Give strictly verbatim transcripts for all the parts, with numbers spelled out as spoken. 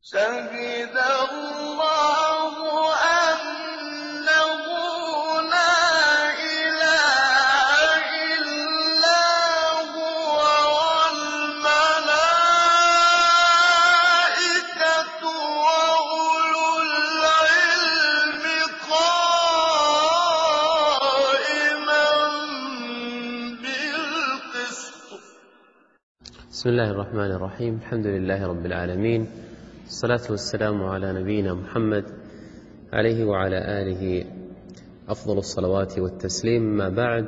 شهد الله أنه لا إله إلا هو والملائكة وأولو العلم قائما بالقسط. بسم الله الرحمن الرحيم. الحمد لله رب العالمين، الصلاة والسلام على نبينا محمد عليه وعلى آله أفضل الصلوات والتسليم. ما بعد،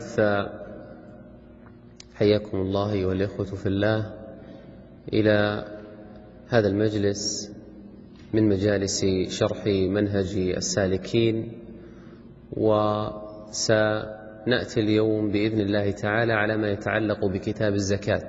فحياكم الله أيها الإخوة في الله إلى هذا المجلس من مجالس شرح منهج السالكين. وسنأتي اليوم بإذن الله تعالى على ما يتعلق بكتاب الزكاة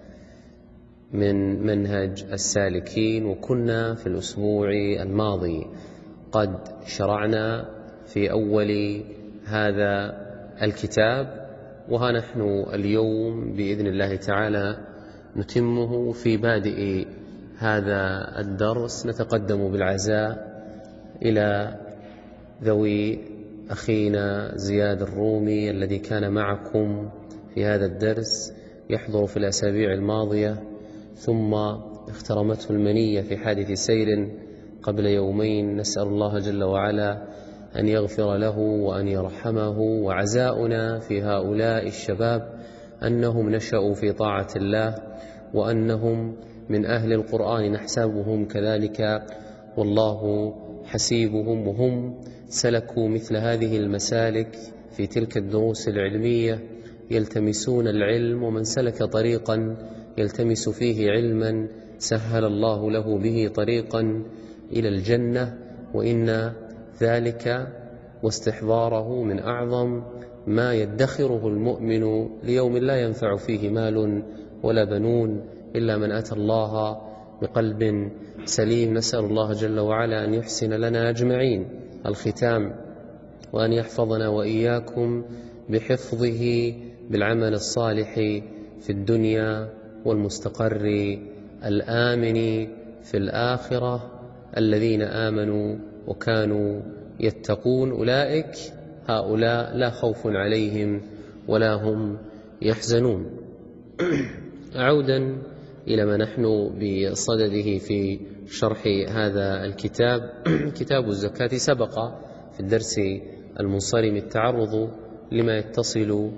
من منهج السالكين. وكنا في الأسبوع الماضي قد شرعنا في أول هذا الكتاب، وها نحن اليوم بإذن الله تعالى نتمه في بادئ هذا الدرس. نتقدم بالعزاء إلى ذوي أخينا زياد الرومي الذي كان معكم في هذا الدرس يحضر في الأسابيع الماضية، ثم اخترمته المنية في حادث سير قبل يومين. نسأل الله جل وعلا أن يغفر له وأن يرحمه. وعزاؤنا في هؤلاء الشباب أنهم نشأوا في طاعة الله، وأنهم من أهل القرآن نحسبهم كذلك، والله حسيبهم. وهم سلكوا مثل هذه المسالك في تلك الدروس العلمية يلتمسون العلم، ومن سلك طريقا يلتمس فيه علما سهل الله له به طريقا إلى الجنة. وإن ذلك واستحضاره من أعظم ما يدخره المؤمن ليوم لا ينفع فيه مال ولا بنون إلا من أتى الله بقلب سليم. نسأل الله جل وعلا أن يحسن لنا أجمعين الختام، وأن يحفظنا وإياكم بحفظه بالعمل الصالح في الدنيا والمستقر الآمن في الآخرة. الذين آمنوا وكانوا يتقون أولئك هؤلاء لا خوف عليهم ولا هم يحزنون. عودا إلى ما نحن بصدده في شرح هذا الكتاب، كتاب الزكاة. سبق في الدرس المنصرم التعرض لما يتصل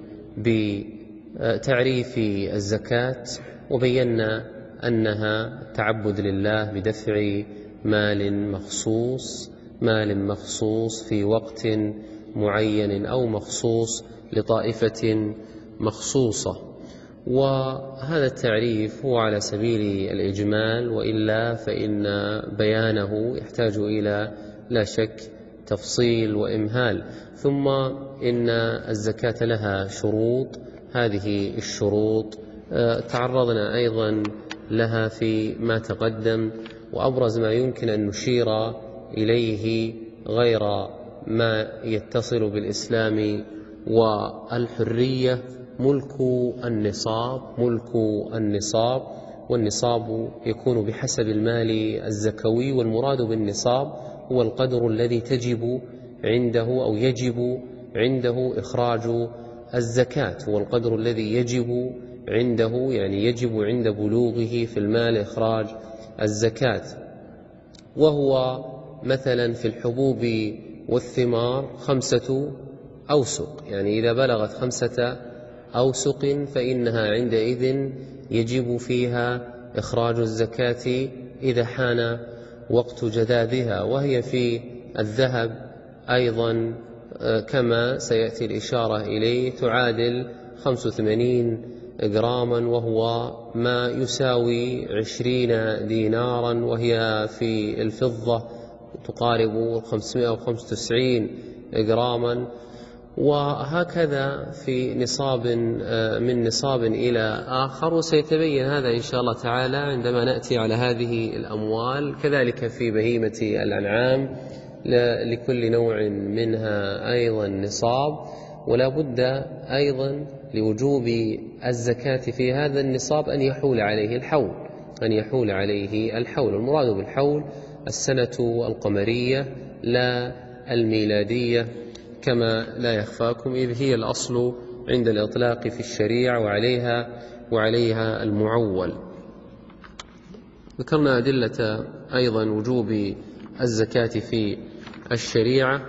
بتعريف الزكاة، وبينا أنها تعبد لله بدفع مال مخصوص مال مخصوص في وقت معين أو مخصوص لطائفة مخصوصة. وهذا التعريف هو على سبيل الإجمال، وإلا فإن بيانه يحتاج إلى لا شك تفصيل وإمهال. ثم إن الزكاة لها شروط، هذه الشروط تعرضنا أيضا لها في ما تقدم، وأبرز ما يمكن أن نشير إليه غير ما يتصل بالإسلام والحرية ملك النصاب ملك النصاب والنصاب يكون بحسب المال الزكوي، والمراد بالنصاب هو القدر الذي تجب عنده أو يجب عنده إخراج الزكاة، هو القدر الذي يجب عنده يعني يجب عند بلوغه في المال إخراج الزكاة. وهو مثلا في الحبوب والثمار خمسة أوسق، يعني إذا بلغت خمسة أوسق فإنها عندئذ يجب فيها إخراج الزكاة إذا حان وقت جذاذها. وهي في الذهب أيضا كما سيأتي الإشارة إليه تعادل خمسة وثمانين جراما، وهو ما يساوي عشرين دينارا، وهي في الفضة تقارب خمسمائة وخمسة وتسعين جراما. وهكذا في نصاب من نصاب إلى آخر، وسيتبين هذا إن شاء الله تعالى عندما نأتي على هذه الأموال. كذلك في بهيمة الأنعام لكل نوع منها أيضا نصاب، ولا بد أيضا لوجوب الزكاة في هذا النصاب أن يحول عليه الحول. أن يحول عليه الحول. المراد بالحول السنة القمرية لا الميلادية كما لا يخفاكم، إذ هي الأصل عند الإطلاق في الشريعة وعليها وعليها المعول. ذكرنا أدلة أيضا وجوب الزكاة في الشريعة،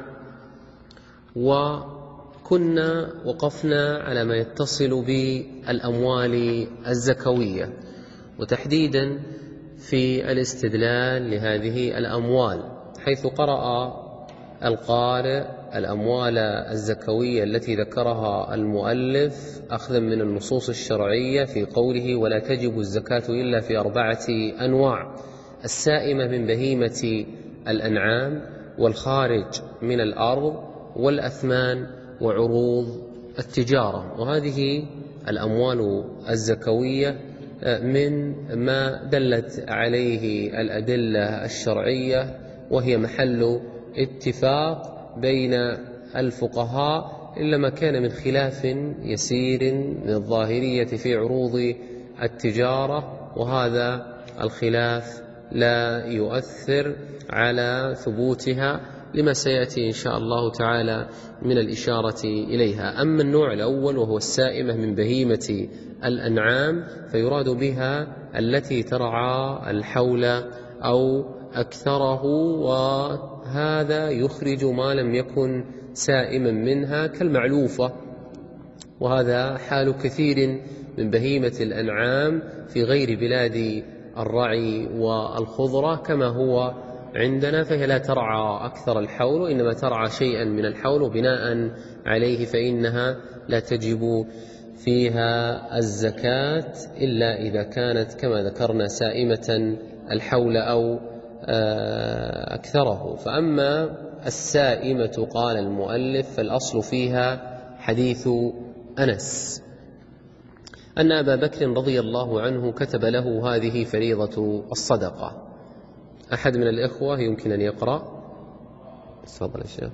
وكنا وقفنا على ما يتصل بالأموال الزكوية، وتحديدا في الاستدلال لهذه الأموال، حيث قرأ القارئ الأموال الزكوية التي ذكرها المؤلف أخذا من النصوص الشرعية في قوله: ولا تجب الزكاة إلا في أربعة أنواع: السائمة من بهيمة الأنعام، والخارج من الأرض، والأثمان، وعروض التجارة. وهذه الأموال الزكوية من ما دلت عليه الأدلة الشرعية، وهي محل اتفاق بين الفقهاء، إلا ما كان من خلاف يسير من الظاهرية في عروض التجارة، وهذا الخلاف لا يؤثر على ثبوتها لما سيأتي إن شاء الله تعالى من الإشارة إليها. أما النوع الأول وهو السائمة من بهيمة الأنعام، فيراد بها التي ترعى الحول أو أكثره، وهذا يخرج ما لم يكن سائما منها كالمعلوفة، وهذا حال كثير من بهيمة الأنعام في غير بلاد الرعي والخضرة كما هو عندنا، فهي لا ترعى أكثر الحول، وإنما ترعى شيئا من الحول، وبناء عليه فإنها لا تجب فيها الزكاة إلا إذا كانت كما ذكرنا سائمة الحول أو أكثره. فأما السائمة قال المؤلف فالأصل فيها حديث أنس أن أبا بكر رضي الله عنه كتب له هذه فريضة الصدقة. أحد من الإخوة يمكن أن يقرأ؟ تفضل يا شيخ.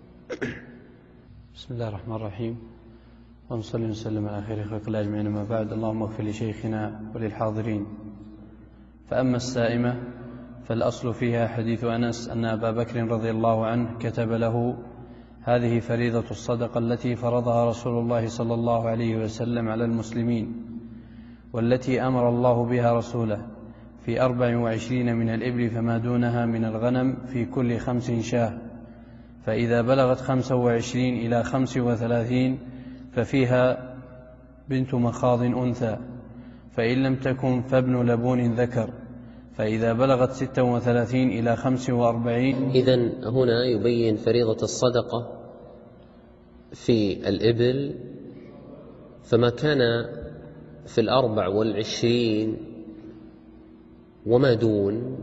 بسم الله الرحمن الرحيم، ونصلي ونسلم على خير خلق الله أجمعين، ما بعد. اللهم اغفر لشيخنا وللحاضرين. فأما السائمة فالأصل فيها حديث أنس أن أبا بكر رضي الله عنه كتب له هذه فريضة الصدقة التي فرضها رسول الله صلى الله عليه وسلم على المسلمين، والتي أمر الله بها رسوله في أربع وعشرين من الإبل فما دونها من الغنم في كل خمس شاة، فإذا بلغت خمس وعشرين إلى خمس وثلاثين ففيها بنت مخاض أنثى، فإن لم تكن فابن لبون ذكر، فإذا بلغت ستة وثلاثين إلى خمس وأربعين. إذن هنا يبين فريضة الصدقة في الإبل، فما كان في الأربع والعشرين وما دون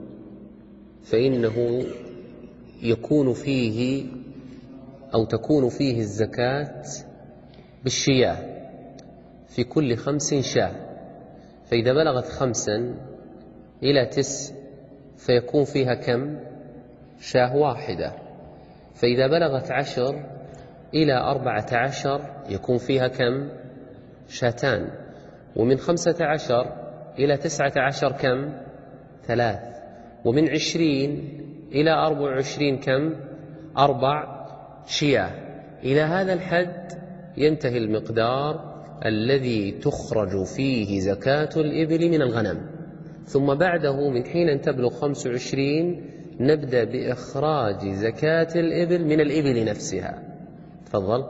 فإنه يكون فيه أو تكون فيه الزكاة بالشياه في كل خمس شاة، فإذا بلغت خمسا إلى تسع فيكون فيها كم؟ شاة واحدة، فإذا بلغت عشر إلى أربعة عشر يكون فيها كم؟ شاتان، ومن خمسة عشر إلى تسعة عشر كم؟ ثلاث، ومن عشرين إلى أربع وعشرين كم؟ أربع شياه. إلى هذا الحد ينتهي المقدار الذي تخرج فيه زكاة الإبل من الغنم، ثم بعده من حين أن تبلغ خمس وعشرين نبدأ بإخراج زكاة الإبل من الإبل نفسها. تفضل.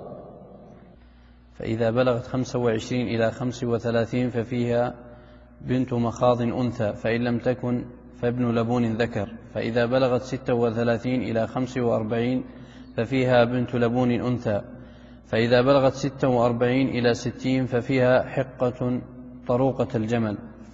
فإذا بلغت خمس وعشرين إلى خمس وثلاثين ففيها بنت مخاض أنثى، فإن لم تكن فابن لبون ذكر، فإذا بلغت ستة وثلاثين إلى خمس وأربعين ففيها بنت لبون أنثى، فإذا بلغت ستة وأربعين إلى ستين ففيها حقة طروقة الجمل،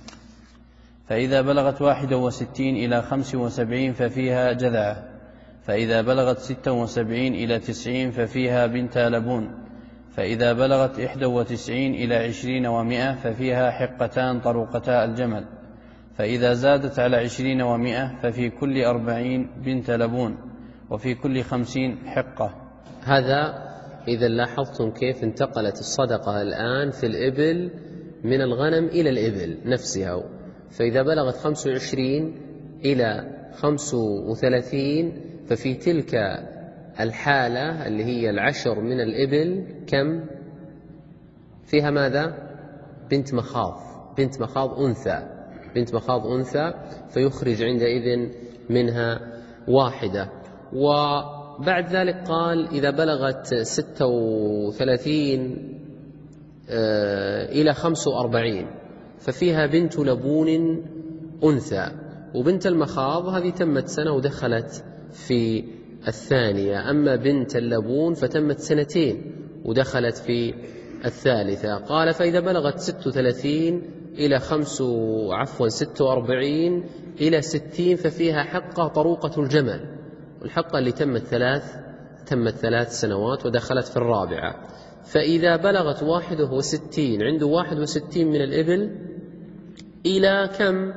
فإذا بلغت واحد وستين إلى خمس وسبعين ففيها جذعة، فإذا بلغت ستة وسبعين إلى تسعين ففيها بنت لبون، فإذا بلغت إحدى وتسعين إلى عشرين ومائة ففيها حقتان طروقتا الجمل، فإذا زادت على عشرين ومائة ففي كل أربعين بنت لبون، وفي كل خمسين حقة. هذا إذا لاحظتم كيف انتقلت الصدقة الآن في الإبل من الغنم إلى الإبل نفسها، فإذا بلغت خمس وعشرين إلى خمس وثلاثين ففي تلك الحالة اللي هي العشر من الإبل كم فيها؟ ماذا؟ بنت مخاض، بنت مخاض أنثى، بنت مخاض أنثى، فيخرج عندئذ منها واحدة. وبعد ذلك قال إذا بلغت ستة وثلاثين إلى خمس وأربعين ففيها بنت لبون أنثى، وبنت المخاض هذه تمت سنة ودخلت في الثانية، أما بنت اللبون فتمت سنتين ودخلت في الثالثة. قال فإذا بلغت ست وثلاثين إلى خمس عفوا ست وأربعين إلى ستين ففيها حقة طروقة الجمل، والحقة اللي تمت ثلاث تمت ثلاث سنوات ودخلت في الرابعة. فإذا بلغت واحد وستين عنده واحد وستين من الإبل إلى كم؟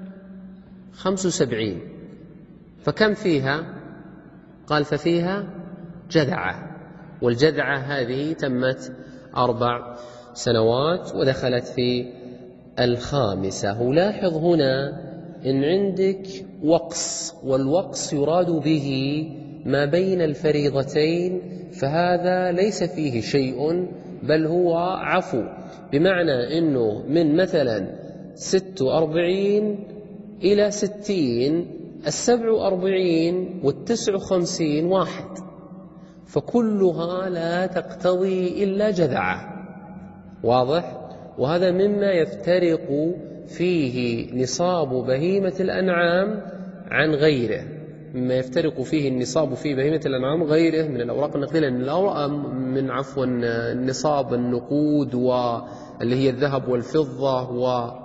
خمس وسبعين، فكم فيها؟ قال ففيها جذعة، والجذعة هذه تمت أربع سنوات ودخلت في الخامسة. ولاحظ هنا إن عندك وقص، والوقص يراد به ما بين الفريضتين، فهذا ليس فيه شيء بل هو عفو، بمعنى أنه من مثلا ست وأربعين إلى ستين السبع وأربعين والتسع وخمسين واحد، فكلها لا تقتضي إلا جذعة. واضح؟ وهذا مما يفترق فيه نصاب بهيمة الأنعام عن غيره، مما يفترق فيه النصاب في بهيمة الأنعام غيره من الأوراق النقدية، لأن الأوراق من عفوا النصاب النقود واللي هي الذهب والفضة وما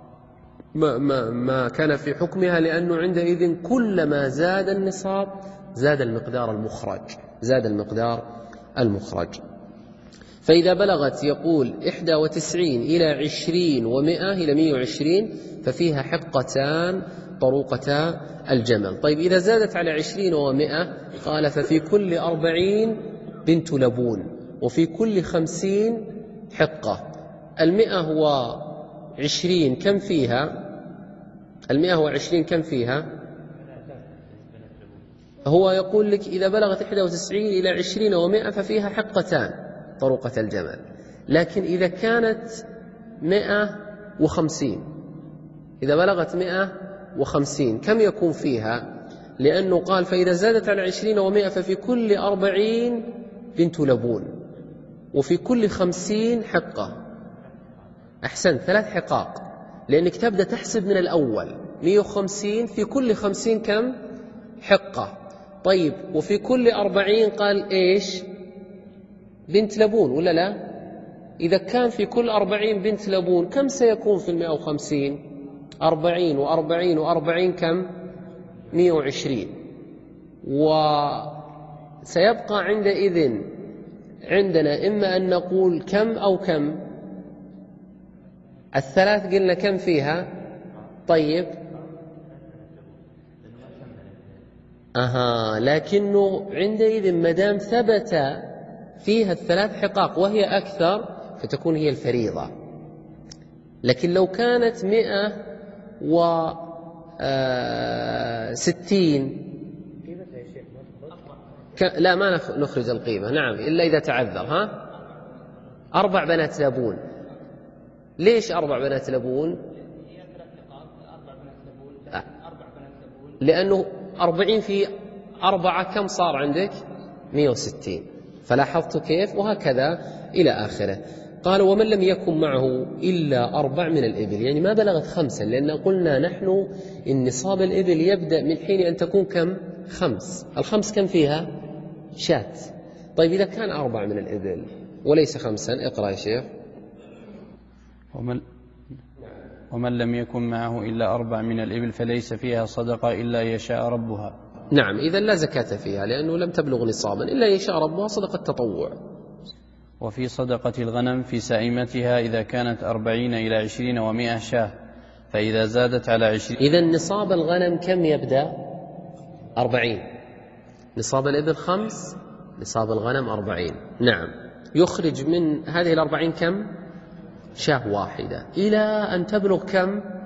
ما ما كان في حكمها، لأنه عندئذ كلما زاد النصاب زاد المقدار المخرج، زاد المقدار المخرج. فإذا بلغت يقول إحدى وتسعين إلى عشرين ومئة إلى مئة وعشرين ففيها حقتان طروقتا الجمل. طيب إذا زادت على عشرين ومئة قال ففي كل أربعين بنت لبون، وفي كل خمسين حقة. المئة وعشرين كم فيها؟ المئة وعشرين كم فيها؟ هو يقول لك إذا بلغت إحدى وتسعين إلى عشرين ومئة ففيها حقتان طروقة الجمل. لكن إذا كانت مئة وخمسين، إذا بلغت مئة وخمسين كم يكون فيها؟ لأنه قال فإذا زادت على عشرين ومئة ففي كل أربعين بنت لبون، وفي كل خمسين حقة. أحسن، ثلاث حقاق، لأنك تبدأ تحسب من الأول. مئة وخمسين في كل خمسين كم؟ حقة. طيب وفي كل أربعين قال إيش؟ بنت لبون ولا لا؟ إذا كان في كل أربعين بنت لبون كم سيكون في المئة وخمسين؟ أربعين وأربعين وأربعين كم؟ مئة وعشرين. وسيبقى عندئذ عندنا إما أن نقول كم أو كم؟ الثلاث قلنا كم فيها؟ طيب أها، لكنه عندئذ مدام ثبت فيها الثلاث حقاق وهي أكثر فتكون هي الفريضة. لكن لو كانت مئة وستين لا ما نخرج القيمة، نعم إلا إذا تعذر. ها أربع بنات لبون. ليش أربع بنات لبون؟ لأنه أربعين في أربعة كم صار عندك؟ مئة وستين. فلاحظت كيف؟ وهكذا إلى آخره. قال ومن لم يكن معه إلا أربع من الإبل، يعني ما بلغت خمسا، لأن قلنا نحن إن نصاب الإبل يبدأ من حين أن تكون كم؟ خمس. الخمس كم فيها؟ شات. طيب إذا كان أربع من الإبل وليس خمسا، اقرأ يا شيخ. ومن, ومن لم يكن معه إلا أربع من الإبل فليس فيها صدقة إلا يشاء ربها. نعم، إذا لا زكاة فيها لأنه لم تبلغ نصابا، إلا يشاء ربها صدقة تطوع. وفي صدقة الغنم في سائمتها إذا كانت أربعين إلى عشرين ومئة شاه، فإذا زادت على عشرين. إذا نصاب الغنم كم يبدأ؟ أربعين. نصاب الإبل خمس، نصاب الغنم أربعين. نعم، يخرج من هذه الأربعين كم؟ شاه واحدة، إلى أن تبلغ كم؟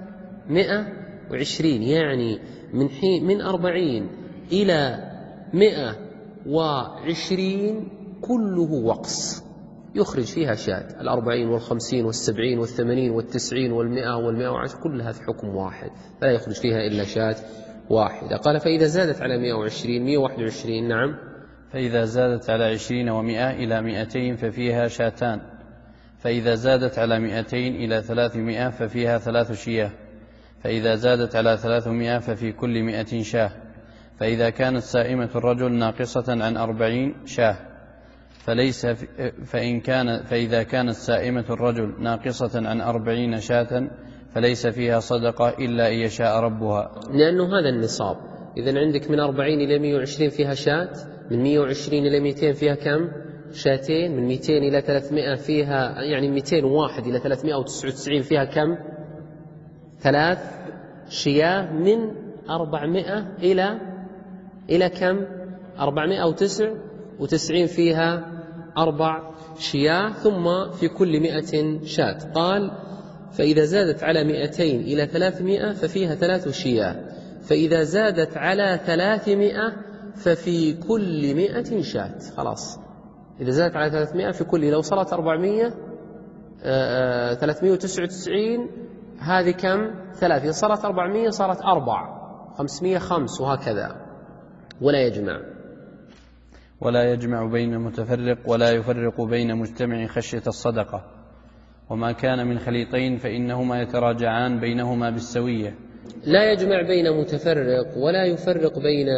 مئة وعشرين، يعني من حين من أربعين إلى مئة وعشرين كله وقص، يخرج فيها شاة. الأربعين والخمسين والسبعين والثمانين والتسعين والمئة والمئة وعشر كلها في حكم واحد، فلا يخرج فيها إلا شاة واحدة. قال فإذا زادت على مئة وعشرين مئة وواحد وعشرين. نعم. فإذا زادت على عشرين ومئة إلى مئتين ففيها شاتان، فإذا زادت على مئتين إلى ثلاثمائة ففيها ثلاث شياه، فإذا زادت على ثلاثمائة ففي كل مئة شاه، فإذا كانت سائمة الرجل ناقصة عن أربعين شاه فليس فإن كان فإذا كانت سائمة الرجل ناقصة عن أربعين شاة فليس فيها صدقة إلا أن يشاء ربها، لأنه هذا النصاب. إذن عندك من أربعين إلى مئة وعشرين فيها شاة، من مئة وعشرين إلى مئتين فيها كم؟ شاتين، من مئتين إلى ثلاثمائة فيها، يعني مئتين وواحد إلى ثلاثمائة وتسعة وتسعين فيها كم؟ ثلاث شياه، من أربعمائة إلى إلى كم؟ أربعمائة وتسعة وتسعين فيها أربع شياه، ثم في كل مئة شاة. قال فإذا زادت على مئتين إلى ثلاثمائة ففيها ثلاث شياه، فإذا زادت على ثلاثمائة ففي كل مئة شاة. خلاص، إذا زادت على ثلاثمائة في كل، لو صارت أربعمائة ثلاثمائة وتسعة وتسعين هذه كم؟ ثلاث. إذا صارت أربعمائة صارت أربع، خمسمائة خمس، وهكذا. ولا يجمع ولا يجمع بين متفرق ولا يفرق بين مجتمع خشية الصدقة. وما كان من خليطين فإنهما يتراجعان بينهما بالسوية. لا يجمع بين متفرق ولا يفرق بين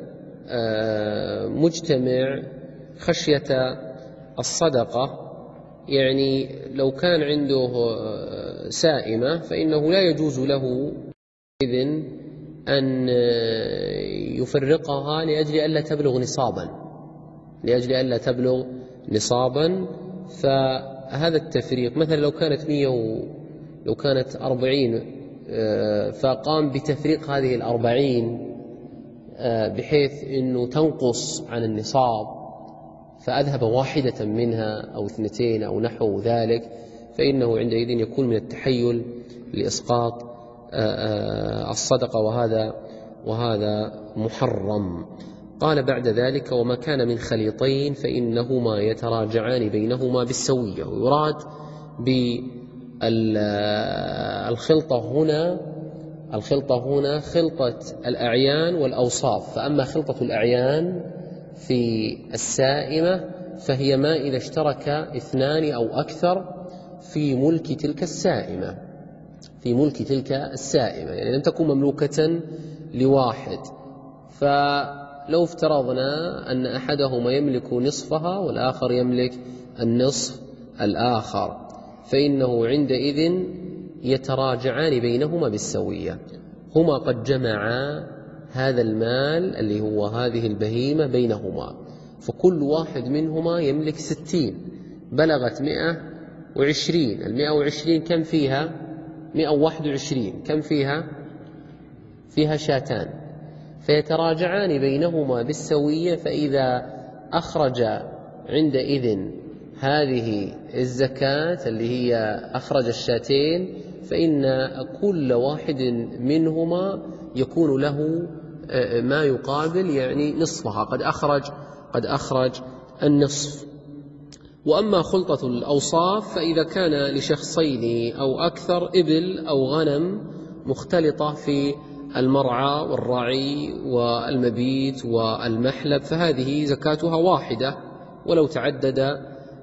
مجتمع خشية الصدقة، يعني لو كان عنده سائمة فإنه لا يجوز له إذن أن يفرقها لأجل ألا تبلغ نصابا، لأجل ألا تبلغ نصابا. فهذا التفريق مثلا لو كانت مئة و... لو كانت أربعين فقام بتفريق هذه الأربعين بحيث أنه تنقص عن النصاب، فأذهب واحدة منها أو اثنتين أو نحو ذلك، فإنه عندئذ يكون من التحيل لإسقاط الصدقة، وهذا وهذا محرم. قال بعد ذلك وما كان من خليطين فإنهما يتراجعان بينهما بالسوية. ويراد بالخلطة هنا الخلطة هنا خلطة الأعيان والأوصاف. فأما خلطة الأعيان في السائمة فهي ما إذا اشترك اثنان أو أكثر في ملك تلك السائمة في ملك تلك السائمة يعني لم تكن مملوكة لواحد. فلو افترضنا أن أحدهما يملك نصفها والآخر يملك النصف الآخر، فإنه عندئذ يتراجعان بينهما بالسوية. هما قد جمعا هذا المال اللي هو هذه البهيمة بينهما، فكل واحد منهما يملك ستين، بلغت مئة وعشرين. المئة وعشرين كم فيها؟ مئة وواحد وعشرين. كم فيها؟ فيها شاتان، فيتراجعان بينهما بالسوية. فإذا أخرج عندئذ هذه الزكاة اللي هي أخرج الشاتين، فإن كل واحد منهما يكون له ما يقابل يعني نصفها، قد أخرج قد أخرج النصف. وأما خلطة الأوصاف فإذا كان لشخصين أو أكثر إبل أو غنم مختلطة في المرعى والرعي والمبيت والمحلب، فهذه زكاتها واحدة ولو تعدد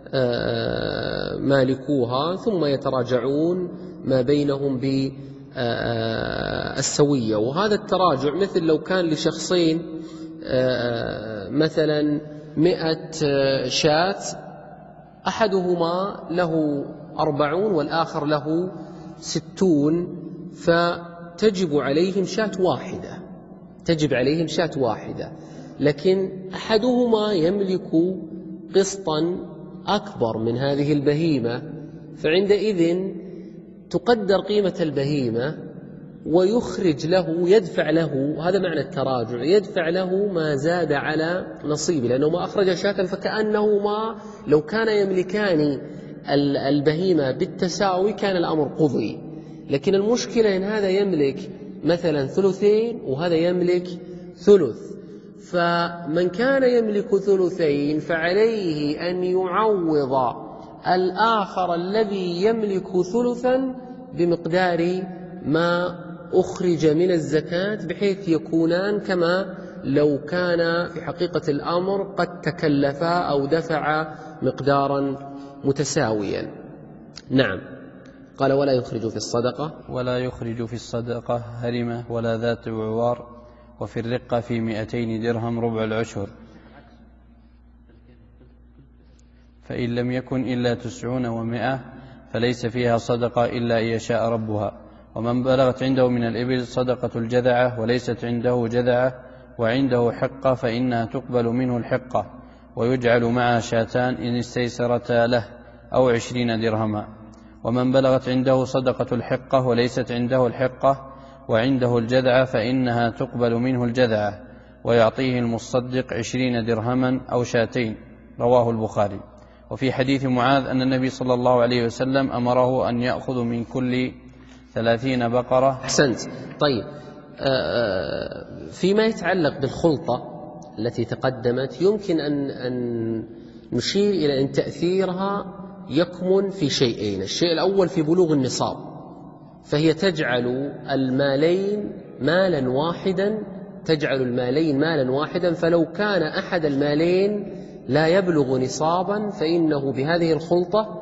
مالكوها، ثم يتراجعون ما بينهم بالسوية. وهذا التراجع مثل لو كان لشخصين مثلا مئة شاة، أحدهما له أربعون والآخر له ستون، فتجب عليهم شاة واحدة تجب عليهم شاة واحدة لكن أحدهما يملك قسطا أكبر من هذه البهيمة، فعندئذ تقدر قيمة البهيمة ويخرج له يدفع له، هذا معنى التراجع، يدفع له ما زاد على نصيبه، لأنه ما أخرج شاة فكأنهما لو كان يملكان البهيمة بالتساوي كان الأمر قضي. لكن المشكلة إن هذا يملك مثلا ثلثين وهذا يملك ثلث، فمن كان يملك ثلثين فعليه أن يعوض الآخر الذي يملك ثلثا بمقدار ما أخرج من الزكاة، بحيث يكونان كما لو كان في حقيقة الأمر قد تكلفا أو دفع مقدارا متساويا. نعم. قال ولا يخرج في الصدقة ولا يخرج في الصدقة هرمة ولا ذات عوار، وفي الرقة في مئتين درهم ربع العشر، فإن لم يكن إلا تسعون ومائة فليس فيها صدقة إلا إن يشاء ربها. ومن بلغت عنده من الإبل صدقة الجذعة وليست عنده جذعة وعنده حقة فإنها تقبل منه الحقة، ويجعل معها شاتان إن استيسرتا له أو عشرين درهما. ومن بلغت عنده صدقة الحقة وليست عنده الحقة وعنده الجذعة فإنها تقبل منه الجذعة، ويعطيه المصدق عشرين درهما أو شاتين. رواه البخاري. وفي حديث معاذ أن النبي صلى الله عليه وسلم أمره أن يأخذ من كل ثلاثين بقرة. أحسنت. طيب، فيما يتعلق بالخلطة التي تقدمت يمكن أن, أن نشير إلى أن تأثيرها يكمن في شيئين. الشيء الأول في بلوغ النصاب، فهي تجعل المالين مالا واحدا تجعل المالين مالا واحدا فلو كان أحد المالين لا يبلغ نصابا فإنه بهذه الخلطة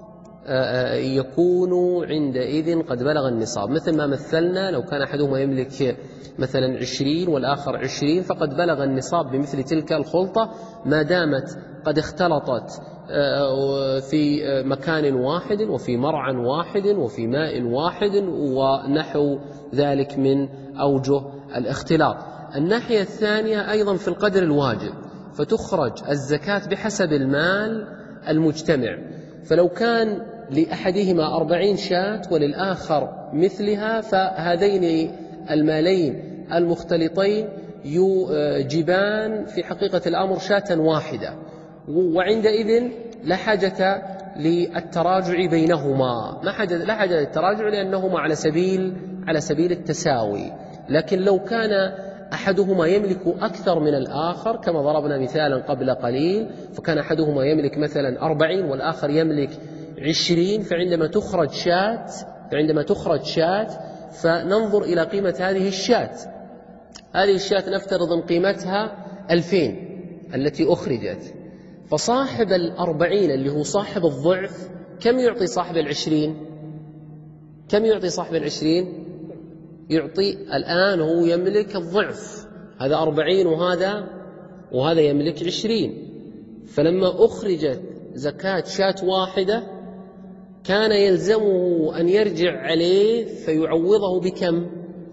يكون عندئذ قد بلغ النصاب، مثل ما مثلنا لو كان أحدهما يملك مثلا عشرين والآخر عشرين فقد بلغ النصاب بمثل تلك الخلطة ما دامت قد اختلطت في مكان واحد وفي مرعى واحد وفي ماء واحد ونحو ذلك من أوجه الاختلاط. الناحية الثانية أيضا في القدر الواجب، فتخرج الزكاة بحسب المال المجتمع، فلو كان لأحدهما أربعين شاة وللآخر مثلها فهذين المالين المختلطين يجبان في حقيقة الأمر شاة واحدة، وعندئذ لا حاجة للتراجع بينهما، ما حاجة لا حاجة للتراجع لأنهما على سبيل على سبيل التساوي. لكن لو كان أحدهما يملك أكثر من الآخر كما ضربنا مثالا قبل قليل، فكان أحدهما يملك مثلا أربعين والآخر يملك عشرين، فعندما تخرج شاة فعندما تخرج شاة فننظر إلى قيمة هذه الشاة. هذه الشاة نفترض أن قيمتها ألفين التي أخرجت، فصاحب الأربعين اللي هو صاحب الضعف كم يعطي صاحب العشرين؟ كم يعطي صاحب العشرين؟ يعطي الآن هو يملك الضعف، هذا أربعين وهذا وهذا يملك عشرين، فلما أخرجت زكاة شاة واحدة كان يلزمه أن يرجع عليه فيعوضه بكم؟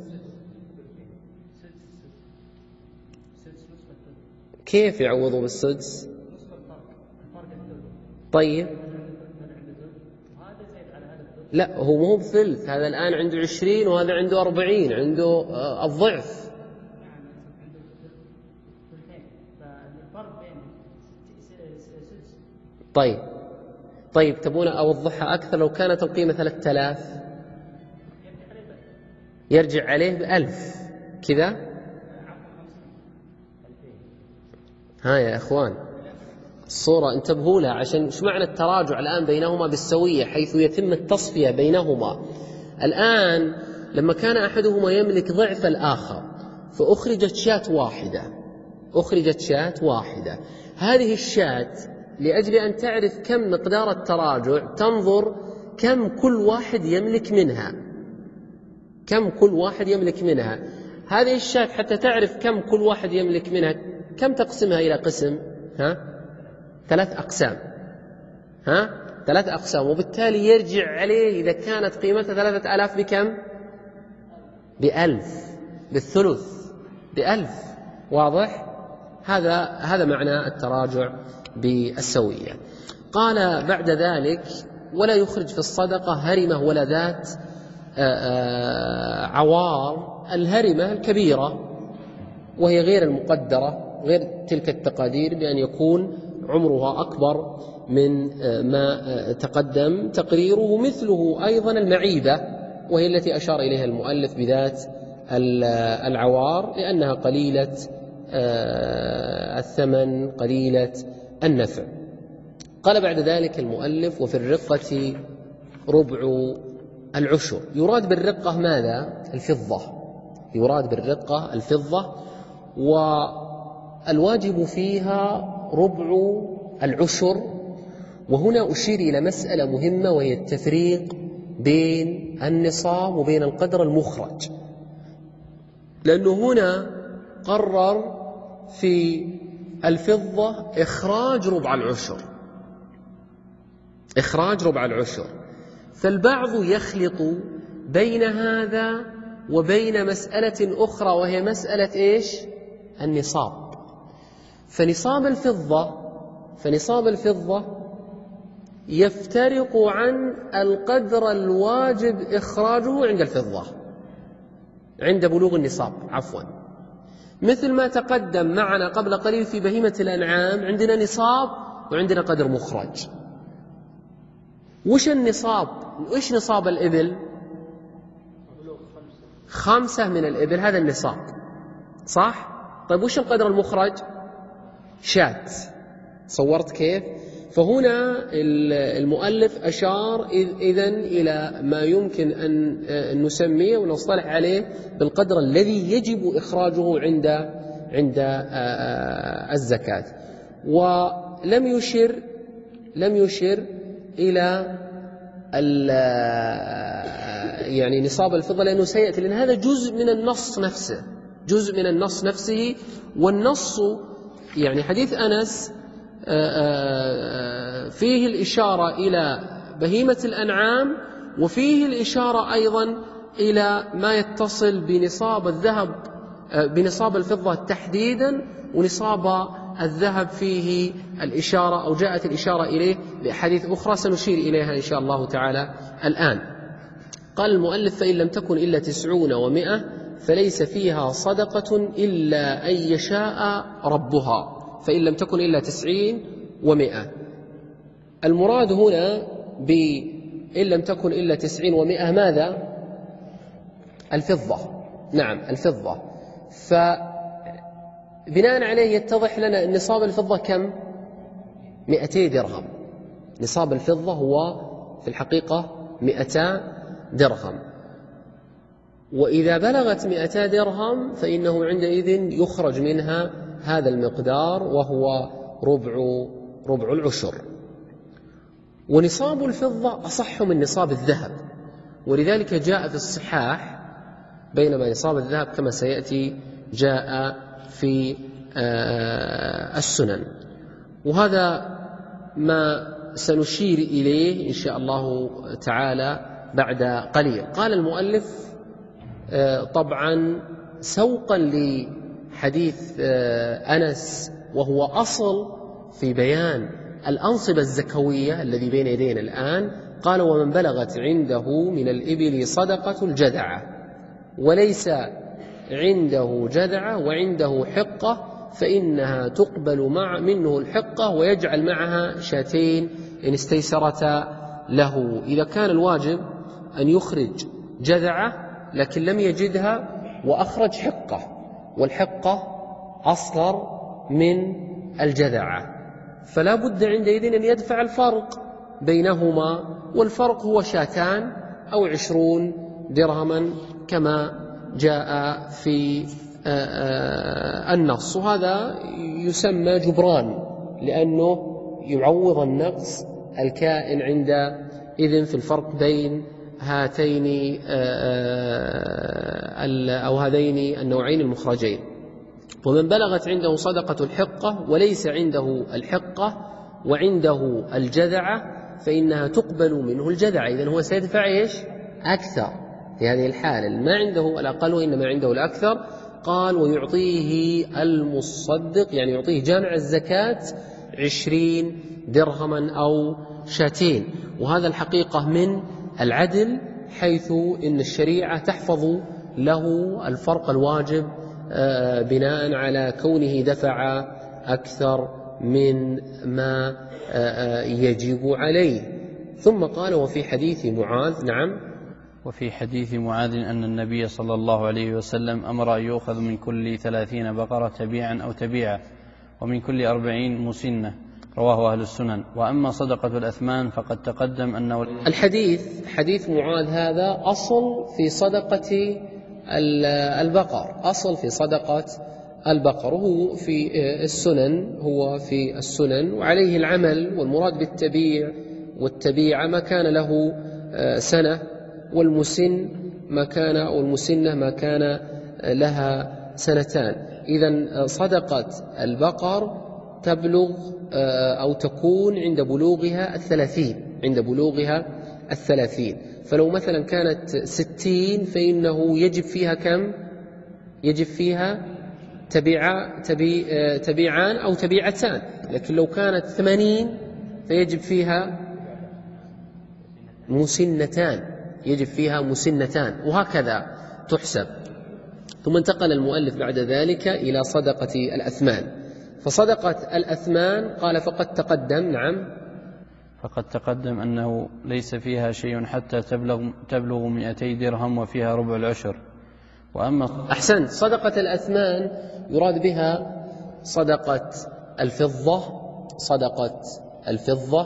كيف يعوضه بالسدس؟ طيب لا، هو مو بثلث، هذا الآن عنده عشرين وهذا عنده أربعين، عنده الضعف. طيب طيب تبون أوضحها أكثر؟ لو كانت القيمة ثلاثة آلاف يرجع عليه بألف كذا. ها يا إخوان الصورة انتبهوا لها، عشان شو معنى التراجع الآن بينهما بالسوية حيث يتم التصفية بينهما. الآن لما كان أحدهما يملك ضعف الآخر فأخرجت شاة واحدة أخرجت شاة واحدة هذه الشاة لأجل أن تعرف كم مقدار التراجع تنظر كم كل واحد يملك منها كم كل واحد يملك منها هذه الشاة حتى تعرف كم كل واحد يملك منها كم تقسمها إلى قسم؟ ها؟ ثلاث أقسام ها؟ ثلاث أقسام، وبالتالي يرجع عليه إذا كانت قيمتها ثلاثة آلاف بكم؟ بألف، بالثلث بألف. واضح؟ هذا هذا معنى التراجع بالسوية. قال بعد ذلك ولا يخرج في الصدقة هرمة ولا ذات عوار. الهرمة الكبيرة وهي غير المقدرة، غير تلك التقادير بأن يكون عمرها أكبر من ما تقدم تقريره. مثله أيضا المعيبة وهي التي أشار إليها المؤلف بذات العوار لأنها قليلة الثمن قليلة النفع. قال بعد ذلك المؤلف: وفي الرقة ربع العشر. يراد بالرقة ماذا؟ الفضة. يراد بالرقة الفضة، والواجب فيها ربع العشر. وهنا أشير إلى مسألة مهمة، وهي التفريق بين النصاب وبين القدر المخرج، لأنه هنا قرر في الفضة إخراج ربع العشر، إخراج ربع العشر. فالبعض يخلط بين هذا وبين مسألة أخرى، وهي مسألة إيش؟ النصاب. فنصاب الفضة فنصاب الفضة يفترق عن القدر الواجب إخراجه عند الفضة، عند بلوغ النصاب عفوا مثل ما تقدم معنا قبل قليل في بهيمة الأنعام. عندنا نصاب وعندنا قدر مخرج. وش النصاب؟ وش نصاب الإبل؟ خمسة من الإبل، هذا النصاب، صح؟ طيب وش القدر المخرج؟ شاة. صورت كيف؟ فهنا المؤلف أشار إذن إلى ما يمكن أن نسميه ونصطلح عليه بالقدر الذي يجب إخراجه عند عند الزكاة، ولم يشر لم يشر إلى يعني نصاب الفضة، لأنه سيأتي، لأن هذا جزء من النص نفسه، جزء من النص نفسه. والنص يعني حديث أنس فيه الإشارة إلى بهيمة الأنعام، وفيه الإشارة أيضا إلى ما يتصل بنصاب الذهب بنصاب الفضة تحديدا، ونصاب الذهب فيه الإشارة أو جاءت الإشارة إليه بأحاديث أخرى سنشير إليها إن شاء الله تعالى الآن. قال المؤلف: فإن لم تكن إلا تسعون ومئة فليس فيها صدقة إلا أن يشاء ربها. فإن لم تكن إلا تسعين ومئة، المراد هنا بإن لم تكن إلا تسعين ومئة ماذا؟ الفضة. نعم الفضة. فبناء عليه يتضح لنا أن نصاب الفضة كم؟ مئتي درهم. نصاب الفضة هو في الحقيقة مئتا درهم، وإذا بلغت مئتا درهم فإنه عندئذ يخرج منها هذا المقدار، وهو ربع ربع العشر. ونصاب الفضة أصح من نصاب الذهب، ولذلك جاء في الصحاح، بينما نصاب الذهب كما سيأتي جاء في السنن. وهذا ما سنشير إليه إن شاء الله تعالى بعد قليل. قال المؤلف طبعا سوقا لحديث أنس، وهو أصل في بيان الأنصبة الزكوية الذي بين يدينا الآن، قال: ومن بلغت عنده من الإبل صدقة الجذعة وليس عنده جذعة وعنده حقة فإنها تقبل مع منه الحقة ويجعل معها شاتين إن استيسرتا له. إذا كان الواجب أن يخرج جذعة لكن لم يجدها وأخرج حقة، والحقة أصغر من الجذعة، فلا بد عندئذ أن يدفع الفرق بينهما، والفرق هو شاتان أو عشرون درهما كما جاء في النص. وهذا يسمى جبران، لأنه يعوض النقص الكائن عند إذن في الفرق بين هاتين أو هذين النوعين المخرجين. ومن بلغت عنده صدقة الحقة وليس عنده الحقة وعنده الجذعة فإنها تقبل منه الجذعة. إذن هو سيدفع إيش؟ أكثر في هذه الحالة، ما عنده الأقل وإنما عنده الأكثر. قال: ويعطيه المصدق، يعني يعطيه جامع الزكاة عشرين درهما أو شاتين. وهذا الحقيقة من العدل، حيث إن الشريعة تحفظ له الفرق الواجب بناء على كونه دفع أكثر من ما يجب عليه. ثم قال: وفي حديث معاذ. نعم وفي حديث معاذ أن النبي صلى الله عليه وسلم أمر أن يؤخذ من كل ثلاثين بقرة تبيعا أو تبيعة ومن كل أربعين مسنة، رواه أهل السنن. وأما صدقة الأثمان فقد تقدم أنه الحديث حديث معاذ هذا أصل في صدقة البقر، أصل في صدقة البقر، هو في السنن، هو في السنن وعليه العمل. والمراد بالتبيع والتبيعة ما كان له سنة، والمسن ما كان أو المسنة ما كان لها سنتان. إذن صدقة البقر تبلغ أو تكون عند بلوغها الثلاثين، عند بلوغها الثلاثين. فلو مثلا كانت ستين فإنه يجب فيها كم؟ يجب فيها تبيع تبي تبيعان أو تبيعتان. لكن لو كانت ثمانين فيجب فيها مسنتان، يجب فيها مسنتان، وهكذا تحسب. ثم انتقل المؤلف بعد ذلك إلى صدقة الأثمان. فصدقة الأثمان قال فقد تقدم، نعم فقد تقدم أنه ليس فيها شيء حتى تبلغ, تبلغ مئتي درهم وفيها ربع العشر. وأما أحسنت، صدقة الأثمان يراد بها صدقة الفضة، صدقة الفضة،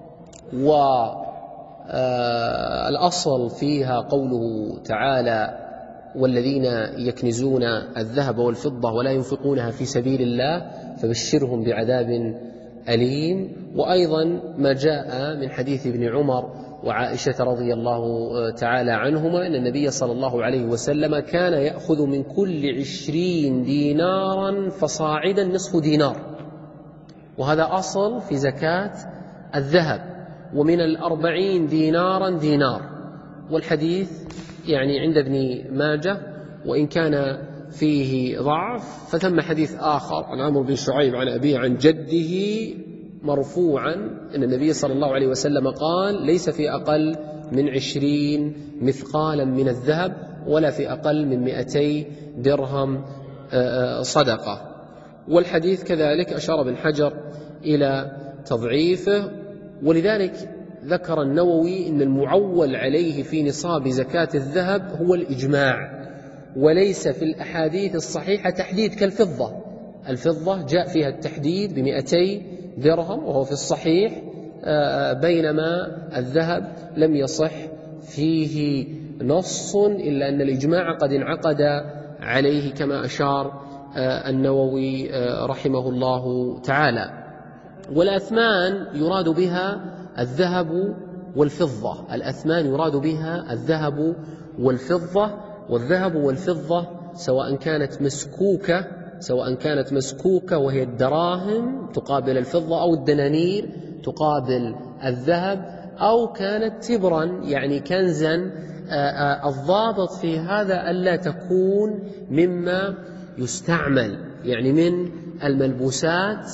والأصل فيها قوله تعالى والذين يكنزون الذهب والفضة ولا ينفقونها في سبيل الله فبشرهم بعذاب أليم. وأيضا ما جاء من حديث ابن عمر وعائشة رضي الله تعالى عنهما أن النبي صلى الله عليه وسلم كان يأخذ من كل عشرين دينارا فصاعدا نصف دينار، وهذا أصل في زكاة الذهب، ومن الأربعين دينارا دينار. والحديث يعني عند ابن ماجه وإن كان فيه ضعف، فثم حديث آخر عن عمرو بن شعيب عن أبيه عن جده مرفوعا أن النبي صلى الله عليه وسلم قال ليس في أقل من عشرين مثقالا من الذهب ولا في أقل من مئتي درهم صدقة. والحديث كذلك أشار ابن حجر إلى تضعيفه، ولذلك ذكر النووي أن المعول عليه في نصاب زكاة الذهب هو الإجماع، وليس في الأحاديث الصحيحة تحديد كالفضة. الفضة جاء فيها التحديد بمئتي درهم وهو في الصحيح، بينما الذهب لم يصح فيه نص إلا أن الإجماع قد انعقد عليه كما أشار النووي رحمه الله تعالى. والأثمان يراد بها الذهب والفضة، الأثمان يراد بها الذهب والفضة. والذهب والفضة سواء كانت مسكوكة سواء كانت مسكوكة وهي الدراهم تقابل الفضة، أو الدنانير تقابل الذهب، أو كانت تبرا يعني كنزا. الضابط في هذا ألا تكون مما يستعمل، يعني من الملبوسات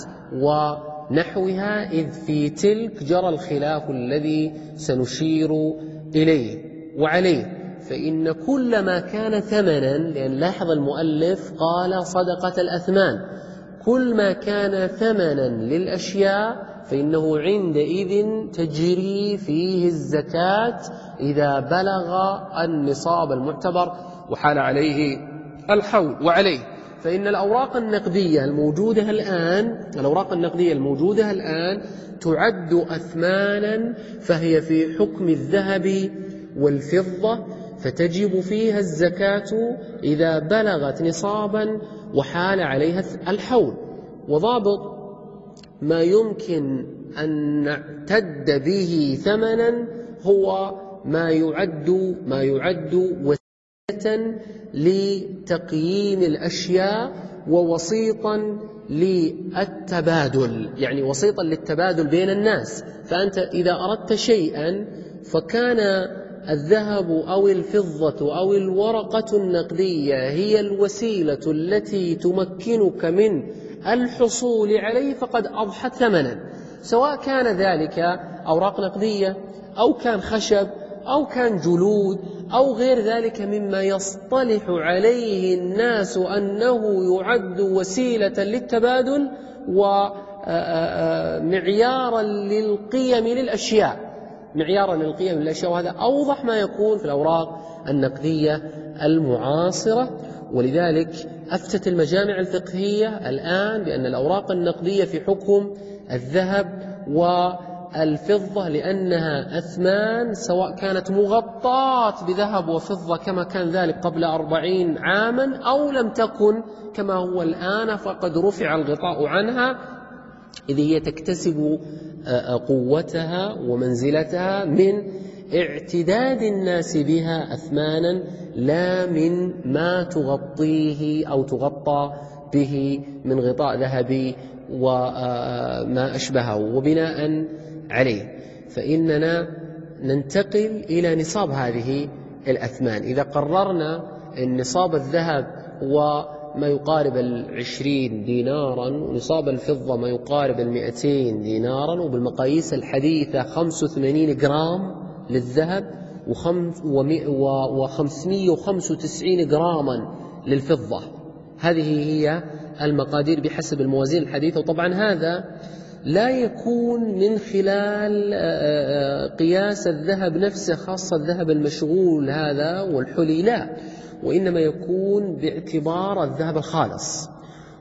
ونحوها، إذ في تلك جرى الخلاف الذي سنشير إليه. وعليه فإن كل ما كان ثمنا، لأن لاحظ المؤلف قال صدقة الأثمان، كل ما كان ثمنا للأشياء فإنه عندئذ تجري فيه الزكاة إذا بلغ النصاب المعتبر وحال عليه الحول. وعليه فإن الأوراق النقدية الموجودة الآن الأوراق النقدية الموجودة الآن تعد أثمانا، فهي في حكم الذهب والفضة، فتجب فيها الزكاة إذا بلغت نصابا وحال عليها الحول. وضابط ما يمكن أن نعتد به ثمنا هو ما يعد ما يعد وسيلة لتقييم الأشياء ووسيطا للتبادل، يعني وسيطا للتبادل بين الناس. فأنت إذا أردت شيئا فكان الذهب أو الفضة أو الورقة النقدية هي الوسيلة التي تمكنك من الحصول عليه، فقد أضحت ثمنا، سواء كان ذلك أوراق نقدية أو كان خشب أو كان جلود أو غير ذلك مما يصطلح عليه الناس أنه يعد وسيلة للتبادل ومعيارا للقيم للأشياء. معيارا للقيم للأشياء، وهذا أوضح ما يكون في الأوراق النقدية المعاصرة. ولذلك أفتت المجامع الفقهية الآن بأن الأوراق النقدية في حكم الذهب والفضة، لأنها أثمان سواء كانت مغطاة بذهب وفضة كما كان ذلك قبل أربعين عاما أو لم تكن كما هو الآن، فقد رفع الغطاء عنها، إذ هي تكتسب قوتها ومنزلتها من اعتداد الناس بها أثمانا لا من ما تغطيه أو تغطى به من غطاء ذهبي وما أشبهه. وبناء عليه فإننا ننتقل إلى نصاب هذه الأثمان. إذا قررنا نصاب الذهب وما يقارب العشرين دينارا، ونصاب الفضة ما يقارب المئتين دينارا، وبالمقاييس الحديثة خمسة وثمانين جرام للذهب وخمسمائة وخمسة وتسعين جراما للفضة، هذه هي المقادير بحسب الموازين الحديثة. وطبعا هذا لا يكون من خلال قياس الذهب نفسه، خاصة الذهب المشغول هذا والحلي، لا، وإنما يكون باعتبار الذهب الخالص.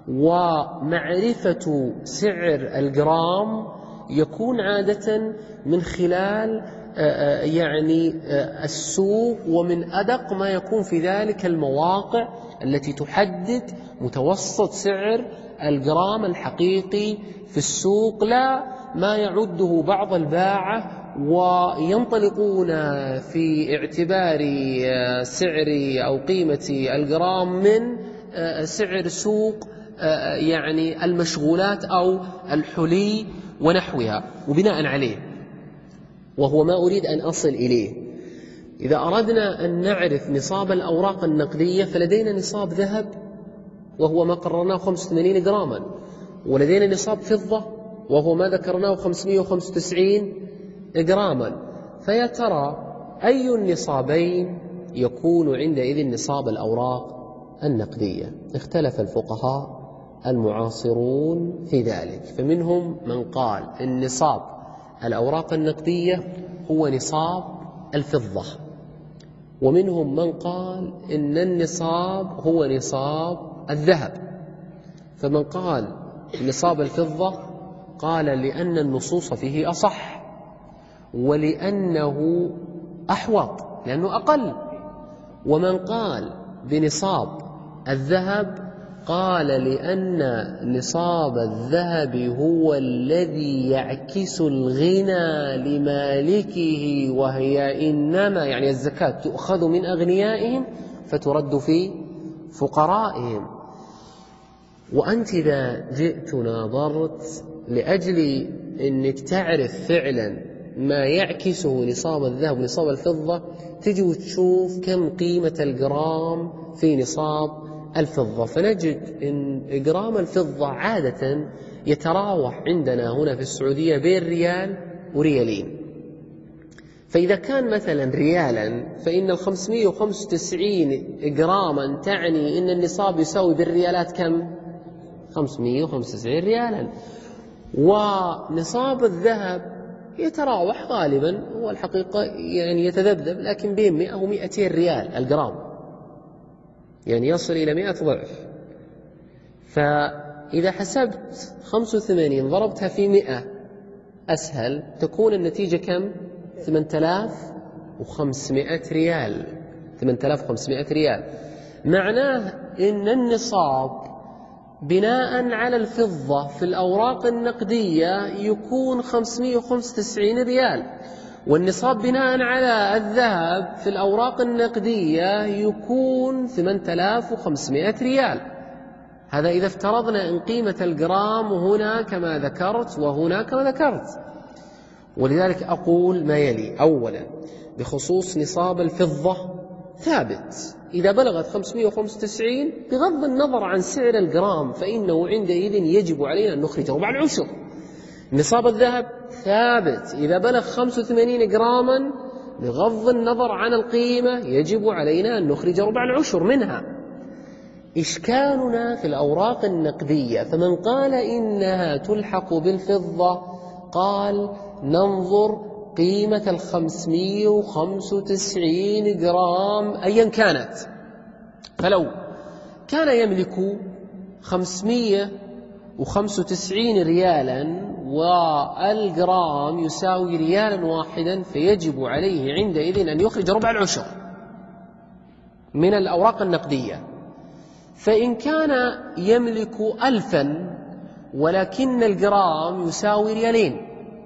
ومعرفة سعر الجرام يكون عادة من خلال يعني السوق، ومن أدق ما يكون في ذلك المواقع التي تحدد متوسط سعر الجرام الحقيقي في السوق، لا ما يعده بعض الباعة وينطلقون في اعتبار سعر أو قيمة الجرام من سعر سوق يعني المشغولات أو الحلي ونحوها. وبناء عليه، وهو ما أريد أن أصل إليه، إذا أردنا أن نعرف نصاب الأوراق النقدية فلدينا نصاب ذهب وهو ما قررناه خمسة وثمانين جراما، ولدينا نصاب فضة وهو ما ذكرناه خمسمائة وخمسة وتسعين جراما. فيا ترى أي النصابين يكون عندئذ نصاب الأوراق النقدية؟ اختلف الفقهاء المعاصرون في ذلك، فمنهم من قال إن نصاب الأوراق النقدية هو نصاب الفضة، ومنهم من قال إن النصاب هو نصاب الذهب. فمن قال نصاب الفضة قال لأن النصوص فيه أصح، ولأنه أحوط لأنه أقل. ومن قال بنصاب الذهب قال لأن نصاب الذهب هو الذي يعكس الغنى لمالكه، وهي إنما يعني الزكاة تؤخذ من أغنيائهم فترد في فقرائهم. وأنت إذا جئت ناظرت لأجل أنك تعرف فعلا ما يعكسه نصاب الذهب ونصاب الفضة، تجي وتشوف كم قيمة الجرام في نصاب الفضة، فنجد أن جرام الفضة عادة يتراوح عندنا هنا في السعودية بين ريال وريالين. فإذا كان مثلا ريالا فإن الخمسمائة وخمسة وتسعين جراما تعني أن النصاب يساوي بالريالات كم؟ خمسمائة وخمسة وتسعين ريالا. ونصاب الذهب يتراوح غالبا، هو الحقيقة يعني يتذبذب، لكن بين مئة ومئتين ريال الجرام، يعني يصل إلى مئة ضعف. فإذا حسبت خمسة وثمانين ضربتها في مئة أسهل، تكون النتيجة كم؟ ثمانية آلاف وخمسمائة ريال. ثمانية آلاف وخمسمائة ريال معناه إن النصاب بناء على الفضة في الأوراق النقدية يكون خمسمائة وخمسة وتسعين ريال، والنصاب بناء على الذهب في الأوراق النقدية يكون ثمانية آلاف وخمسمائة ريال. هذا إذا افترضنا أن قيمة الجرام هنا كما ذكرت وهنا كما ذكرت. ولذلك أقول ما يلي: أولا، بخصوص نصاب الفضة ثابت إذا بلغت خمسمائة وخمسة وتسعين بغض النظر عن سعر الجرام، فإنه عندئذ يجب علينا أن نخرج ربع العشر. نصاب الذهب ثابت إذا بلغ خمسة وثمانين جراما بغض النظر عن القيمة يجب علينا أن نخرج ربع العشر منها. إشكالنا في الأوراق النقدية، فمن قال إنها تلحق بالفضة قال ننظر قيمة الخمسمائة وخمسة وتسعين جرام أيا كانت. فلو كان يملك خمسمائة وخمسة وتسعين ريالا والجرام يساوي ريالا واحدا، فيجب عليه عندئذ أن يخرج ربع العشر من الأوراق النقدية. فإن كان يملك ألفا ولكن الجرام يساوي ريالين،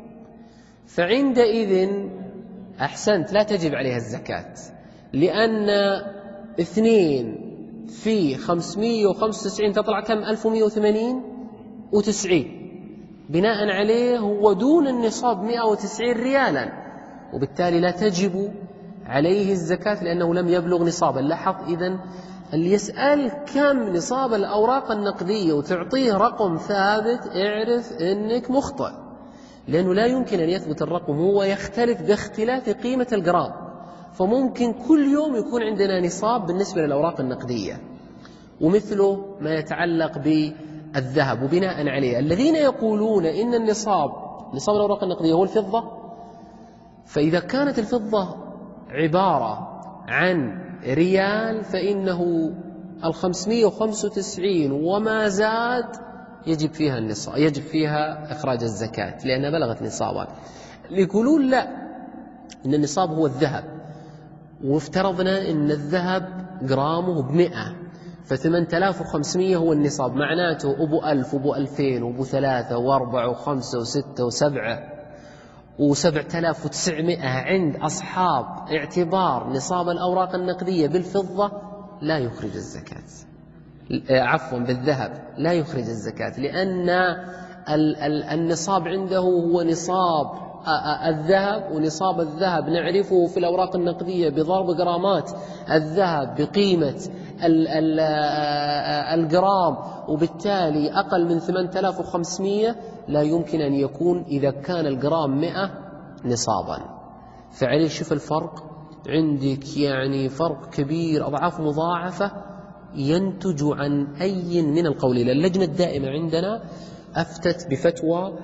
فعندئذ أحسنت لا تجب عليها الزكاة، لأن اثنين في خمسمائة وخمسة وتسعين تطلع كم؟ ألف ومائة وثمانين وتسعين، بناء عليه هو دون النصاب مائة وتسعين ريالا، وبالتالي لا تجب عليه الزكاة لأنه لم يبلغ نصابا. لاحظ إذن اللي يسأل كم نصاب الأوراق النقدية وتعطيه رقم ثابت، اعرف أنك مخطئ، لأنه لا يمكن أن يثبت الرقم، هو يختلف باختلاف قيمة الجرام. فممكن كل يوم يكون عندنا نصاب بالنسبة للأوراق النقدية، ومثله ما يتعلق بالذهب. وبناء عليه الذين يقولون إن النصاب نصاب الأوراق النقدية هو الفضة، فإذا كانت الفضة عبارة عن ريال فإنه الخمسمائة وخمسة وتسعين وما زاد يجب فيها النصاب، يجب فيها إخراج الزكاة لأنها بلغت نصابا. يقولون لا، إن النصاب هو الذهب، وافترضنا إن الذهب جرامه بمئة، فثمانية آلاف وخمسمائة هو النصاب، معناته أبو ألف وأبو ألفين وأبو ثلاثة وأربعة وخمسة وستة وسبعة وسبعة آلاف وتسعمائة عند أصحاب اعتبار نصاب الأوراق النقدية بالفضة لا يخرج الزكاة، عفوا بالذهب لا يخرج الزكاة، لأن النصاب عنده هو نصاب الذهب، ونصاب الذهب نعرفه في الأوراق النقدية بضرب جرامات الذهب بقيمة الجرام، وبالتالي أقل من ثمانية آلاف وخمسمائة لا يمكن أن يكون إذا كان الجرام مئة نصابا. فعليه شوف الفرق عندك، يعني فرق كبير أضعاف مضاعفة ينتج عن أي من القولين. اللجنة الدائمة عندنا أفتت بفتوى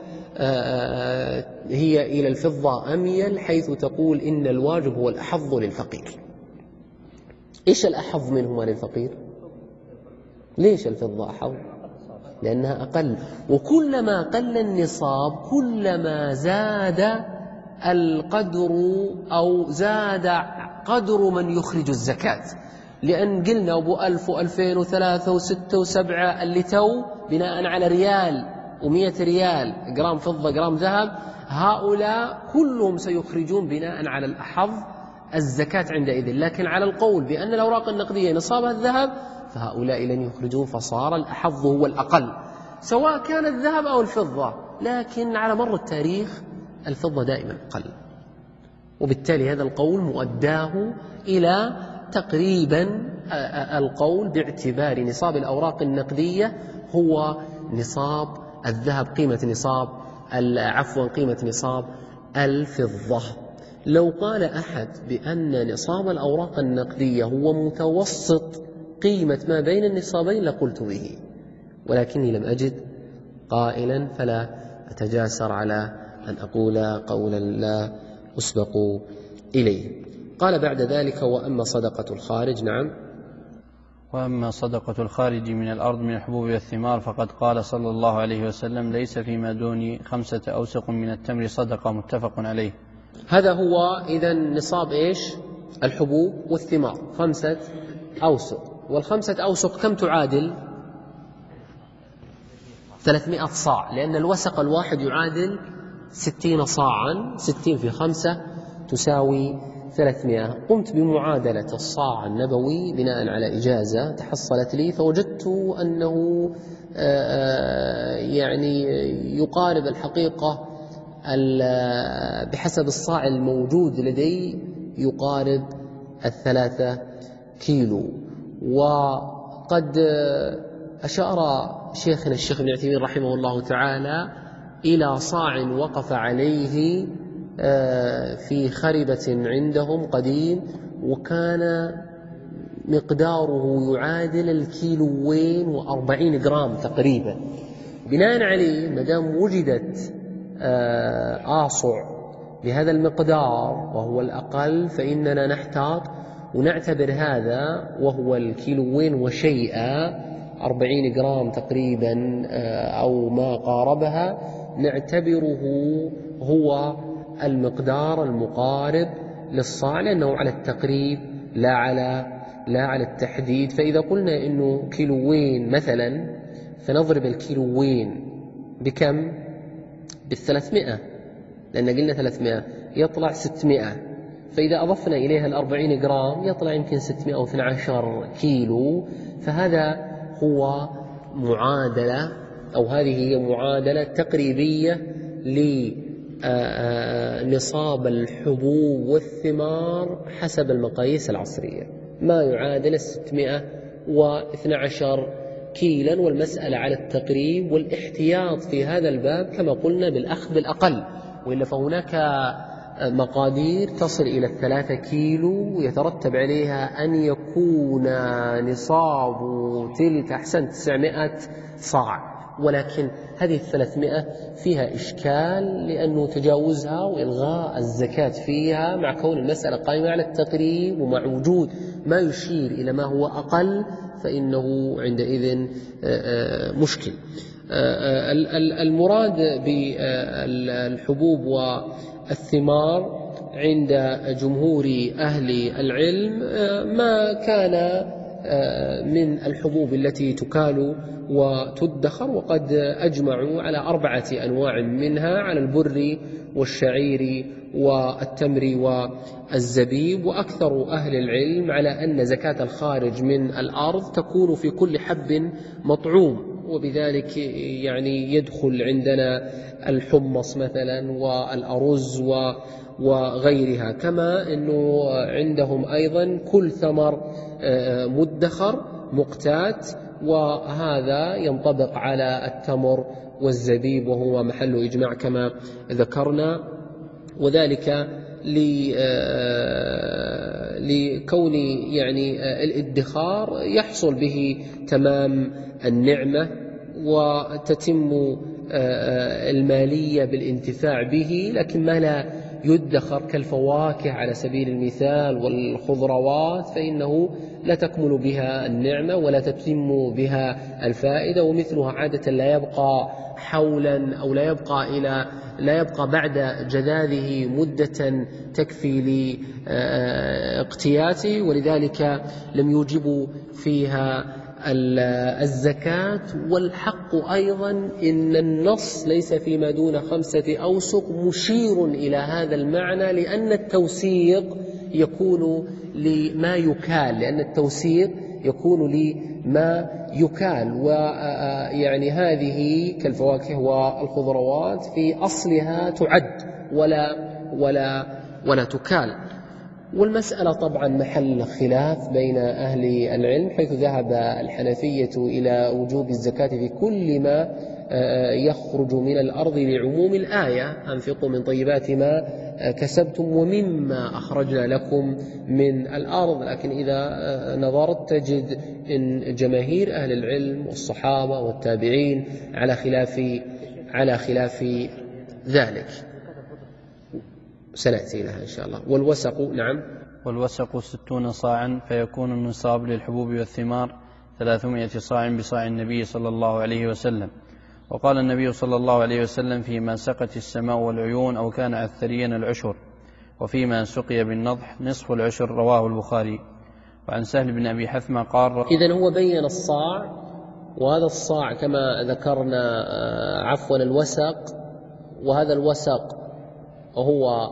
هي إلى الفضة أميل، حيث تقول إن الواجب هو الأحظ للفقير. إيش الأحظ منهما للفقير؟ ليش الفضة أحظ؟ لأنها أقل، وكلما قل النصاب كلما زاد القدر أو زاد قدر من يخرج الزكاة، لأن قلنا أبو ألف وألفين وثلاثة وستة وسبعة اللي تو بناء على ريال ومئة ريال جرام فضة جرام ذهب، هؤلاء كلهم سيخرجون بناء على الأحظ الزكاة عندئذ. لكن على القول بأن الأوراق النقدية نصابها الذهب فهؤلاء لن يخرجون، فصار الأحظ هو الأقل سواء كان الذهب أو الفضة، لكن على مر التاريخ الفضة دائما أقل، وبالتالي هذا القول مؤداه إلى تقريبا القول باعتبار نصاب الأوراق النقدية هو نصاب الذهب، قيمة نصاب عفوا قيمة نصاب الفضة. لو قال أحد بأن نصاب الأوراق النقدية هو متوسط قيمة ما بين النصابين لقلت به، ولكني لم أجد قائلا، فلا أتجاسر على أن أقول قولا لا أسبق إليه. قال بعد ذلك: وأما صدقة الخارج. نعم. وأما صدقة الخارج من الأرض من الحبوب والثمار فقد قال صلى الله عليه وسلم: ليس فيما دون خمسة أوسق من التمر صدقة، متفق عليه. هذا هو إذن نصاب إيش؟ الحبوب والثمار خمسة أوسق، والخمسة أوسق كم تعادل؟ ثلاثمائة صاع، لأن الوسق الواحد يعادل ستين صاعا، ستين في خمسة تساوي ثلاثمائة. قمت بمعادلة الصاع النبوي بناء على إجازة تحصلت لي، فوجدت أنه يعني يقارب الحقيقة بحسب الصاع الموجود لدي يقارب الثلاثة كيلو. وقد أشار شيخنا الشيخ ابن عثيمين رحمه الله تعالى إلى صاع وقف عليه في خربة عندهم قديم، وكان مقداره يعادل الكيلوين وأربعين جرام تقريبا. بناء عليه مدام وجدت آصع بهذا المقدار وهو الأقل فإننا نحتاط ونعتبر هذا وهو الكيلوين وشيئا أربعين جرام تقريبا أو ما قاربها، نعتبره هو المقدار المقارب للصاع، لأنه على التقريب لا على لا على التحديد. فإذا قلنا إنه كيلوين مثلا فنضرب الكيلوين بكم؟ بالثلاثمائة، لأن قلنا ثلاثمائة يطلع ستمائة، فإذا أضفنا إليها الأربعين جرام يطلع يمكن ستمائة واثني عشر كيلو. فهذا هو معادلة أو هذه هي معادلة تقريبية لنصاب الحبوب والثمار حسب المقاييس العصرية، ما يعادل ستمائة واثني عشر كيلا، والمسألة على التقريب والاحتياط في هذا الباب كما قلنا بالأخذ بالأقل، وإلا فهناك مقادير تصل إلى الثلاثة كيلو يترتب عليها أن يكون نصاب تلك أحسن تسعمائة صاع، ولكن هذه الثلاثمائة فيها إشكال لأنه تجاوزها وإلغاء الزكاة فيها مع كون المسألة قائمة على التقريب ومع وجود ما يشير إلى ما هو أقل، فإنه عندئذ مشكل. المراد بالحبوب والثمار عند جمهور أهل العلم ما كان من الحبوب التي تكال وتدخر، وقد أجمعوا على أربعة أنواع منها، على البر والشعير والتمر والزبيب. وأكثر أهل العلم على أن زكاة الخارج من الأرض تكون في كل حب مطعوم، وبذلك يعني يدخل عندنا الحمص مثلا والأرز وغيرها، كما أنه عندهم أيضا كل ثمر مدخر مقتات، وهذا ينطبق على التمر والزبيب وهو محل إجماع كما ذكرنا، وذلك لكون يعني الادخار يحصل به تمام النعمة وتتم المالية بالانتفاع به، لكن ما لا يدخر كالفواكه على سبيل المثال والخضروات فإنه لا تكمل بها النعمة ولا تتم بها الفائدة، ومثلها عادة لا يبقى حولا أو لا يبقى إلى لا يبقى بعد جذاذه مدة تكفي لاقتياته، ولذلك لم يوجبوا فيها الزكاة. والحق أيضا إن النص ليس فيما دون خمسة أوسق مشير إلى هذا المعنى، لأن التوسيق يكون لما يكال، لأن التوسيق يكون لما يكال، ويعني هذه كالفواكه والخضروات في أصلها تعد ولا ولا ولا تكال. والمسألة طبعا محل خلاف بين أهل العلم، حيث ذهب الحنفية إلى وجوب الزكاة في كل ما يخرج من الأرض لعموم الآية: أنفقوا من طيبات ما كسبتم ومما أخرجنا لكم من الأرض. لكن إذا نظرت تجد إن جماهير أهل العلم والصحابة والتابعين على خلاف على خلاف ذلك، سنأتي لها إن شاء الله. والوسق، نعم، والوسق ستون صاعا، فيكون النصاب للحبوب والثمار ثلاثمائة صاع بصاع النبي صلى الله عليه وسلم. وقال النبي صلى الله عليه وسلم: فيما سقت السماء والعيون أو كان عثريا العشر، وفيما سقي بالنضح نصف العشر. رواه البخاري. وعن سهل بن أبي حثمة قال: إذن هو بين الصاع، وهذا الصاع كما ذكرنا عفوا الوسق، وهذا الوسق هو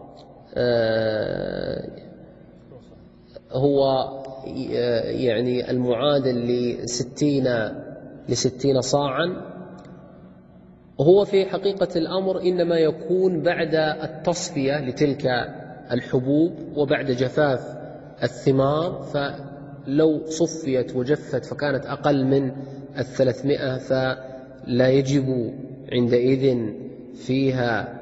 هو يعني المعادل لستين لستين صاعا. وهو في حقيقة الأمر إنما يكون بعد التصفية لتلك الحبوب وبعد جفاف الثمار، فلو صفيت وجفت فكانت أقل من الثلاثمائة فلا يجب عندئذ فيها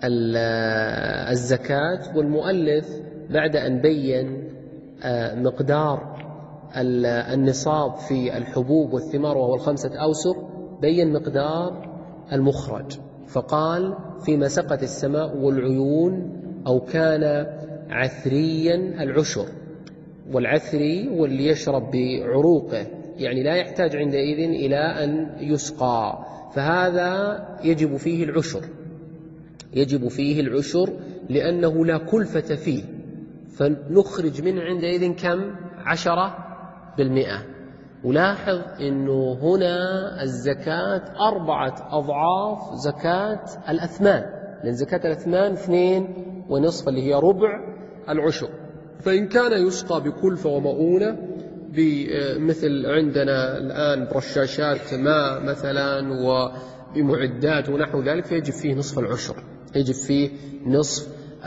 الزكاة. والمؤلف بعد أن بين مقدار النصاب في الحبوب والثمار وهو الخمسة أوسق، بين مقدار المخرج، فقال فيما سقت السماء والعيون أو كان عثريا العشر، والعثري هو اللي يشرب بعروقه، يعني لا يحتاج عندئذ إلى أن يسقى، فهذا يجب فيه العشر، يجب فيه العشر لأنه لا كلفة فيه، فنخرج منه عندئذ كم؟ عشرة بالمئة. ولاحظ أنه هنا الزكاة أربعة أضعاف زكاة الأثمان، لأن زكاة الأثمان اثنين ونصف اللي هي ربع العشر. فإن كان يسقى بكلفة ومؤونة بمثل عندنا الآن برشاشات ماء مثلا وبمعدات ونحو ذلك فيجب فيه نصف العشر، يجب فيه نصف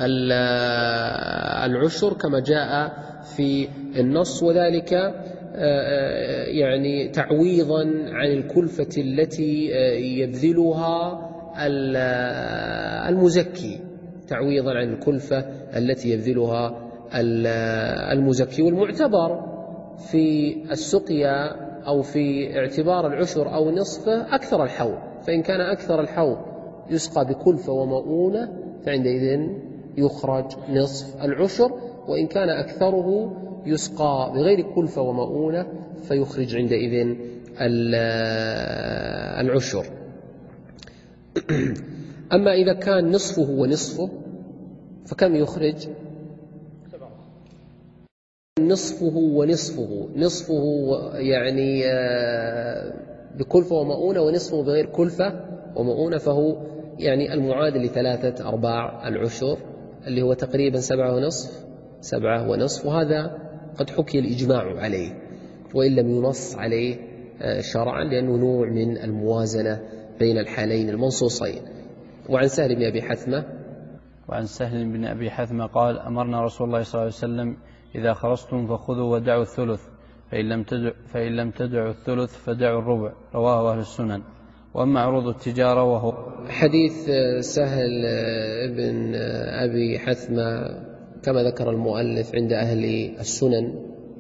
العشر كما جاء في النص، وذلك يعني تعويضا عن الكلفة التي يبذلها المزكي، تعويضا عن الكلفة التي يبذلها المزكي. والمعتبر في السقيا أو في اعتبار العشر أو نصفه أكثر الحول، فإن كان أكثر الحول يسقى بكلفة ومؤونة فعندئذ يخرج نصف العشر، وإن كان أكثره يسقى بغير كلفة ومؤونة فيخرج عندئذ العشر. أما إذا كان نصفه ونصفه فكم يخرج؟ نصفه ونصفه، نصفه يعني بكلفة ومؤونة ونصفه بغير كلفة ومؤونة، فهو يعني المعادل لثلاثة أرباع العشر اللي هو تقريبا سبعة ونصف سبعة ونصف، وهذا قد حكي الإجماع عليه وإن لم ينص عليه شرعا لأنه نوع من الموازنة بين الحالين المنصوصين. وعن سهل بن أبي حثمة وعن سهل بن أبي حثمة قال أمرنا رسول الله صلى الله عليه وسلم إذا خرجتم فخذوا ودعوا الثلث، فإن لم تدعوا, فإن لم تدعوا الثلث فدعوا الربع، رواه أهل السنن. وأما عروض التجارة وهو حديث سهل بن أبي حثمة كما ذكر المؤلف عند أهل السنن،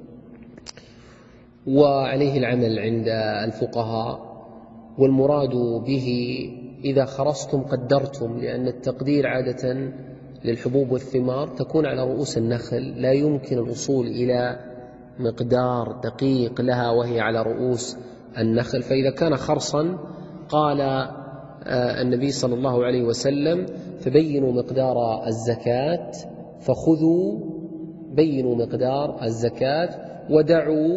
وعليه العمل عند الفقهاء، والمراد به إذا خرصتم قدرتم، لأن التقدير عادة للحبوب والثمار تكون على رؤوس النخل، لا يمكن الوصول إلى مقدار دقيق لها وهي على رؤوس النخل. فإذا كان خرصا قال النبي صلى الله عليه وسلم فبينوا مقدار الزكاة، فخذوا بينوا مقدار الزكاة ودعوا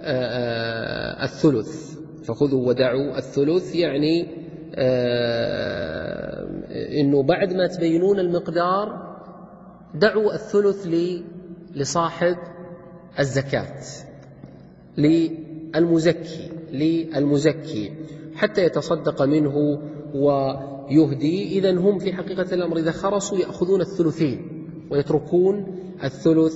الثلث، فخذوا ودعوا الثلث، يعني إنه بعد ما تبينون المقدار دعوا الثلث لصاحب الزكاة، للمزكي للمزكي حتى يتصدق منه ويهدي. إذن هم في حقيقة الأمر إذا خرصوا يأخذون الثلثين ويتركون الثلث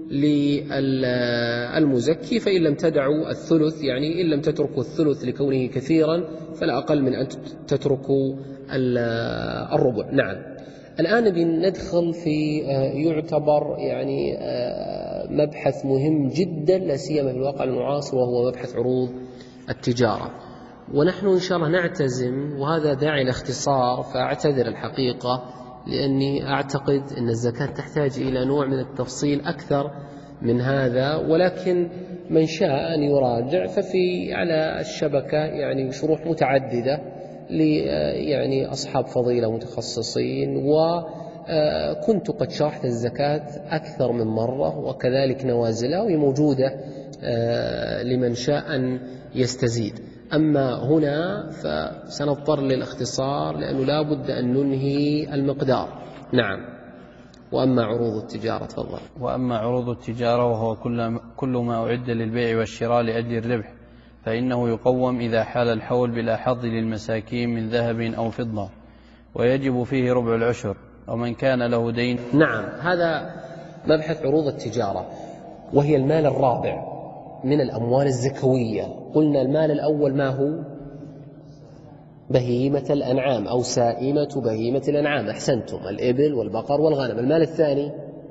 للمزكي، فإن لم تدعوا الثلث يعني إن لم تتركوا الثلث لكونه كثيرا فلا أقل من أن تتركوا الربع. نعم. الآن بندخل في يعتبر يعني مبحث مهم جدا لا سيما في الواقع المعاصر، وهو مبحث عروض التجارة. ونحن إن شاء الله نعتزم، وهذا داعي الاختصار، فأعتذر الحقيقة لأني أعتقد أن الزكاة تحتاج إلى نوع من التفصيل أكثر من هذا، ولكن من شاء أن يراجع ففي على الشبكة يعني شروح متعددة ل يعني أصحاب فضيلة متخصصين، وكنت قد شرحت الزكاة أكثر من مرة وكذلك نوازلها، وهي موجودة لمن شاء أن يستزيد. أما هنا فسنضطر للاختصار لأنه لا بد أن ننهي المقدار. نعم. وأما عروض التجارة تفضل. وأما عروض التجارة وهو كل, كل ما أعد للبيع والشراء لأجل الربح، فإنه يقوم إذا حال الحول بلا حظ للمساكين من ذهب أو فضة، ويجب فيه ربع العشر، ومن كان له دين. نعم. هذا مبحث عروض التجارة، وهي المال الرابع من الأموال الزكوية. قلنا المال الأول ما هو؟ بهيمة الأنعام أو سائمة بهيمة الأنعام، أحسنتم، الإبل والبقر والغنم. المال الثاني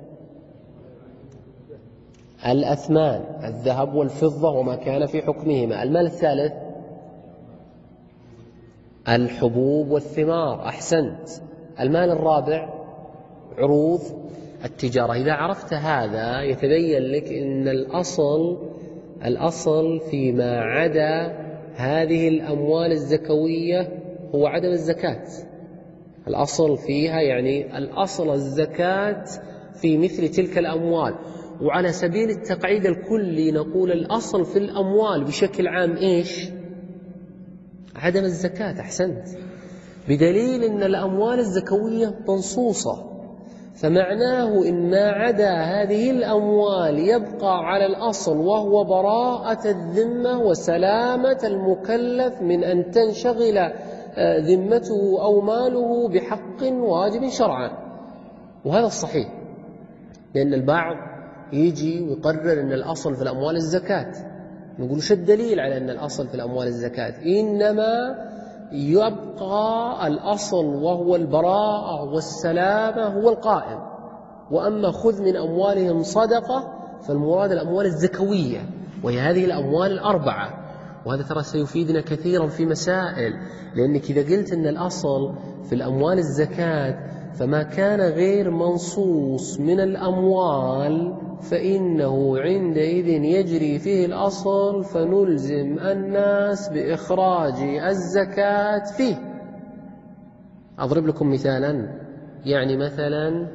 الأثمان، الذهب والفضة وما كان في حكمهما. المال الثالث الحبوب والثمار. أحسنت. المال الرابع عروض التجارة. إذا عرفت هذا يتبين لك أن الأصل الأصل فيما عدا هذه الأموال الزكوية هو عدم الزكاة. الأصل فيها يعني الأصل الزكاة في مثل تلك الأموال. وعلى سبيل التقعيد الكلي نقول الأصل في الأموال بشكل عام إيش؟ عدم الزكاة. أحسنت. بدليل أن الأموال الزكوية منصوصة، فمعناه إن ما عدا هذه الأموال يبقى على الأصل، وهو براءة الذمة وسلامة المكلف من أن تنشغل ذمته أو ماله بحق واجب شرعا. وهذا الصحيح، لأن البعض يجي ويقرر أن الأصل في الأموال الزكاة. نقول شو الدليل على أن الأصل في الأموال الزكاة؟ إنما يبقى الأصل وهو البراءة والسلامة هو القائم. وأما خذ من أموالهم صدقة فالمراد الأموال الزكوية، وهي هذه الأموال الأربعة. وهذا ترى سيفيدنا كثيرا في مسائل، لأنك إذا قلت أن الأصل في الأموال الزكاة فما كان غير منصوص من الأموال فإنه عندئذ يجري فيه الأصل، فنلزم الناس بإخراج الزكاة فيه. أضرب لكم مثالا، يعني مثلا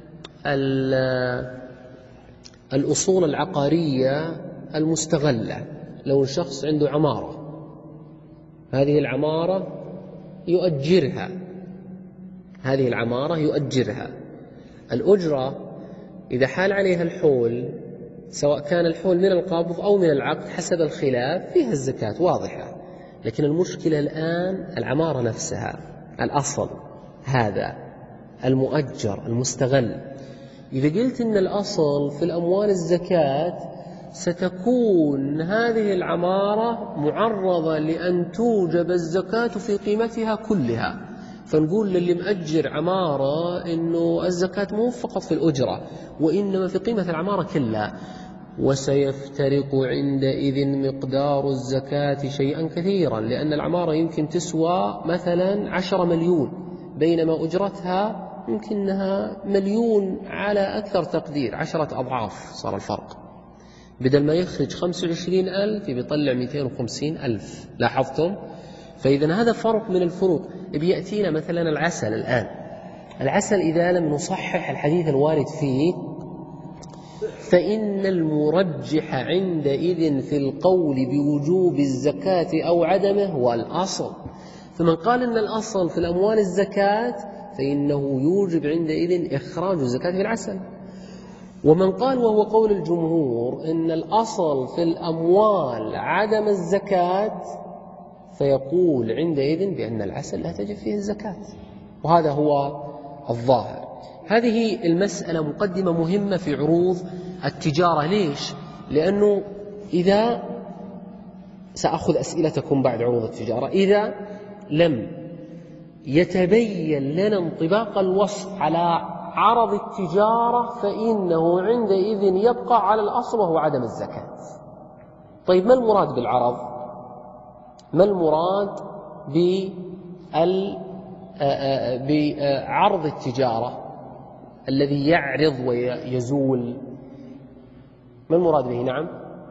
الأصول العقارية المستغلة. لو الشخص عنده عمارة، هذه العمارة يؤجرها هذه العمارة يؤجرها الأجرة إذا حال عليها الحول، سواء كان الحول من القبض أو من العقد حسب الخلاف، فيها الزكاة واضحة. لكن المشكلة الآن العمارة نفسها، الأصل هذا المؤجر المستغل. إذا قلت إن الأصل في الأموال الزكاة، ستكون هذه العمارة معرضة لأن توجب الزكاة في قيمتها كلها. فنقول للي مأجر عمارة إنه الزكاة مو فقط في الأجرة، وإنما في قيمة العمارة كلها. وسيفترق عندئذ مقدار الزكاة شيئا كثيرا، لأن العمارة يمكن تسوى مثلا عشرة مليون، بينما أجرتها يمكنها مليون على أكثر تقدير، عشرة أضعاف صار الفرق. بدل ما يخرج خمسة وعشرين ألف بيطلع مئتين وخمسين ألف. لاحظتم؟ فإذا هذا فرق من الفروق. بيأتينا مثلا العسل الآن. العسل إذا لم نصحح الحديث الوارد فيه فإن المرجح عندئذ في القول بوجوب الزكاة أو عدمه هو الأصل. فمن قال إن الأصل في الأموال الزكاة فإنه يوجب عندئذ إخراج الزكاة في العسل. ومن قال وهو قول الجمهور إن الأصل في الأموال عدم الزكاة فيقول عندئذ بأن العسل لا تجب فيه الزكاة. وهذا هو الظاهر. هذه المسألة مقدمة مهمة في عروض التجارة. ليش؟ لأنه إذا سأخذ أسئلتكم بعد عروض التجارة، إذا لم يتبين لنا انطباق الوصف على عرض التجارة فإنه عندئذ يبقى على الأصل وهو عدم الزكاة. طيب ما المراد بالعرض؟ ما المراد بعرض التجارة الذي يعرض ويزول؟ ما المراد به؟ نعم.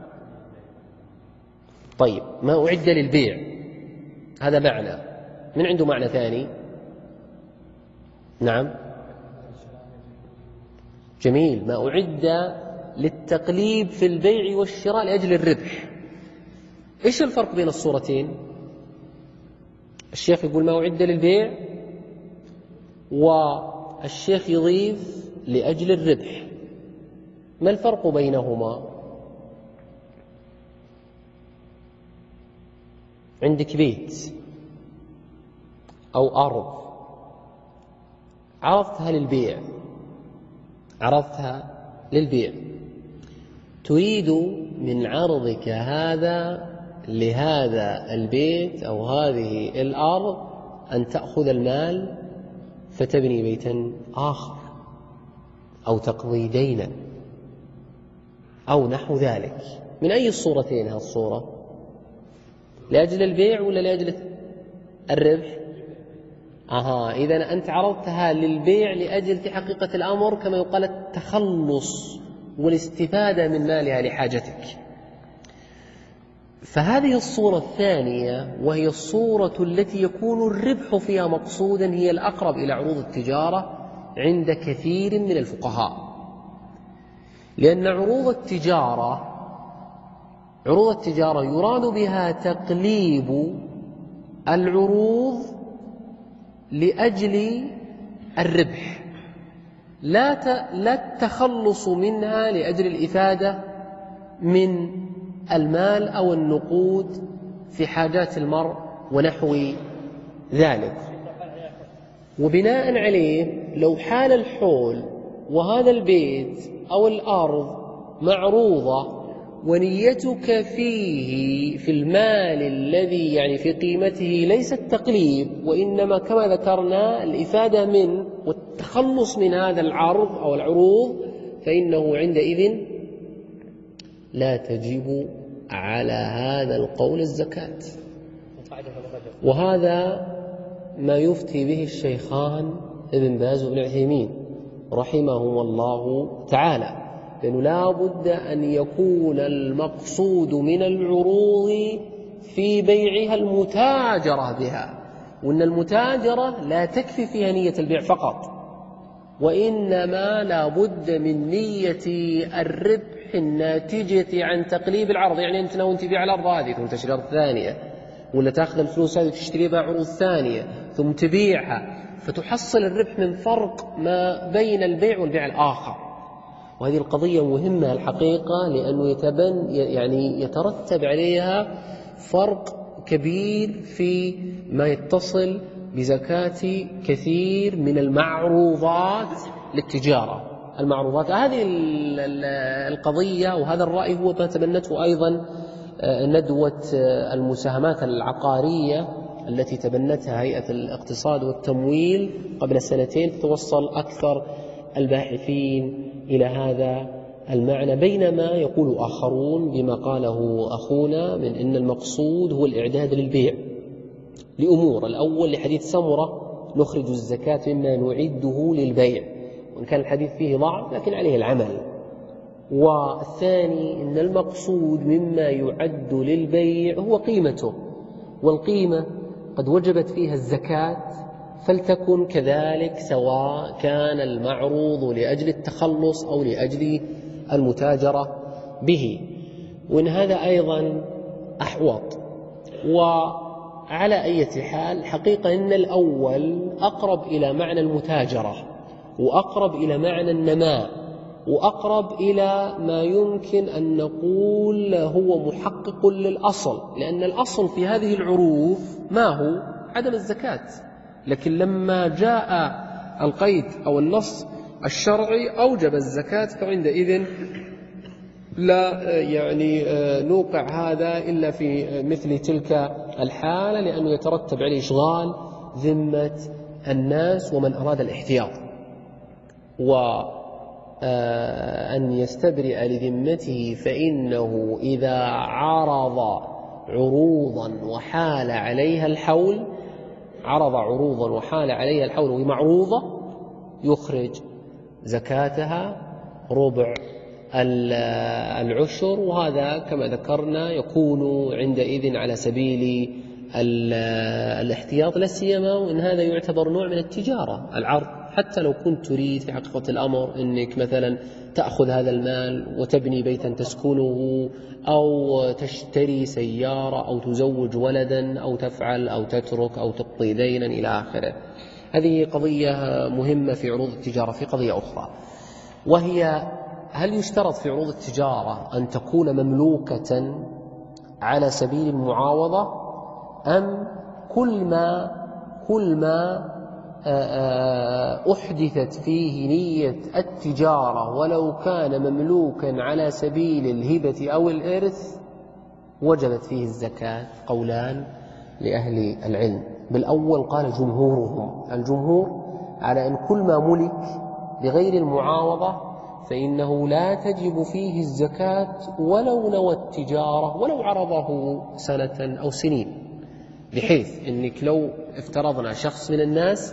طيب ما أعد للبيع هذا معنى، من عنده معنى ثاني؟ نعم جميل. ما أعد للتقليب في البيع والشراء لأجل الربح. إيش الفرق بين الصورتين؟ الشيخ يقول ما أعد للبيع، والشيخ يضيف لأجل الربح. ما الفرق بينهما؟ عندك بيت أو أرض عرضتها للبيع عرضتها للبيع تريد من عرضك هذا لهذا البيت أو هذه الأرض أن تأخذ المال فتبني بيتا آخر أو تقضي دينا أو نحو ذلك. من أي الصورتين هذه الصورة؟ لأجل البيع ولا لأجل الربح. أها، إذن أنت عرضتها للبيع لأجل في حقيقة الأمر كما يقال التخلص والاستفادة من مالها لحاجتك. فهذه الصورة الثانية وهي الصورة التي يكون الربح فيها مقصودا هي الأقرب إلى عروض التجارة عند كثير من الفقهاء، لأن عروض التجارة عروض التجارة يراد بها تقليب العروض لأجل الربح، لا لا التخلص منها لأجل الإفادة من المال أو النقود في حاجات المرء ونحو ذلك. وبناء عليه لو حال الحول وهذا البيت أو الأرض معروضة ونيتك فيه في المال الذي يعني في قيمته ليس التقليب وإنما كما ذكرنا الإفادة منه والتخلص من هذا العرض أو العروض، فإنه عندئذ لا تجب على هذا القول الزكاة. وهذا ما يفتي به الشيخان ابن باز وابن عثيمين رحمهما الله تعالى، لأنه لا بد أن يكون المقصود من العروض في بيعها المتاجرة بها، وأن المتاجرة لا تكفي فيها نية البيع فقط، وإنما لا بد من نية الربح الناتجة عن تقليب العرض. يعني أنت لو أنت تبيع الأرض هذه ثم تشتري أرض ثانية، ولا تأخذ الفلوس هذه وتشتري بها عروض ثانية ثم تبيعها، فتحصل الربح من فرق ما بين البيع والبيع الآخر. وهذه القضية مهمة الحقيقة، لأنه يتبن يعني يترتب عليها فرق كبير في ما يتصل بزكاة كثير من المعروضات للتجارة. المعروضات هذه القضية وهذا الرأي هو ما تبنته أيضا ندوة المساهمات العقارية التي تبنتها هيئة الاقتصاد والتمويل قبل سنتين، تتوصل أكثر الباحثين إلى هذا المعنى، بينما يقول آخرون بما قاله أخونا من أن المقصود هو الإعداد للبيع لأمور. الأول لحديث سمرة نخرج الزكاة مما نعده للبيع، وإن كان الحديث فيه ضعف لكن عليه العمل. والثاني أن المقصود مما يعد للبيع هو قيمته، والقيمة قد وجبت فيها الزكاة فلتكن كذلك سواء كان المعروض لأجل التخلص أو لأجل المتاجرة به، وإن هذا أيضا أحوط. وعلى أي حال حقيقة أن الأول أقرب إلى معنى المتاجرة وأقرب إلى معنى النماء وأقرب إلى ما يمكن أن نقول هو محقق للأصل، لأن الأصل في هذه العروض ما هو؟ عدم الزكاة. لكن لما جاء القيد أو النص الشرعي أوجب الزكاة، فعندئذ لا يعني نوقع هذا إلا في مثل تلك الحالة، لأنه يترتب عليه إشغال ذمة الناس ومن أراد الاحتياط، وأن يستبرئ لذمته، فإنه إذا عرض عروضا وحال عليها الحول عرض عروضا وحال عليها الحول وهي معروضة يخرج زكاتها ربع العشر، وهذا كما ذكرنا يكون عندئذ على سبيل الاحتياط، لا سيما وإن هذا يعتبر نوع من التجارة العرض. حتى لو كنت تريد في حقيقة الأمر أنك مثلا تأخذ هذا المال وتبني بيتا تسكنه أو تشتري سيارة أو تزوج ولدا أو تفعل أو تترك أو تقضي دينا إلى آخره، هذه قضية مهمة في عروض التجارة. في قضية أخرى وهي هل يشترط في عروض التجارة أن تكون مملوكة على سبيل المعاوضة، أم كل ما كل ما أحدثت فيه نية التجارة ولو كان مملوكا على سبيل الهبة أو الإرث وجبت فيه الزكاة؟ قولان لأهل العلم. بالأول قال جمهورهم الجمهور على أن كل ما ملك بغير المعاوضة فإنه لا تجب فيه الزكاة ولو نوى التجارة ولو عرضه سنة أو سنين، بحيث أنك لو افترضنا شخص من الناس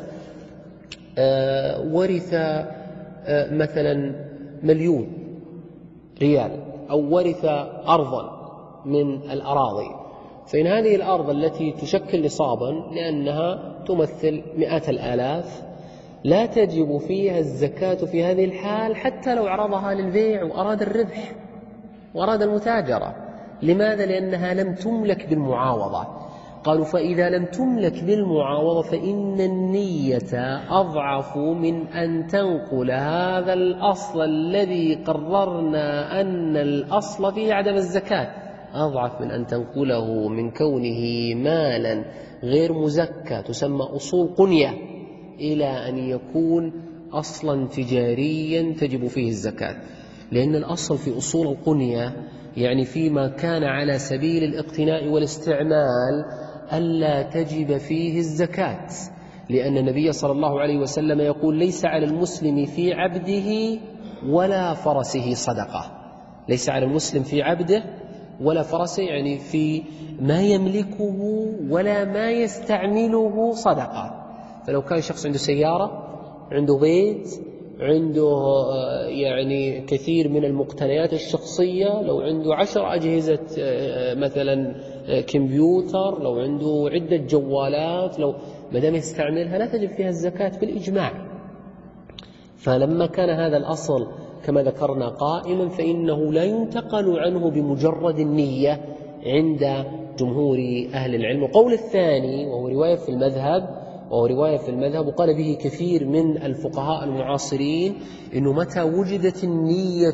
ورث مثلا مليون ريال أو ورث أرضا من الأراضي، فإن هذه الأرض التي تشكل نصابا لأنها تمثل مئات الآلاف لا تجب فيها الزكاة في هذه الحال حتى لو عرضها للبيع وأراد الربح وأراد المتاجرة. لماذا؟ لأنها لم تملك بالمعاوضة. قالوا فإذا لم تملك بالمعاوضة فإن النية أضعف من أن تنقل هذا الأصل الذي قررنا أن الأصل فيه عدم الزكاة، أضعف من أن تنقله من كونه مالا غير مزكى تسمى أصول قنية إلى أن يكون أصلا تجاريا تجب فيه الزكاة. لأن الأصل في أصول القنية يعني فيما كان على سبيل الاقتناء والاستعمال ألا تجب فيه الزكاة، لأن النبي صلى الله عليه وسلم يقول ليس على المسلم في عبده ولا فرسه صدقة. ليس على المسلم في عبده ولا فرسه يعني في ما يملكه ولا ما يستعمله صدقة. فلو كان شخص عنده سيارة، عنده بيت، عنده يعني كثير من المقتنيات الشخصية، لو عنده عشر أجهزة مثلا كمبيوتر، لو عنده عدة جوالات، لو مدام يستعملها لا تجب فيها الزكاة بالإجماع. فلما كان هذا الأصل كما ذكرنا قائما فإنه لا ينتقل عنه بمجرد النية عند جمهور أهل العلم. وقول الثاني وهو رواية في المذهب وهو رواية في المذهب وقال به كثير من الفقهاء المعاصرين إنه متى وجدت النية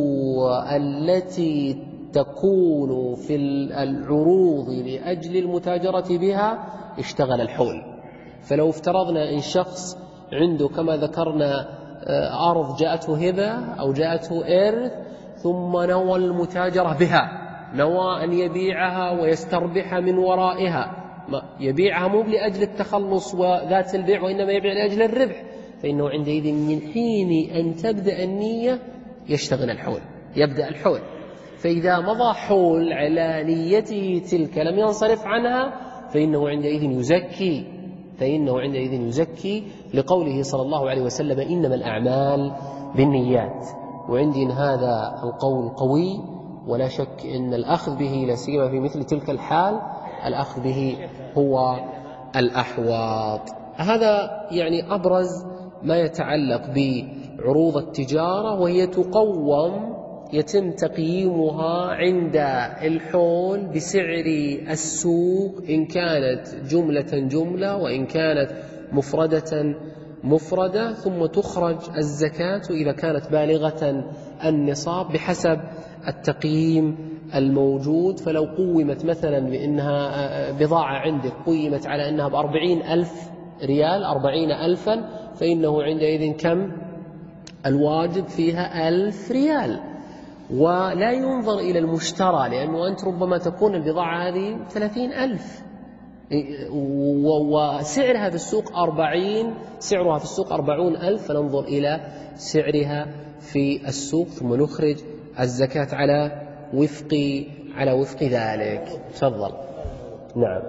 التي تكون في العروض لأجل المتاجرة بها اشتغل الحول. فلو افترضنا إن شخص عنده كما ذكرنا أرض جاءته هبة أو جاءته إرث ثم نوى المتاجرة بها، نوى أن يبيعها ويستربح من ورائها، يبيعها مو لأجل التخلص وذات البيع وإنما يبيع لأجل الربح، فإنه عندئذ من حين أن تبدأ النية يشتغل الحول، يبدأ الحول. فإذا مضى حول على نيته تلك لم ينصرف عنها فإنه عندئذ يزكي فإنه عندئذ يزكي لقوله صلى الله عليه وسلم إنما الأعمال بالنيات. وعندي هذا القول قوي ولا شك أن الأخذ به لا سيما في مثل تلك الحال الأخذ به هو الأحوط. هذا يعني أبرز ما يتعلق بعروض التجارة، وهي تقوم يتم تقييمها عند الحول بسعر السوق إن كانت جملة جملة وإن كانت مفردة مفردة، ثم تخرج الزكاة إذا كانت بالغة النصاب بحسب التقييم الموجود. فلو قومت مثلا بأنها بضاعة عندك قيمت على أنها بأربعين ألف ريال أربعين ألفا فإنه عندئذ كم الواجب فيها ألف ريال، ولا ينظر إلى المشترى لأنه أنت ربما تكون البضاعة هذه ثلاثين ألف وسعرها في السوق أربعين سعرها في السوق أربعون ألف، فننظر إلى سعرها في السوق ثم نخرج الزكاة على وفق على وفق ذلك. تفضل. نعم.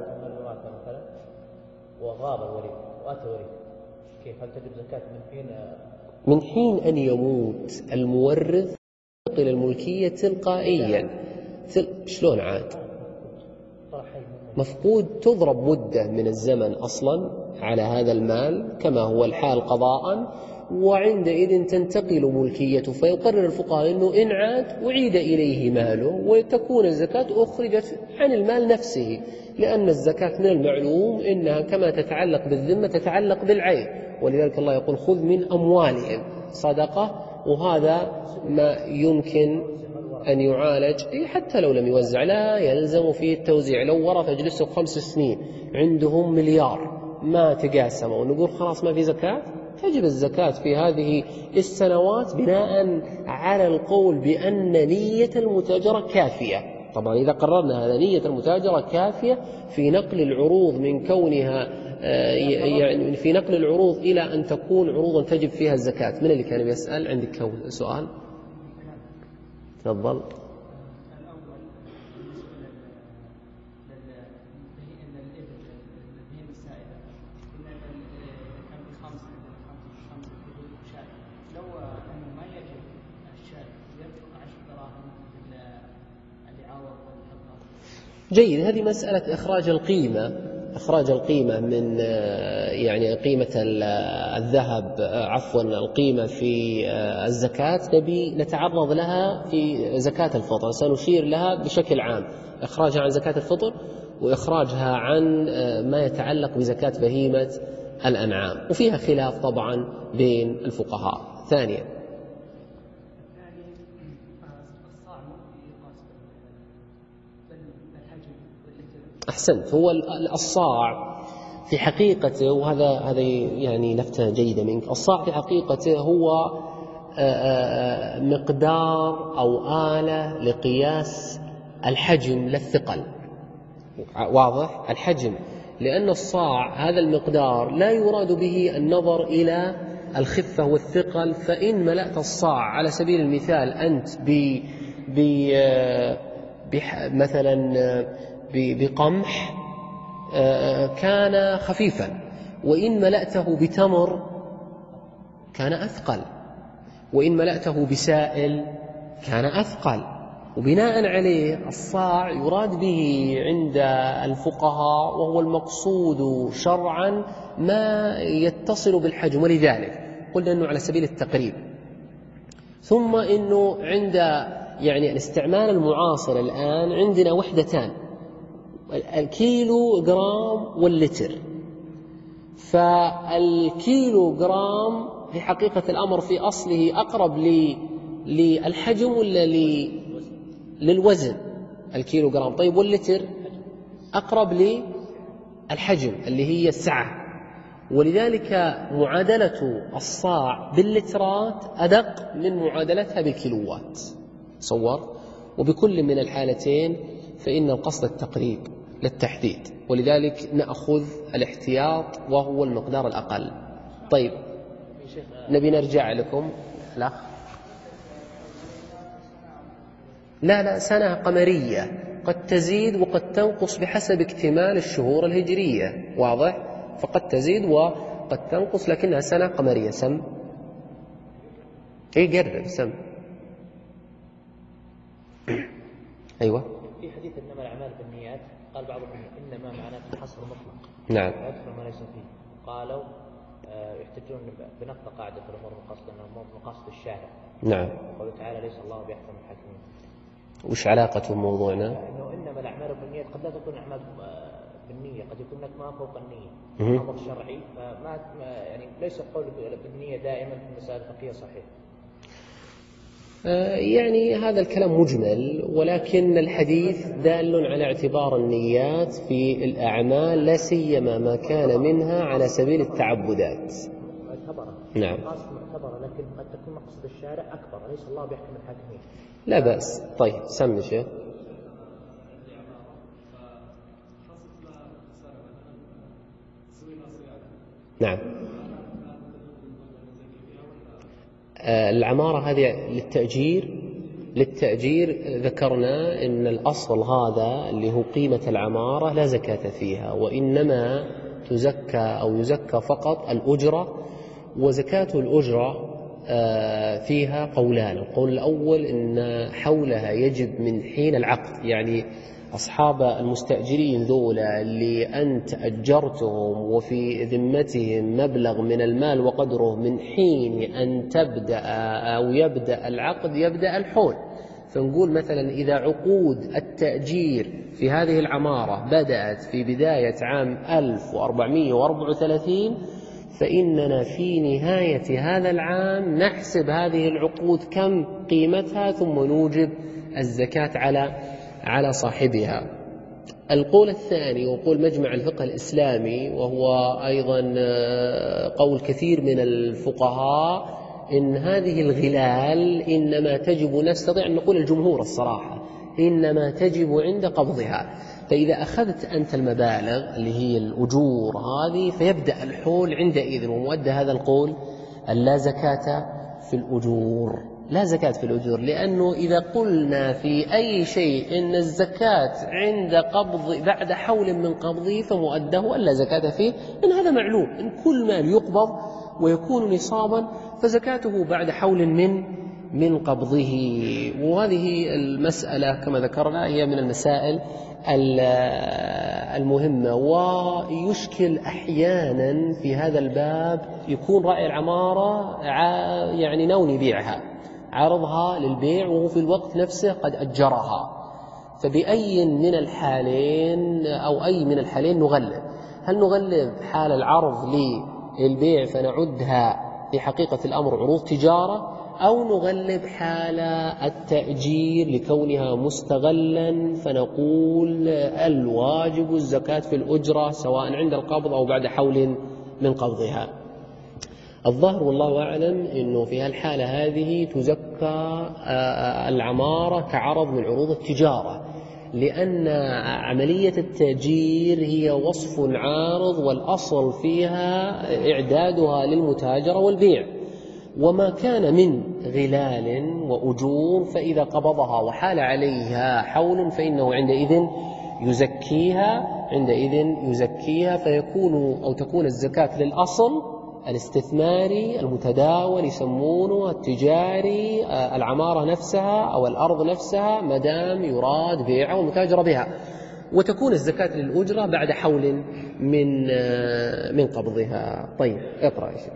وغاب الوريث وأتى وريث كيف هل تجب زكاة من حين من حين أن يموت المورث إلى الملكية تلقائيا؟ شلون عاد مفقود؟ تضرب مدة من الزمن أصلا على هذا المال كما هو الحال قضاء، وعندئذ تنتقل ملكيته، فيقرر الفقهاء أنه إن عاد أعيد إليه ماله وتكون الزكاة أخرجت عن المال نفسه، لأن الزكاة من المعلوم إنها كما تتعلق بالذمة تتعلق بالعين، ولذلك الله يقول خذ من أموالهم صدقة، وهذا ما يمكن أن يعالج حتى لو لم يوزع، لا يلزم فيه التوزيع. لو ورث جلسوا خمس سنين عندهم مليار ما تقاسموا ونقول خلاص ما في زكاة، تجب الزكاة في هذه السنوات بناء على القول بأن نية المتاجرة كافية. طبعا إذا قررنا هذا نية المتاجرة كافية في نقل العروض من كونها يعني في نقل العروض إلى أن تكون عروضا تجب فيها الزكاة. من اللي كان يسأل؟ عندك سؤال؟ تفضل. جيد. هذه مسألة إخراج القيمة، إخراج القيمة من يعني قيمة الذهب، عفوا القيمة في الزكاة، نبي نتعرض لها في زكاة الفطر. سنشير لها بشكل عام، إخراجها عن زكاة الفطر وإخراجها عن ما يتعلق بزكاة بهيمة الأنعام، وفيها خلاف طبعا بين الفقهاء. ثانيا أحسنت، هو الصاع في حقيقته، وهذا هذا يعني لفتة جيدة منك، الصاع في حقيقته هو مقدار أو آلة لقياس الحجم للثقل. واضح الحجم، لأن الصاع هذا المقدار لا يراد به النظر إلى الخفة والثقل. فإن ملأت الصاع على سبيل المثال أنت ب ب مثلا بقمح كان خفيفا، وإن ملأته بتمر كان أثقل، وإن ملأته بسائل كان أثقل. وبناء عليه الصاع يراد به عند الفقهاء وهو المقصود شرعا ما يتصل بالحجم، ولذلك قلنا أنه على سبيل التقريب. ثم أنه عند يعني الاستعمال المعاصر الآن عندنا وحدتان، الكيلو جرام واللتر. فالكيلو جرام في حقيقة الأمر في أصله أقرب للحجم ولا للوزن؟ الكيلو جرام. طيب واللتر أقرب للحجم اللي هي السعة، ولذلك معادلة الصاع باللترات أدق من معادلتها بالكيلوات. صور. وبكل من الحالتين فإن القصد التقريب للتحديد، ولذلك نأخذ الاحتياط وهو المقدار الأقل. طيب نبي نرجع لكم. لا لا لا سنة قمرية قد تزيد وقد تنقص بحسب اكتمال الشهور الهجرية. واضح؟ فقد تزيد وقد تنقص لكنها سنة قمرية. سم ايه قرب سم. أيوة. في حديث إنما الأعمال بالنيات قال بعضهم إنما معناه الحصر مطلق. نعم. يدخل ما ليس فيه. قالوا آه يحتجون بنقض قاعدة الأمور مقاصد أنه مقاصد الشارع. نعم. قوله تعالى ليس الله بيحكم الحاكمين. وش علاقة موضوعنا؟ إنه إنما الأعمال بالنيات قد لا تكون أعمال بالنية، قد يكون لك ما فوق النية. أمر شرعي، فما يعني ليس القول بالنية دائما في المسائل الفقهية صحيح. يعني هذا الكلام مجمل، ولكن الحديث دال على اعتبار النيات في الأعمال، لا سيما ما كان منها على سبيل التعبدات. معتبرة. نعم. قاصد معتبرة، لكن قد تكون مقصد الشارع أكبر. ليس الله بيحكم الحاكمين. لا بأس. طيب سمي شيخ. نعم. العمارة هذه للتأجير. للتأجير ذكرنا إن الأصل هذا اللي هو قيمة العمارة لا زكاة فيها، وإنما تزكى أو يزكى فقط الأجرة. وزكاة الأجرة فيها قولان. القول الأول إن حولها يجب من حين العقد، يعني أصحاب المستأجرين ذولا اللي أنت أجرتهم وفي ذمتهم مبلغ من المال وقدره، من حين أن تبدأ أو يبدأ العقد يبدأ الحول. فنقول مثلا إذا عقود التأجير في هذه العمارة بدأت في بداية عام ألف وأربعمائة وأربعة وثلاثين، فإننا في نهاية هذا العام نحسب هذه العقود كم قيمتها، ثم نوجب الزكاة على على صاحبها. القول الثاني وقول مجمع الفقه الإسلامي، وهو أيضا قول كثير من الفقهاء، إن هذه الغلال إنما تجب، نستطيع أن نقول الجمهور الصراحة، إنما تجب عند قبضها. فإذا أخذت أنت المبالغ اللي هي الأجور هذه فيبدأ الحول عندئذ. ومؤدى هذا القول اللا زكاة في الأجور، لا زكاة في الأجور، لأنه إذا قلنا في أي شيء إن الزكاة عند قبض بعد حول من قبضه فمؤداه ألا زكاة فيه، إن هذا معلوم إن كل مال يقبض ويكون نصابا فزكاته بعد حول من من قبضه. وهذه المسألة كما ذكرنا هي من المسائل المهمة. ويشكل أحيانا في هذا الباب يكون رأي العمارة يعني ناوي يبيعها، عرضها للبيع وهو في الوقت نفسه قد أجرها، فبأي من الحالين أو أي من الحالين نغلب؟ هل نغلب حال العرض للبيع فنعدها في حقيقة الأمر عروض تجارة، أو نغلب حال التأجير لكونها مستغلا فنقول الواجب الزكاة في الأجرة سواء عند القبض أو بعد حول من قبضها؟ الظاهر والله أعلم أنه في هالحالة هذه تزكى العمارة كعرض من عروض التجارة، لأن عملية التأجير هي وصف عارض والأصل فيها إعدادها للمتاجرة والبيع، وما كان من غلال وأجور فإذا قبضها وحال عليها حول فإنه عندئذ يزكيها عندئذ يزكيها فيكون أو تكون الزكاة للأصل الاستثماري المتداول يسمونه التجاري، العمارة نفسها أو الأرض نفسها مدام يراد بيعها والمتاجرة بها، وتكون الزكاة للأجرة بعد حول من من قبضها. طيب اقرأ يا شيخ.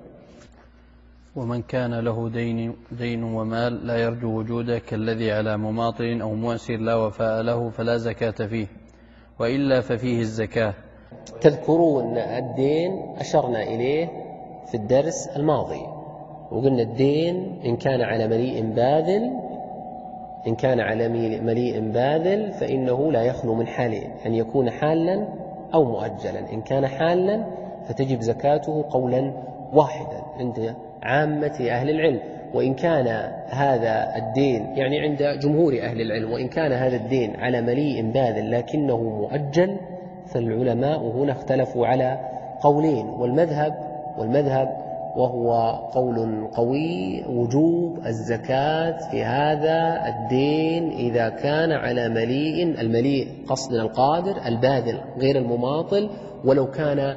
ومن كان له دين, دين ومال لا يرجو وجوده كالذي على مماطل أو مؤسر لا وفاء له فلا زكاة فيه، وإلا ففيه الزكاة. تذكرون الدين أشرنا إليه في الدرس الماضي وقلنا الدين إن كان على مليء باذل إن كان على مليء باذل فإنه لا يخلو من حالين، أن يكون حالا أو مؤجلا. إن كان حالا فتجب زكاته قولا واحدا عند عامة أهل العلم، وإن كان هذا الدين يعني عند جمهور أهل العلم، وإن كان هذا الدين على مليء باذل لكنه مؤجل فالعلماء هنا اختلفوا على قولين، والمذهب والمذهب وهو قول قوي وجوب الزكاة في هذا الدين إذا كان على مليء، المليء قصدنا القادر الباذل غير المماطل، ولو كان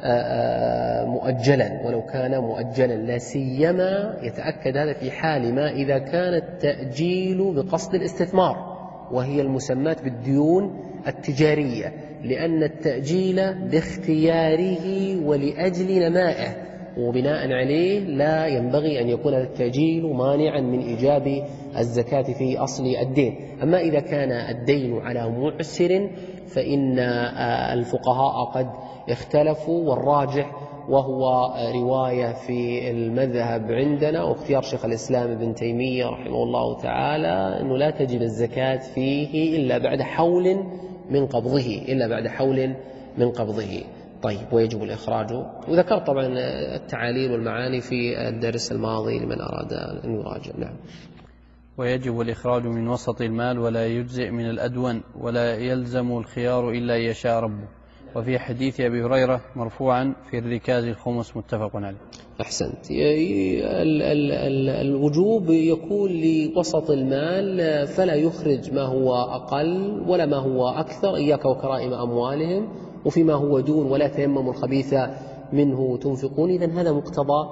مؤجلا ولو كان مؤجلا لا سيما يتأكد هذا في حال ما إذا كان التأجيل بقصد الاستثمار، وهي المسمات بالديون التجارية، لأن التأجيل باختياره ولأجل نمائه، وبناء عليه لا ينبغي أن يكون التأجيل مانعا من إيجاب الزكاة في أصل الدين. أما إذا كان الدين على معسر فإن الفقهاء قد اختلفوا، والراجح وهو رواية في المذهب عندنا واختيار شيخ الإسلام ابن تيمية رحمه الله تعالى أنه لا تجب الزكاة فيه إلا بعد حول من قبضه إلا بعد حول من قبضه. طيب ويجب الإخراج، وذكرت طبعا التعاليل والمعاني في الدرس الماضي لمن أراد أن يراجع. نعم. ويجب الإخراج من وسط المال ولا يجزئ من الأدون ولا يلزم الخيار إلا يشاء ربه. وفي حديث أبي هريرة مرفوعا في الركاز الخمس متفق عليه. أحسنت. ال ال ال الوجوب يكون لوسط المال فلا يخرج ما هو أقل ولا ما هو أكثر، إياك وكرائم أموالهم، وفيما هو دون ولا تيمموا الخبيث منه تنفقون. إذن هذا مقتضى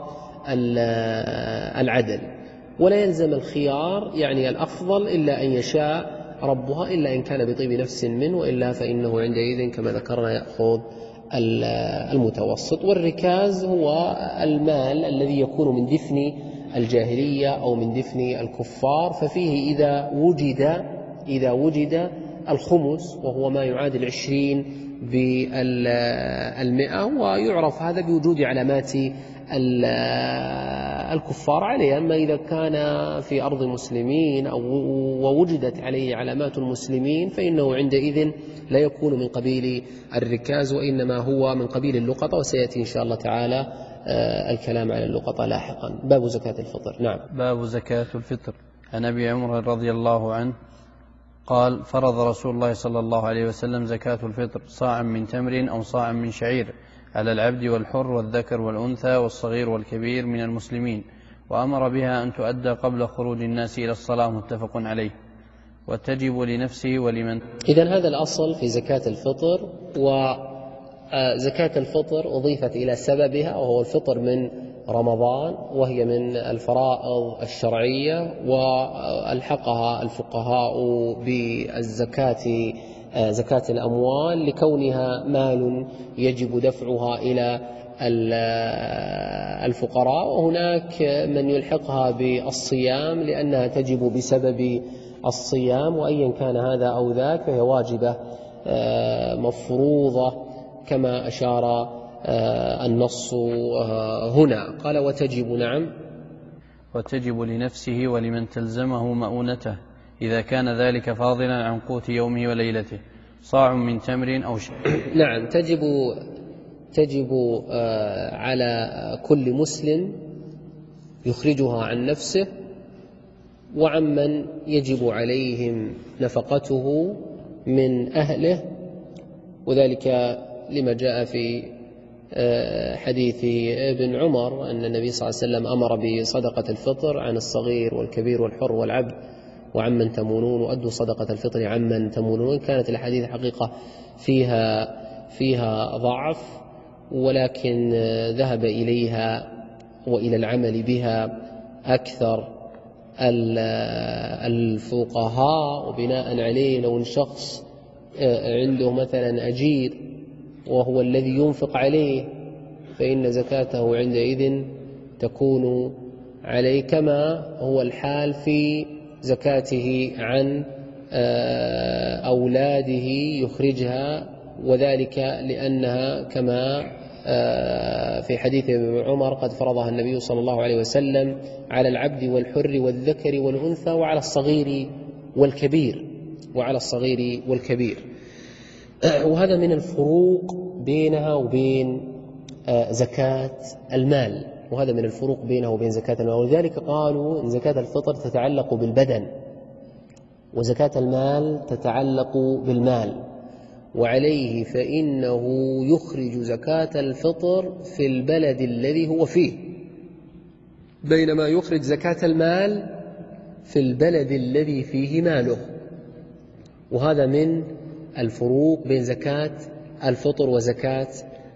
العدل، ولا يلزم الخيار يعني الأفضل إلا أن يشاء ربها، إلا إن كان بطيب نفس منه، وإلا فإنه عندئذ كما ذكرنا يأخذ المتوسط. والركاز هو المال الذي يكون من دفن الجاهلية أو من دفن الكفار، ففيه إذا وجد إذا وجد الخمس وهو ما يعادل عشرين بالمئة، ويعرف هذا بوجود علامات الكفار عليه. أما إذا كان في أرض المسلمين أو ووجدت عليه علامات المسلمين فإنه عندئذ لا يكون من قبيل الركاز، وإنما هو من قبيل اللقطة، وسيأتي إن شاء الله تعالى الكلام على اللقطة لاحقا. باب زكاة الفطر. نعم. باب زكاة الفطر. عن أبي عمرو رضي الله عنه قال: فرض رسول الله صلى الله عليه وسلم زكاة الفطر صاعا من تمر أو صاعا من شعير على العبد والحر والذكر والأنثى والصغير والكبير من المسلمين، وأمر بها أن تؤدى قبل خروج الناس إلى الصلاة متفق عليه، وتجب لنفسه ولمن. إذن هذا الأصل في زكاة الفطر، وزكاة الفطر أضيفت إلى سببها وهو الفطر من رمضان، وهي من الفرائض الشرعية، والحقها الفقهاء بالزكاة، زكاة الأموال، لكونها مال يجب دفعها إلى الفقراء. وهناك من يلحقها بالصيام لأنها تجب بسبب الصيام، وأيا كان هذا أو ذاك فهي واجبة مفروضة كما أشار النص هنا. قال وتجب، نعم، وتجب لنفسه ولمن تلزمه مؤونته إذا كان ذلك فاضلا عن قوت يومه وليلته، صاع من تمر أو شعير. نعم، تجب تجب على كل مسلم يخرجها عن نفسه وعمن يجب عليهم نفقته من أهله، وذلك لما جاء في حديث ابن عمر أن النبي صلى الله عليه وسلم أمر بصدقة الفطر عن الصغير والكبير والحر والعبد وعمن تمونون، وأدوا صدقة الفطر عمن تمونون. كانت الحديث حقيقة فيها فيها ضعف، ولكن ذهب إليها وإلى العمل بها أكثر الفقهاء، وبناء عليه لو أن شخص عنده مثلا أجير وهو الذي ينفق عليه فإن زكاته عندئذ تكون عليه، كما هو الحال في زكاته عن أولاده يخرجها، وذلك لأنها كما في حديث ابن عمر قد فرضها النبي صلى الله عليه وسلم على العبد والحر والذكر والأنثى وعلى الصغير والكبير وعلى الصغير والكبير. وهذا من الفروق بينها وبين زكاة المال، وهذا من الفروق بينها وبين زكاة المال. ولذلك قالوا إن زكاة الفطر تتعلق بالبدن وزكاة المال تتعلق بالمال، وعليه فإنه يخرج زكاة الفطر في البلد الذي هو فيه، بينما يخرج زكاة المال في البلد الذي فيه ماله. وهذا من الفروق بين زكاة الفطر وزكاة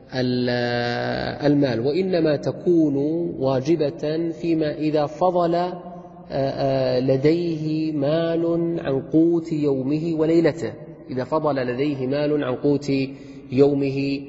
المال، وإنما تكون واجبة فيما إذا فضل لديه مال عن قوت يومه وليلته، إذا فضل لديه مال عن قوت يومه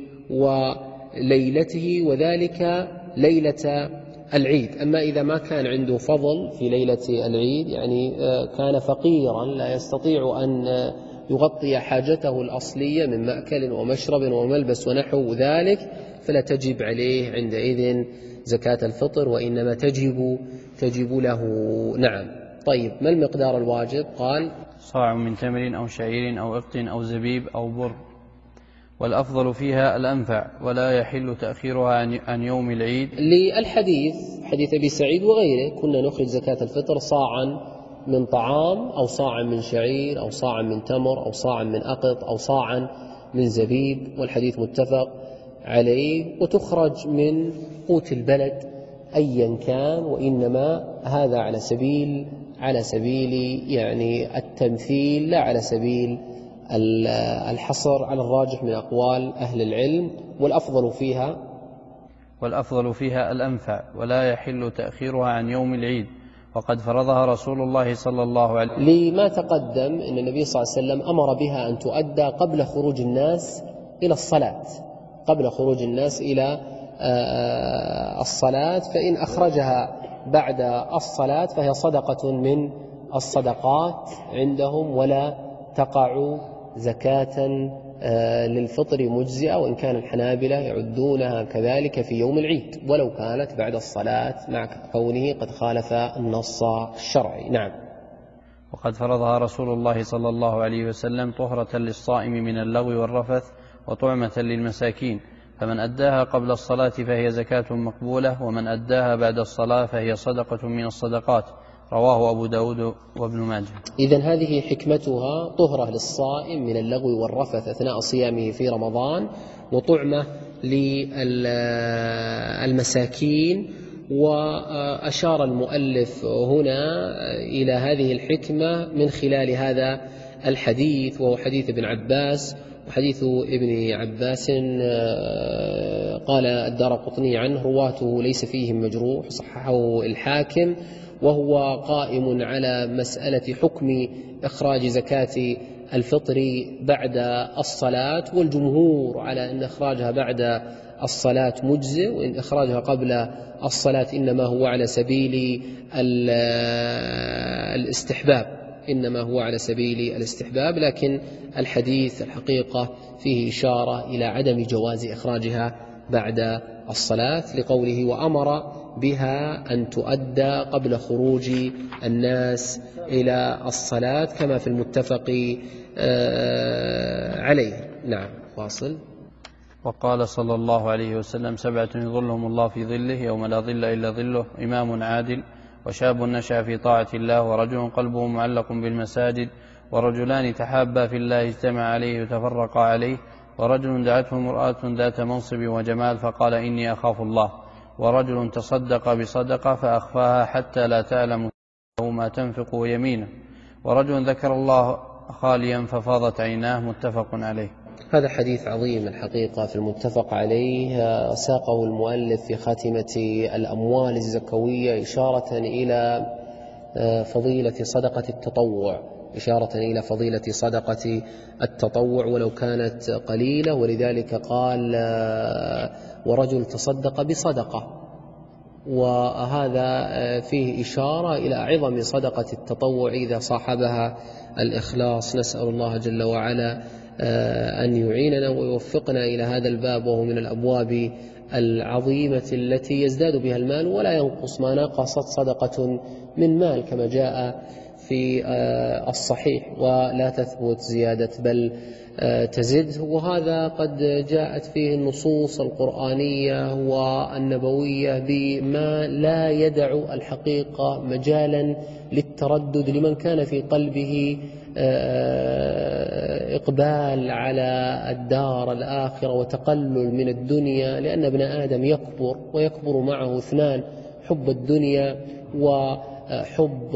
وليلته، وذلك ليلة العيد. أما إذا ما كان عنده فضل في ليلة العيد، يعني كان فقيرا لا يستطيع أن يغطي حاجته الأصلية من مأكل ومشرب وملبس ونحو ذلك، فلا تجب عليه عندئذ زكاة الفطر، وإنما تجب تجب له. نعم. طيب، ما المقدار الواجب؟ قال صاع من تمر أو شعير أو إقط أو زبيب أو بر، والأفضل فيها الأنفع، ولا يحل تأخيرها عن يوم العيد. للحديث حديث أبي سعيد وغيره كنا نخرج زكاة الفطر صاعا من طعام أو صاعا من شعير أو صاعا من تمر أو صاعا من أقط أو صاعا من زبيب، والحديث متفق عليه، وتخرج من قوت البلد أيا كان، وإنما هذا على سبيل على سبيل يعني التمثيل، لا على سبيل الحصر، على الراجح من أقوال أهل العلم. والأفضل فيها والأفضل فيها الأنفع، ولا يحل تأخيرها عن يوم العيد، وقد فرضها رسول الله صلى الله عليه وسلم لما تقدم أن النبي صلى الله عليه وسلم أمر بها أن تؤدى قبل خروج الناس إلى الصلاة قبل خروج الناس إلى الصلاة، فإن أخرجها بعد الصلاة فهي صدقة من الصدقات عندهم، ولا تقع زكاة للفطر مجزئة، وإن كان الحنابلة يعدونها كذلك في يوم العيد ولو كانت بعد الصلاة مع كونه قد خالف النص الشرعي. نعم. وقد فرضها رسول الله صلى الله عليه وسلم طهرة للصائم من اللغو والرفث وطعمة للمساكين، فمن أداها قبل الصلاة فهي زكاة مقبولة، ومن أداها بعد الصلاة فهي صدقة من الصدقات، رواه أبو داود وابن ماجه. إذن هذه حكمتها طهرة للصائم من اللغو والرفث أثناء صيامه في رمضان، وطعمة للمساكين. وأشار المؤلف هنا إلى هذه الحكمة من خلال هذا الحديث، وهو حديث ابن عباس. وحديث ابن عباس قال الدارقطني عنه رواته ليس فيهم مجروح، صححه الحاكم، وهو قائم على مسألة حكم إخراج زكاة الفطر بعد الصلاة، والجمهور على أن إخراجها بعد الصلاة مجزئ، وإن إخراجها قبل الصلاة إنما هو على سبيل الاستحباب إنما هو على سبيل الاستحباب لكن الحديث الحقيقة فيه إشارة إلى عدم جواز إخراجها بعد الصلاة، لقوله وأمر بها أن تؤدى قبل خروج الناس إلى الصلاة كما في المتفق عليه. نعم، واصل. وقال صلى الله عليه وسلم: سبعة يظلهم الله في ظله يوم لا ظل إلا ظله: إمام عادل، وشاب نشأ في طاعة الله، ورجل قلبه معلق بالمساجد، ورجلان تحابا في الله اجتمع عليه وتفرقا عليه، ورجل دعته امرأة ذات منصب وجمال فقال: إني أخاف الله، ورجل تصدق بصدقة فأخفاها حتى لا تعلم ما تنفق يمينه، ورجل ذكر الله خاليا ففاضت عيناه. متفق عليه. هذا حديث عظيم الحقيقة في المتفق عليه، ساقه المؤلف في خاتمة الأموال الزكوية إشارة إلى فضيلة صدقة التطوع إشارة إلى فضيلة صدقة التطوع ولو كانت قليلة، ولذلك قال: ورجل تصدق بصدقة، وهذا فيه إشارة إلى عظم صدقة التطوع إذا صاحبها الإخلاص. نسأل الله جل وعلا أن يعيننا ويوفقنا إلى هذا الباب، وهو من الأبواب العظيمة التي يزداد بها المال ولا ينقص، ما نقصت صدقة من مال كما جاء في الصحيح، ولا تثبت زيادة بل تزد، وهذا قد جاءت فيه النصوص القرآنية والنبوية بما لا يدع الحقيقة مجالا للتردد لمن كان في قلبه إقبال على الدار الآخرة وتقلل من الدنيا، لأن ابن آدم يكبر ويكبر معه اثنان: حب الدنيا وحب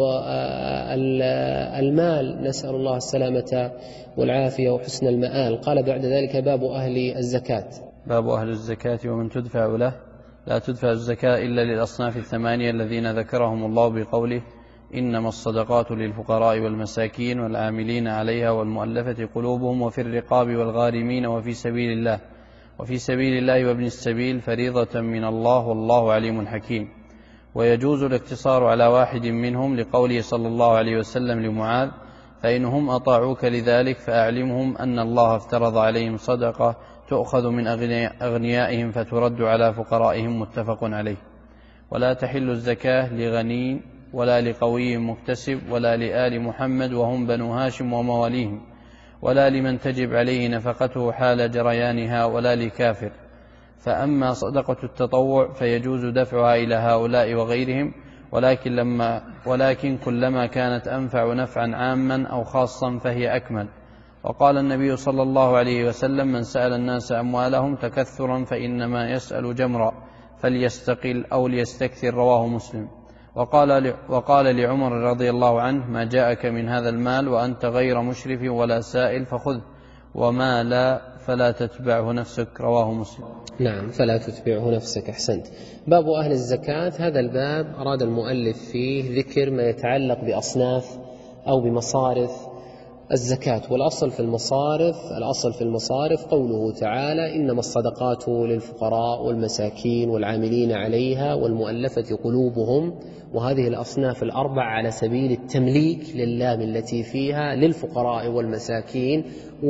المال، نسأل الله السلامة والعافية وحسن المآل. قال بعد ذلك: باب أهل الزكاة. باب أهل الزكاة ومن تدفع له. لا تدفع الزكاة إلا للأصناف الثمانية الذين ذكرهم الله بقوله: إنما الصدقات للفقراء والمساكين والعاملين عليها والمؤلفة قلوبهم وفي الرقاب والغارمين وفي سبيل الله وفي سبيل الله وابن السبيل فريضة من الله والله عليم حكيم. ويجوز الاقتصار على واحد منهم لقوله صلى الله عليه وسلم لمعاذ: فإنهم أطاعوك لذلك فأعلمهم أن الله افترض عليهم صدقة تؤخذ من أغنيائهم فترد على فقرائهم. متفق عليه. ولا تحل الزكاة لغني ولا لقوي مكتسب ولا لآل محمد وهم بنو هاشم ومواليهم، ولا لمن تجب عليه نفقته حال جريانها، ولا لكافر. فأما صدقة التطوع فيجوز دفعها إلى هؤلاء وغيرهم، ولكن, لما ولكن كلما كانت أنفع نفعا عاما أو خاصا فهي أكمل. وقال النبي صلى الله عليه وسلم: من سأل الناس أموالهم تكثرا فإنما يسأل جمرا فليستقل أو ليستكثر. رواه مسلم. وقال, وقال لعمر رضي الله عنه: ما جاءك من هذا المال وأنت غير مشرف ولا سائل فخذ، وما لا فلا تتبعه نفسك. رواه مسلم. نعم، فلا تتبعه نفسك. أحسنت. باب أهل الزكاة. هذا الباب أراد المؤلف فيه ذكر ما يتعلق بأصناف أو بمصارف الزكاة، والأصل في المصارف الأصل في المصارف قوله تعالى: إنما الصدقات للفقراء والمساكين والعاملين عليها والمؤلفة قلوبهم. وهذه الأصناف الأربع على سبيل التمليك للام التي فيها للفقراء والمساكين.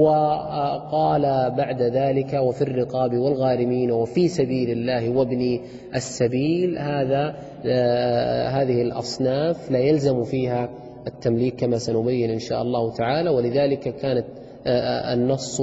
وقال بعد ذلك: وفي الرقاب والغارمين وفي سبيل الله وابن السبيل. هذا هذه الأصناف لا يلزم فيها التمليك كما سنبين إن شاء الله تعالى، ولذلك كانت النص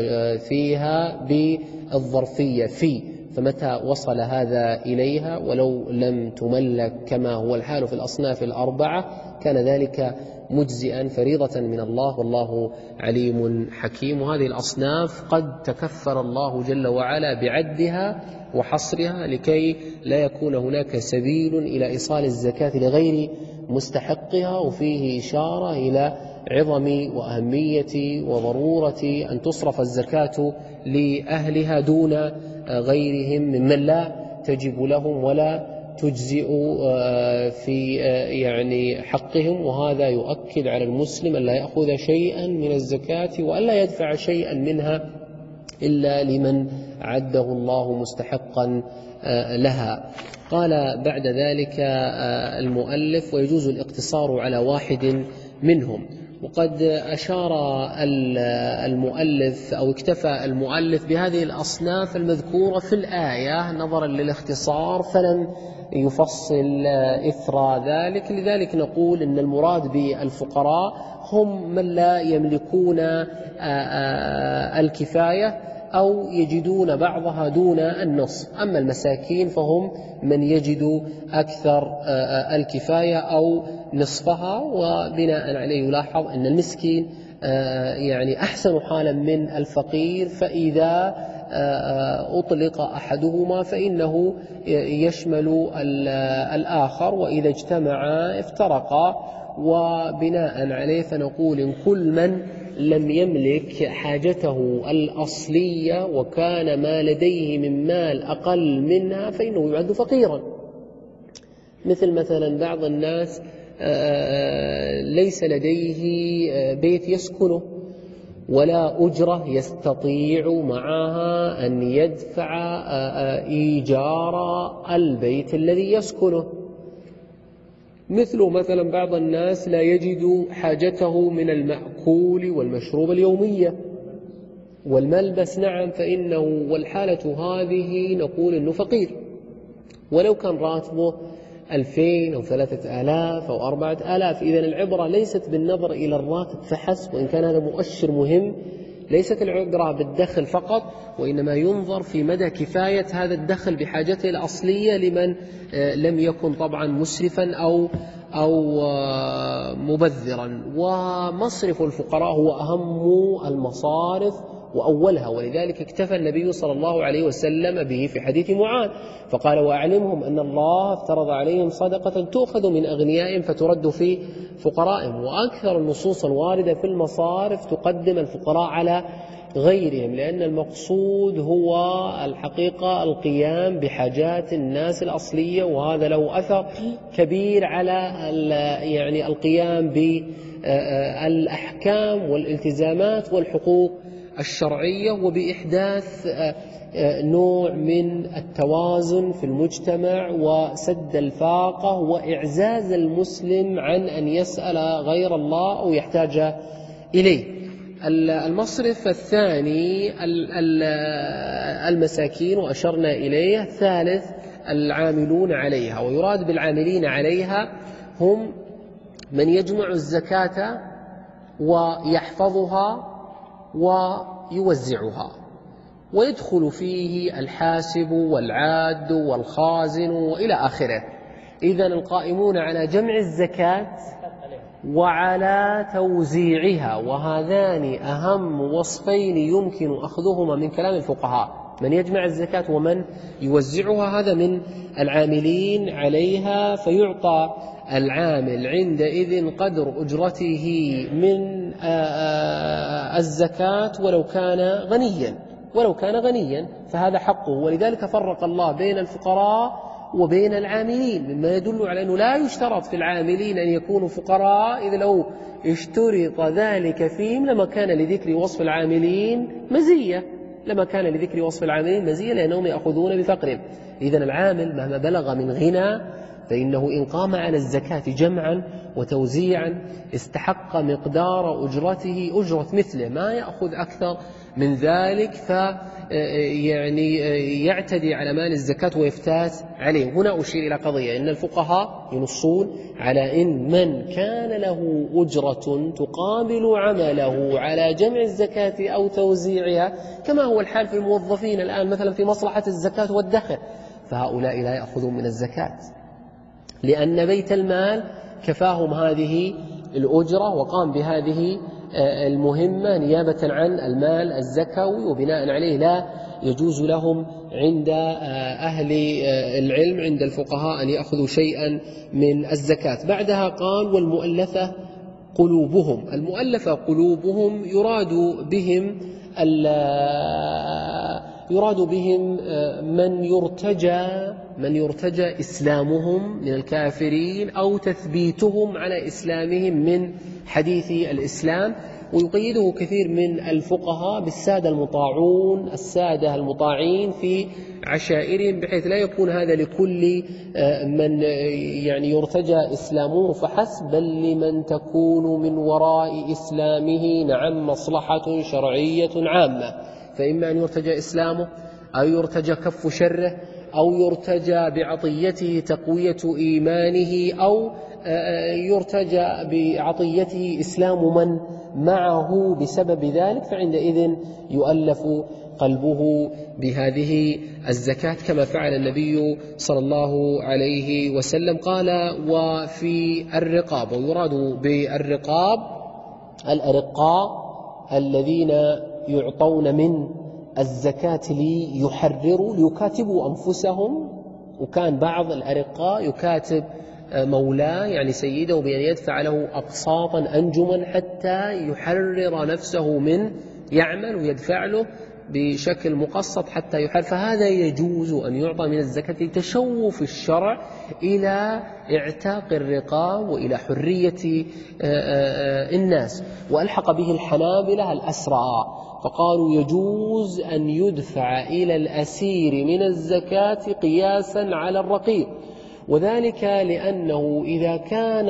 فيها بالظرفية في، فمتى وصل هذا إليها ولو لم تملك كما هو الحال في الأصناف الأربعة كان ذلك مجزئا فريضة من الله والله عليم حكيم. وهذه الأصناف قد تكفر الله جل وعلا بعدها وحصرها لكي لا يكون هناك سبيل إلى إيصال الزكاة لغير مستحقها، وفيه إشارة إلى عظم وأهمية وضرورة أن تصرف الزكاة لأهلها دون غيرهم ممن لا تجب لهم ولا تجزئ في يعني حقهم. وهذا يؤكد على المسلم أن لا يأخذ شيئا من الزكاة وأن لا يدفع شيئا منها إلا لمن عده الله مستحقا لها. قال بعد ذلك المؤلف: ويجوز الاقتصار على واحد منهم. وقد أشار المؤلف أو اكتفى المؤلف بهذه الأصناف المذكورة في الآية نظرا للاختصار، فلم يفصل إثر ذلك. لذلك نقول إن المراد بالفقراء هم من لا يملكون الكفاية أو يجدون بعضها دون النصف. أما المساكين فهم من يجد أكثر الكفاية أو نصفها. وبناء عليه يلاحظ أن المسكين يعني أحسن حالا من الفقير، فإذا أطلق أحدهما فإنه يشمل الآخر، وإذا اجتمعا افترقا. وبناء عليه فنقول إن كل من لم يملك حاجته الأصلية وكان ما لديه من مال أقل منها فإنه يعد فقيرا. مثل مثلا بعض الناس ليس لديه بيت يسكنه ولا أجرة يستطيع معها أن يدفع إيجار البيت الذي يسكنه. مثل مثلا بعض الناس لا يجد حاجته من المأكول والمشروب اليومية والملبس، نعم، فإنه والحالة هذه نقول إنه فقير ولو كان راتبه ألفين أو ثلاثة آلاف أو أربعة آلاف. إذن العبرة ليست بالنظر إلى الراتب فحسب، وإن كان هذا مؤشر مهم. ليست العبرة بالدخل فقط، وإنما ينظر في مدى كفاية هذا الدخل بحاجته الأصلية لمن لم يكن طبعا مسرفا أو أو مبذرا. ومصرف الفقراء هو أهم المصارف وأولها، ولذلك اكتفى النبي صلى الله عليه وسلم به في حديث معاذ فقال: وأعلمهم أن الله افترض عليهم صدقة تؤخذ من أغنيائهم فترد في فقرائهم. وأكثر النصوص الواردة في المصارف تقدم الفقراء على غيرهم، لأن المقصود هو الحقيقة القيام بحاجات الناس الأصلية، وهذا له أثر كبير على يعني القيام بالأحكام والالتزامات والحقوق الشرعية، وبإحداث نوع من التوازن في المجتمع وسد الفاقة وإعزاز المسلم عن أن يسأل غير الله أو يحتاج إليه. المصرف الثاني المساكين وأشرنا إليه. الثالث العاملون عليها، ويراد بالعاملين عليها هم من يجمع الزكاة ويحفظها ويوزعها، ويدخل فيه الحاسب والعاد والخازن وإلى آخره. إذن القائمون على جمع الزكاة وعلى توزيعها، وهذان أهم وصفين يمكن أخذهما من كلام الفقهاء: من يجمع الزكاة ومن يوزعها، هذا من العاملين عليها. فيعطى العامل عندئذ قدر أجرته من الزكاة ولو كان غنيا ولو كان غنيا فهذا حقه. ولذلك فرق الله بين الفقراء وبين العاملين، مما يدل على أنه لا يشترط في العاملين أن يكونوا فقراء، إذ لو اشترط ذلك فيهم لما كان لذكر وصف العاملين مزية لما كان لذكر وصف العاملين مزية لأنهم يأخذون بفقرهم. إذن العامل مهما بلغ من غنى فإنه إن قام على الزكاة جمعا وتوزيعا استحق مقدار أجرته أجرة مثله، ما يأخذ أكثر من ذلك ف يعني يعتدي على مال الزكاة ويفتات عليه. هنا أشير إلى قضية: إن الفقهاء ينصون على إن من كان له أجرة تقابل عمله على جمع الزكاة أو توزيعها، كما هو الحال في الموظفين الآن مثلا في مصلحة الزكاة والدخل، فهؤلاء لا يأخذون من الزكاة، لأن بيت المال كفاهم هذه الأجرة وقام بهذه المهمة نيابة عن المال الزكوي، وبناء عليه لا يجوز لهم عند أهل العلم عند الفقهاء أن يأخذوا شيئا من الزكاة. بعدها قال: والمؤلفة قلوبهم. المؤلفة قلوبهم يراد بهم يراد بهم من يرتجى من يرتجى إسلامهم من الكافرين أو تثبيتهم على إسلامهم من حديث الإسلام. ويقيده كثير من الفقهاء بالسادة المطاعون السادة المطاعين في عشائرهم، بحيث لا يكون هذا لكل من يعني يرتجى إسلامه فحسب، بل لمن تكون من وراء إسلامه نعم مصلحة شرعية عامة، فإما أن يرتجى إسلامه أو يرتجى كف شره أو يرتجى بعطيته تقوية إيمانه أو يرتجى بعطيته إسلام من معه بسبب ذلك، فعندئذ يؤلف قلبه بهذه الزكاة كما فعل النبي صلى الله عليه وسلم. قال وفي الرقاب، ويراد بالرقاب الأرقاء الذين يعطون من الزكاة ليحرروا ليكاتبوا أنفسهم، وكان بعض الأرقاء يكاتب مولاه يعني سيده بأن يدفع له أقساطا أنجما حتى يحرر نفسه من يعمل ويدفع له بشكل مقسط حتى يحرر، فهذا يجوز أن يعطى من الزكاة لتشوف الشرع إلى اعتاق الرقاب وإلى حرية الناس. وألحق به الحنابلة الأسرى فقالوا يجوز أن يدفع إلى الأسير من الزكاة قياسا على الرقيق، وذلك لأنه إذا كان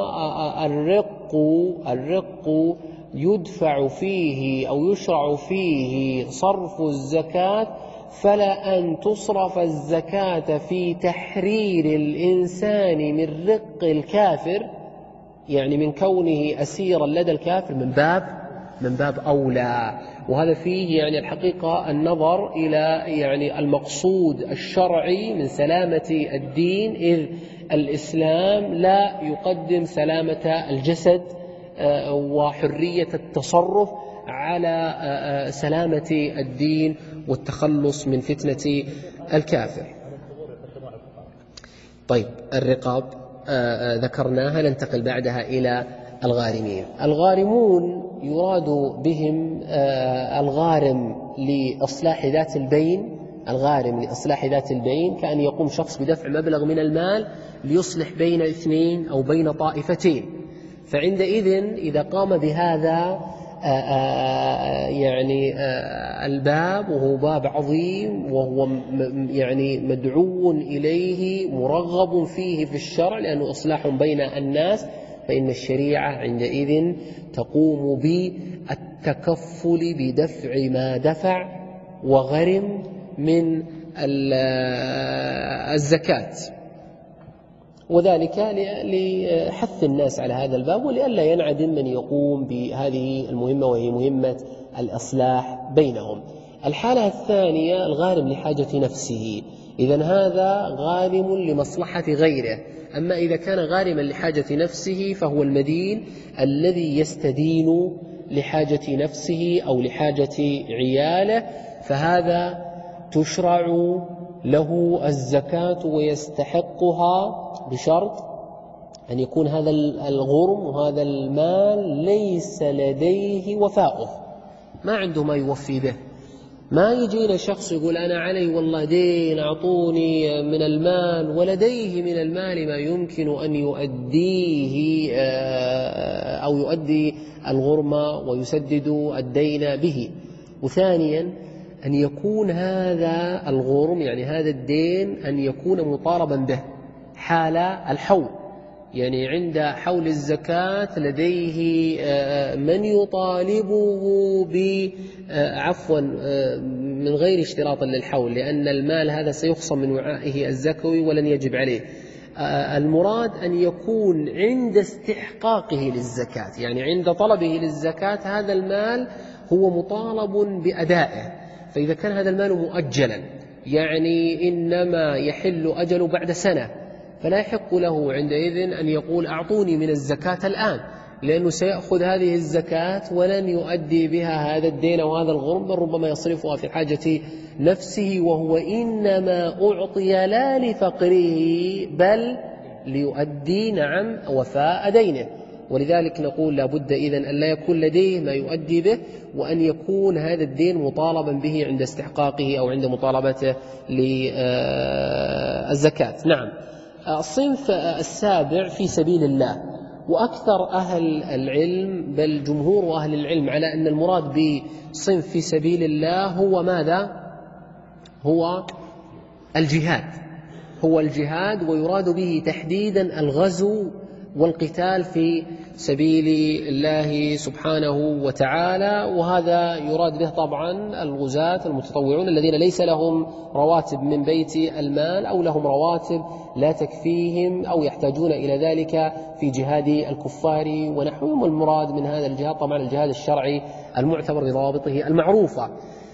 الرق الرق يدفع فيه أو يشرع فيه صرف الزكاة، فلا أن تصرف الزكاة في تحرير الإنسان من رق الكافر، يعني من كونه أسيرا لدى الكافر، من باب من باب أولى. وهذا فيه يعني الحقيقة النظر إلى يعني المقصود الشرعي من سلامة الدين، إذ الإسلام لا يقدم سلامة الجسد وحرية التصرف على سلامة الدين والتخلص من فتنة الكافر. طيب الرقاب ذكرناها، ننتقل بعدها إلى الغارمين. الغارمون يراد بهم الغارم لإصلاح ذات البين، الغارم لإصلاح ذات البين كأن يقوم شخص بدفع مبلغ من المال ليصلح بين اثنين أو بين طائفتين، فعندئذ إذا قام بهذا يعني الباب، وهو باب عظيم وهو يعني مدعو إليه مرغب فيه في الشرع لأنه إصلاح بين الناس، فإن الشريعة عندئذ تقوم بالتكفل بدفع ما دفع وغرم من الزكاة، وذلك لحث الناس على هذا الباب ولئلا ينعدم من يقوم بهذه المهمة وهي مهمة الإصلاح بينهم. الحالة الثانية الغارم لحاجة نفسه، إذن هذا غارم لمصلحة غيره. أما إذا كان غارما لحاجة نفسه فهو المدين الذي يستدين لحاجة نفسه أو لحاجة عياله، فهذا تشرع له الزكاة ويستحقها بشرط أن يكون هذا الغرم وهذا المال ليس لديه وفاؤه، ما عنده ما يوفي به. ما يجينا شخص يقول أنا علي والله دين أعطوني من المال ولديه من المال ما يمكن أن يؤديه أو يؤدي الغرمة ويسدد الدين به. وثانيا أن يكون هذا الغرم يعني هذا الدين أن يكون مطالبا به حال الحول، يعني عند حول الزكاة لديه من يطالبه ب عفوا من غير اشتراط للحول، لأن المال هذا سيخصم من وعائه الزكوي ولن يجب عليه. المراد أن يكون عند استحقاقه للزكاة، يعني عند طلبه للزكاة هذا المال هو مطالب بأدائه. فإذا كان هذا المال مؤجلا يعني إنما يحل أجله بعد سنة، فلا يحق له عندئذ أن يقول أعطوني من الزكاة الآن، لأنه سيأخذ هذه الزكاة ولن يؤدي بها هذا الدين وهذا الغرم، بل ربما يصرفها في حاجة نفسه، وهو إنما أعطي لا لفقره بل ليؤدي نعم وفاء دينه. ولذلك نقول لا بد إذن أن لا يكون لديه ما يؤدي به، وأن يكون هذا الدين مطالبا به عند استحقاقه أو عند مطالبته للزكاة. نعم. الصنف السابع في سبيل الله، وأكثر أهل العلم بل جمهور أهل العلم على أن المراد بصنف في سبيل الله هو ماذا؟ هو الجهاد، هو الجهاد، ويراد به تحديدا الغزو والقتال في سبيل الله سبحانه وتعالى. وهذا يراد به طبعا الغزاة المتطوعون الذين ليس لهم رواتب من بيت المال أو لهم رواتب لا تكفيهم أو يحتاجون إلى ذلك في جهاد الكفار ونحوهم. المراد من هذا الجهاد طبعا الجهاد الشرعي المعتبر بضوابطه المعروفة.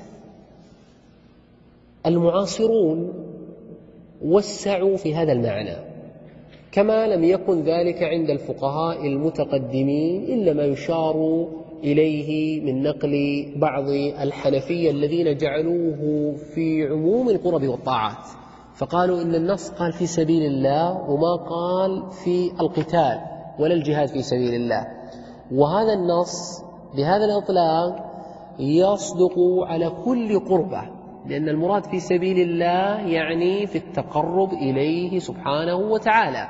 المعاصرون وسعوا في هذا المعنى، كما لم يكن ذلك عند الفقهاء المتقدمين إلا ما يشار إليه من نقل بعض الحنفية الذين جعلوه في عموم القرب والطاعات، فقالوا إن النص قال في سبيل الله وما قال في القتال ولا الجهاد في سبيل الله، وهذا النص بهذا الإطلاق يصدق على كل قربة، لأن المراد في سبيل الله يعني في التقرب إليه سبحانه وتعالى.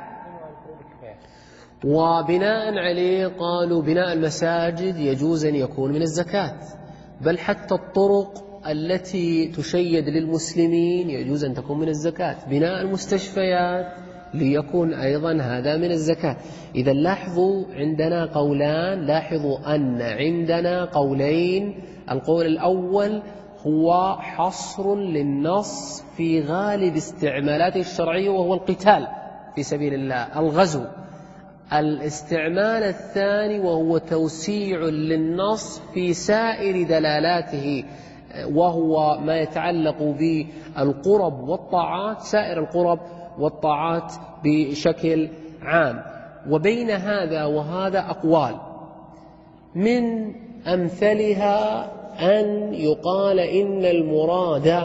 وبناء عليه قالوا بناء المساجد يجوز أن يكون من الزكاة، بل حتى الطرق التي تشيد للمسلمين يجوز أن تكون من الزكاة، بناء المستشفيات ليكون أيضا هذا من الزكاة. إذا لاحظوا عندنا قولان، لاحظوا أن عندنا قولين. القول الأول هو حصر للنص في غالب استعمالاته الشرعية وهو القتال في سبيل الله، الغزو. الاستعمال الثاني وهو توسيع للنص في سائر دلالاته، وهو ما يتعلق بالقرب والطاعات، سائر القرب والطاعات بشكل عام. وبين هذا وهذا أقوال، من أمثلها أن يقال إن المراد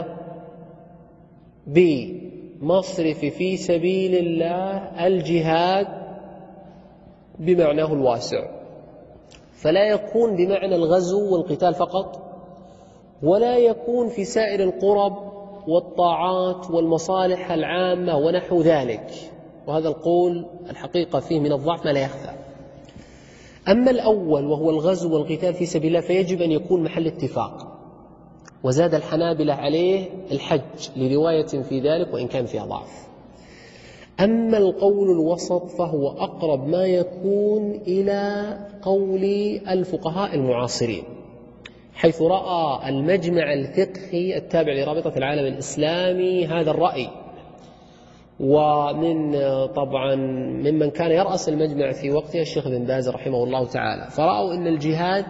بمصرف في سبيل الله الجهاد بمعناه الواسع، فلا يكون بمعنى الغزو والقتال فقط، ولا يكون في سائر القرب والطاعات والمصالح العامة ونحو ذلك. وهذا القول الحقيقة فيه من الضعف ما لا يخفى. أما الأول وهو الغزو والقتال في سبيل الله فيجب أن يكون محل اتفاق، وزاد الحنابلة عليه الحج لرواية في ذلك وإن كان فيها ضعف. أما القول الوسط فهو أقرب ما يكون إلى قول الفقهاء المعاصرين، حيث رأى المجمع الفقهي التابع لرابطة العالم الإسلامي هذا الرأي، ومن طبعا ممن كان يرأس المجمع في وقتها الشيخ بن باز رحمه الله تعالى، فرأوا أن الجهاد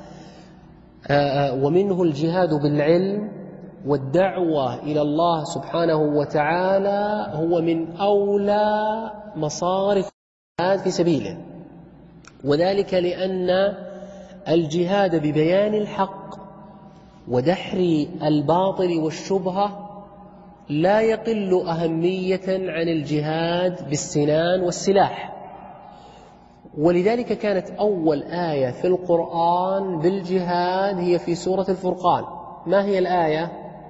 ومنه الجهاد بالعلم والدعوة إلى الله سبحانه وتعالى هو من أولى مصارف الجهاد في سبيله، وذلك لأن الجهاد ببيان الحق ودحر الباطل والشبهة لا يقل أهمية عن الجهاد بالسنان والسلاح. ولذلك كانت أول آية في القرآن بالجهاد هي في سورة الفرقان. ما هي الآية؟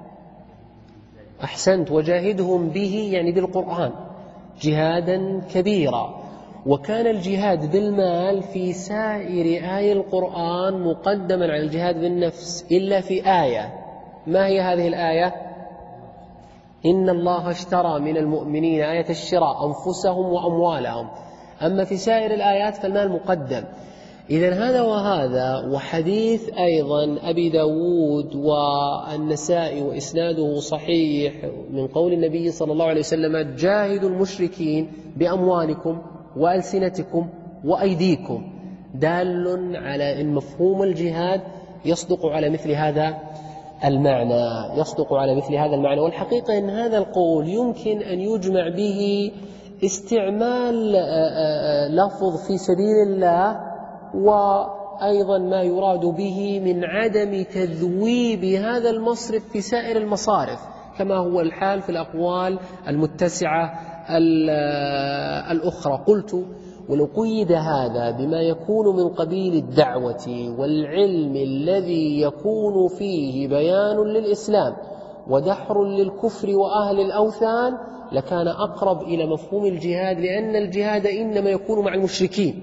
أحسنت، وجاهدهم به يعني بالقرآن جهادا كبيرا. وكان الجهاد بالمال في سائر آي القرآن مقدما على الجهاد بالنفس إلا في آية. ما هي هذه الآية؟ إن الله اشترى من المؤمنين آية الشراء أنفسهم وأموالهم. أما في سائر الآيات فالمال مقدم. إذن هذا وهذا، وحديث أيضا أبي داود والنسائي وإسناده صحيح من قول النبي صلى الله عليه وسلم جاهدوا المشركين بأموالكم وألسنتكم وأيديكم، دال على أن مفهوم الجهاد يصدق على مثل هذا المعنى، يصدق على مثل هذا المعنى. والحقيقة أن هذا القول يمكن أن يجمع به استعمال لفظ في سبيل الله، وأيضا ما يراد به من عدم تذويب هذا المصرف في سائر المصارف، كما هو الحال في الأقوال المتسعة الأخرى. قلت ولو قيد هذا بما يكون من قبيل الدعوة والعلم الذي يكون فيه بيان للإسلام ودحر للكفر وأهل الأوثان لكان أقرب إلى مفهوم الجهاد، لأن الجهاد إنما يكون مع المشركين.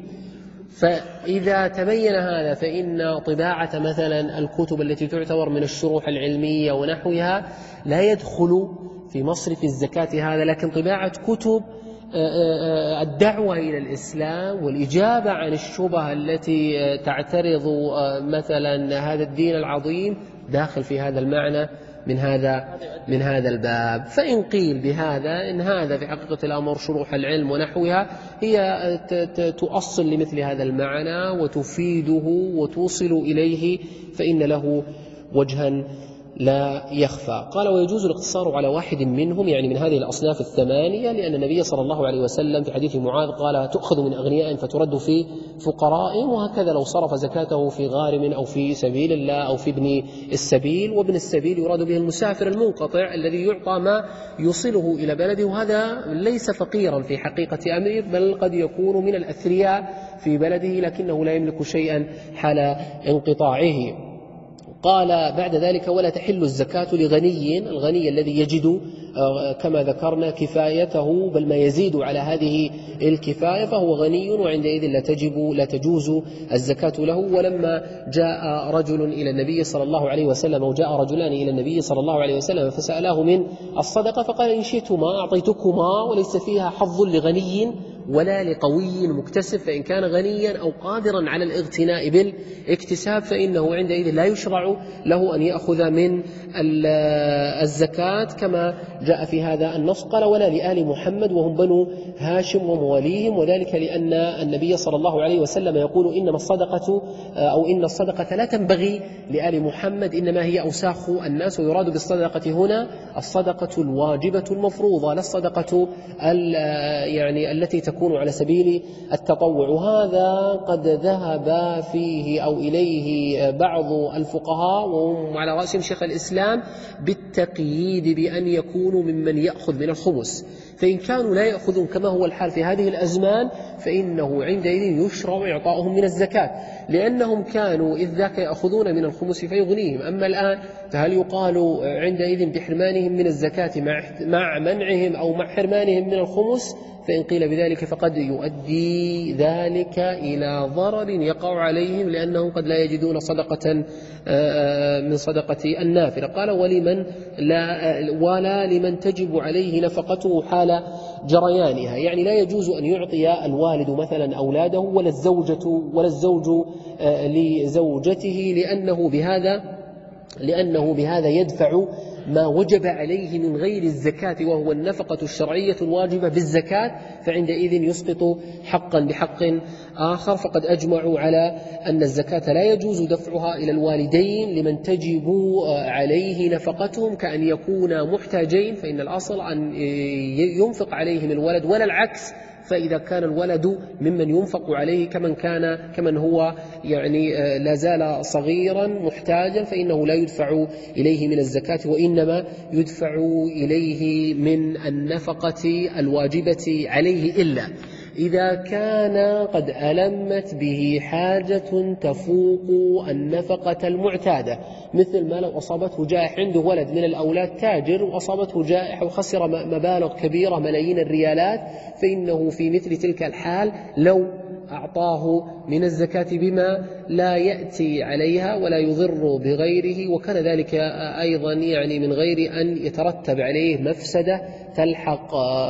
فإذا تبين هذا فإن طباعة مثلا الكتب التي تعتبر من الشروح العلمية ونحوها لا يدخل في مصرف الزكاة هذا، لكن طباعة كتب الدعوة إلى الإسلام والإجابة عن الشبهة التي تعترض مثلا هذا الدين العظيم داخل في هذا المعنى من هذا من هذا الباب. فإن قيل بهذا إن هذا في حقيقة الأمر شروح العلم ونحوها هي تؤصل لمثل هذا المعنى وتفيده وتوصل إليه فإن له وجها لا يخفى. قال ويجوز الاقتصار على واحد منهم، يعني من هذه الأصناف الثمانية، لأن النبي صلى الله عليه وسلم في حديث معاذ قال تؤخذ من أغنياء فترد في فقراء، وهكذا لو صرف زكاته في غارم أو في سبيل الله أو في ابن السبيل. وابن السبيل يراد به المسافر المنقطع الذي يعطى ما يوصله إلى بلده، وهذا ليس فقيرا في حقيقة أمره، بل قد يكون من الأثرياء في بلده لكنه لا يملك شيئا حال انقطاعه. قال بعد ذلك ولا تحل الزكاة لغني، الغني الذي يجد كما ذكرنا كفايته بل ما يزيد على هذه الكفاية فهو غني، وعندئذ لا تجب لا تجوز الزكاة له. ولما جاء رجل إلى النبي صلى الله عليه وسلم أو جاء رجلان إلى النبي صلى الله عليه وسلم فسألاه من الصدقة فقال إن شئتما أعطيتكما وليس فيها حظ لغني ولا لقوي مكتسب، فإن كان غنيا أو قادرا على الاغتناء بالاكتساب فإنه عندئذ لا يشرع له أن يأخذ من الزكاة كما جاء في هذا النص. قال ولا لآل محمد وهم بنو هاشم ومواليهم، وذلك لأن النبي صلى الله عليه وسلم يقول إنما الصدقة أو إن الصدقة لا تنبغي لآل محمد إنما هي أوساخ الناس، ويراد بالصدقة هنا الصدقة الواجبة المفروضة لا الصدقة يعني التي تكون على سبيل التطوع. وهذا قد ذهب فيه أو إليه بعض الفقهاء وهم على رأسهم شيخ الإسلام بالتقييد بأن يكونوا ممن يأخذ من الخمس، فإن كانوا لا يأخذون كما هو الحال في هذه الأزمان فإنه عندئذ يشرع إعطاؤهم من الزكاة، لأنهم كانوا إذ ذاك يأخذون من الخمس فيغنيهم. أما الآن فهل يقال عندئذ بحرمانهم من الزكاة مع منعهم أو مع حرمانهم من الخمس؟ فإن قيل بذلك فقد يؤدي ذلك إلى ضرر يقع عليهم لأنهم قد لا يجدون صدقة من صدقة النافلة. قال ولمن لا ولا لمن تجب عليه نفقته حال جريانها، يعني لا يجوز أن يعطي الوالد مثلا أولاده ولا الزوجة ولا الزوج لزوجته لأنه بهذا لأنه بهذا يدفع ما وجب عليه من غير الزكاة وهو النفقة الشرعية الواجبة بالزكاة، فعندئذ يسقط حقا بحق آخر. فقد أجمعوا على أن الزكاة لا يجوز دفعها إلى الوالدين لمن تجب عليه نفقتهم كأن يكون محتاجين، فإن الأصل أن ينفق عليهم الولد ولا العكس، فإذا كان الولد ممن ينفق عليه كمن كان كمن هو يعني لا زال صغيرا محتاجا فإنه لا يدفع إليه من الزكاة وإنما يدفع إليه من النفقة الواجبة عليه إلا إذا كان قد ألمت به حاجة تفوق النفقة المعتادة، مثل ما لو أصابته جائحة، عنده ولد من الأولاد تاجر وأصابته جائحة وخسر مبالغ كبيرة ملايين الريالات، فإنه في مثل تلك الحال لو أعطاه من الزكاة بما لا يأتي عليها ولا يضر بغيره، وكان ذلك أيضا يعني من غير أن يترتب عليه مفسدة تلحق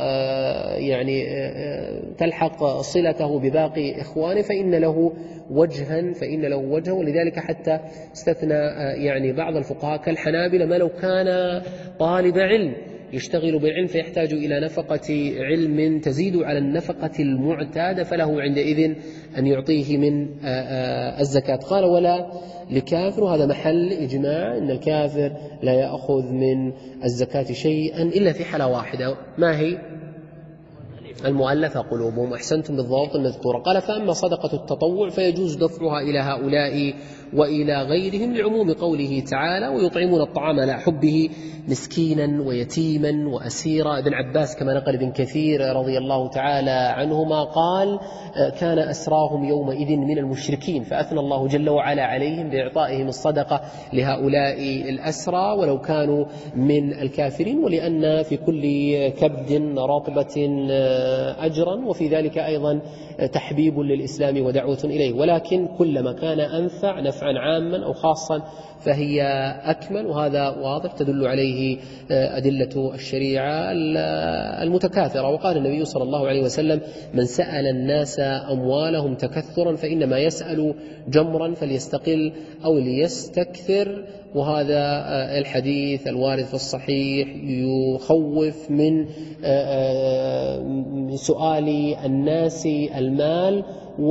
يعني تلحق صلته بباقي إخوانه، فإن له وجها فإن له وجها ولذلك حتى استثنى يعني بعض الفقهاء كالحنابلة ما لو كان طالب علم يشتغل بالعلم فيحتاج إلى نفقة علم تزيد على النفقة المعتادة فله عندئذ أن يعطيه من الزكاة. قال ولا لكافر، وهذا محل إجماع أن الكافر لا يأخذ من الزكاة شيئا إلا في حالة واحدة، ما هي؟ المؤلفة قلوبهم. أحسنتم بالضبط المذكورة. قال فأما صدقة التطوع فيجوز دفعها إلى هؤلاء وإلى غيرهم لعموم قوله تعالى ويطعمون الطعام على حبه مسكينا ويتيما وأسيرا. ابن عباس كما نقل ابن كثير رضي الله تعالى عنهما قال كان أسراهم يومئذ من المشركين، فأثنى الله جل وعلا عليهم بإعطائهم الصدقة لهؤلاء الأسرى ولو كانوا من الكافرين، ولأن في كل كبد رطبة أجرا، وفي ذلك أيضا تحبيب للإسلام ودعوة إليه، ولكن كلما كان أنفع نفعا عاما أو خاصا فهي أكمل، وهذا واضح تدل عليه أدلة الشريعة المتكاثرة. وقال النبي صلى الله عليه وسلم من سأل الناس أموالهم تكثرا فإنما يسأل جمرا فليستقل أو ليستكثر، وهذا الحديث الوارد في الصحيح يخوف من سؤال الناس المال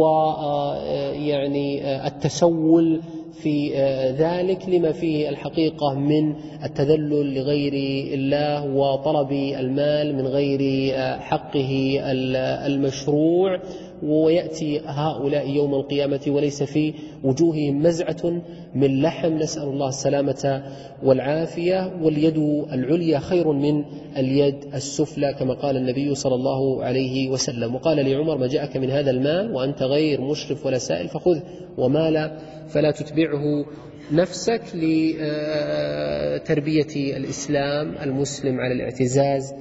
ويعني التسول في ذلك لما فيه الحقيقة من التذلل لغير الله وطلب المال من غير حقه المشروع. ويأتي هؤلاء يوم القيامة وليس في وجوههم مزعة من لحم، نسأل الله السلامة والعافية، واليد العليا خير من اليد السفلى كما قال النبي صلى الله عليه وسلم. وقال لعمر ما جاءك من هذا المال وأنت غير مشرف ولا سائل فخذ وما فلا تتبعه نفسك لتربية الإسلام المسلم على الاعتزاز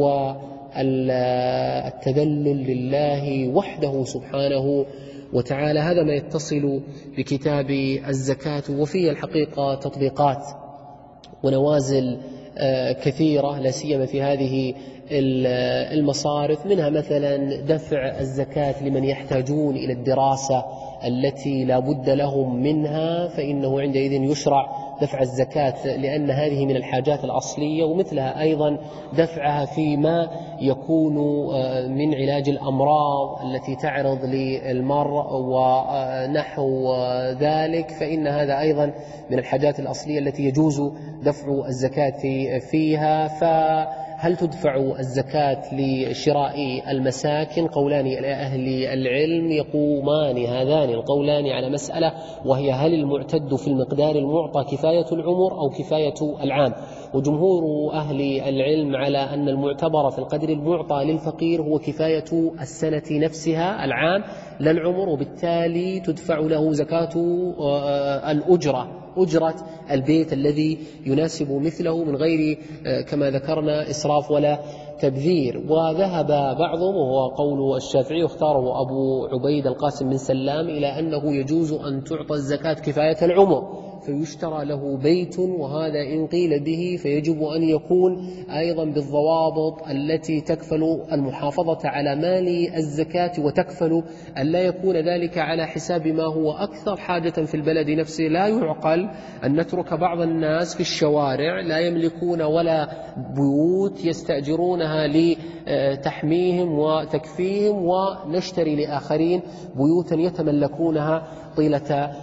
والتذلل لله وحده سبحانه وتعالى. هذا ما يتصل بكتاب الزكاة، وفيه الحقيقة تطبيقات ونوازل كثيرة لا سيما في هذه المصارف، منها مثلا دفع الزكاة لمن يحتاجون إلى الدراسة التي لا بد لهم منها، فإنه عندئذ يشرع دفع الزكاة لأن هذه من الحاجات الأصلية، ومثلها أيضا دفعها فيما يكون من علاج الأمراض التي تعرض للمرء ونحو ذلك، فإن هذا أيضا من الحاجات الأصلية التي يجوز دفع الزكاة فيها. فهل تدفع الزكاة لشراء المساكن؟ قولان لأهل العلم يقومان هذان القولان على مسألة، وهي هل المعتد في المقدار المعطى كفاية العمر أو كفاية العام؟ وجمهور أهل العلم على أن المعتبر في القدر المعطى للفقير هو كفاية السنة نفسها العام لا العمر، وبالتالي تدفع له زكاة الأجرة، أجرة البيت الذي يناسب مثله من غير كما ذكرنا إسراف ولا تبذير. وذهب بعضهم وهو قول الشافعي واختاره أبو عبيد القاسم بن سلام إلى أنه يجوز أن تعطى الزكاة كفاية العمر فيشترى له بيت، وهذا إن قيل به فيجب أن يكون أيضا بالضوابط التي تكفل المحافظة على مال الزكاة وتكفل أن لا يكون ذلك على حساب ما هو أكثر حاجة في البلد نفسه. لا يعقل أن نترك بعض الناس في الشوارع لا يملكون ولا بيوت يستأجرونها لتحميهم وتكفيهم، ونشتري لآخرين بيوتا يتملكونها طيلة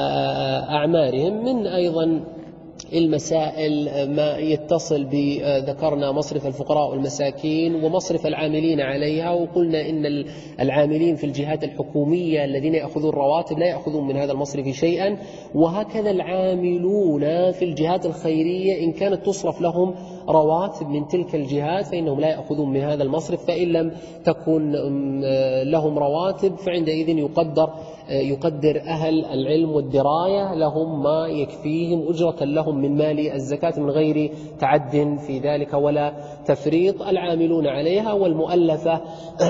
أعمارهم. من أيضا المسائل ما يتصل بذكرنا مصرف الفقراء والمساكين ومصرف العاملين عليها، وقلنا إن العاملين في الجهات الحكومية الذين يأخذون رواتب لا يأخذون من هذا المصرف شيئا، وهكذا العاملون في الجهات الخيرية إن كانت تصرف لهم رواتب من تلك الجهات فإنهم لا يأخذون من هذا المصرف، فإن لم تكن لهم رواتب فعندئذ يقدر يقدر أهل العلم والدراية لهم ما يكفيهم أجرة لهم من مال الزكاة من غير تعد في ذلك ولا تفريط. العاملون عليها والمؤلفة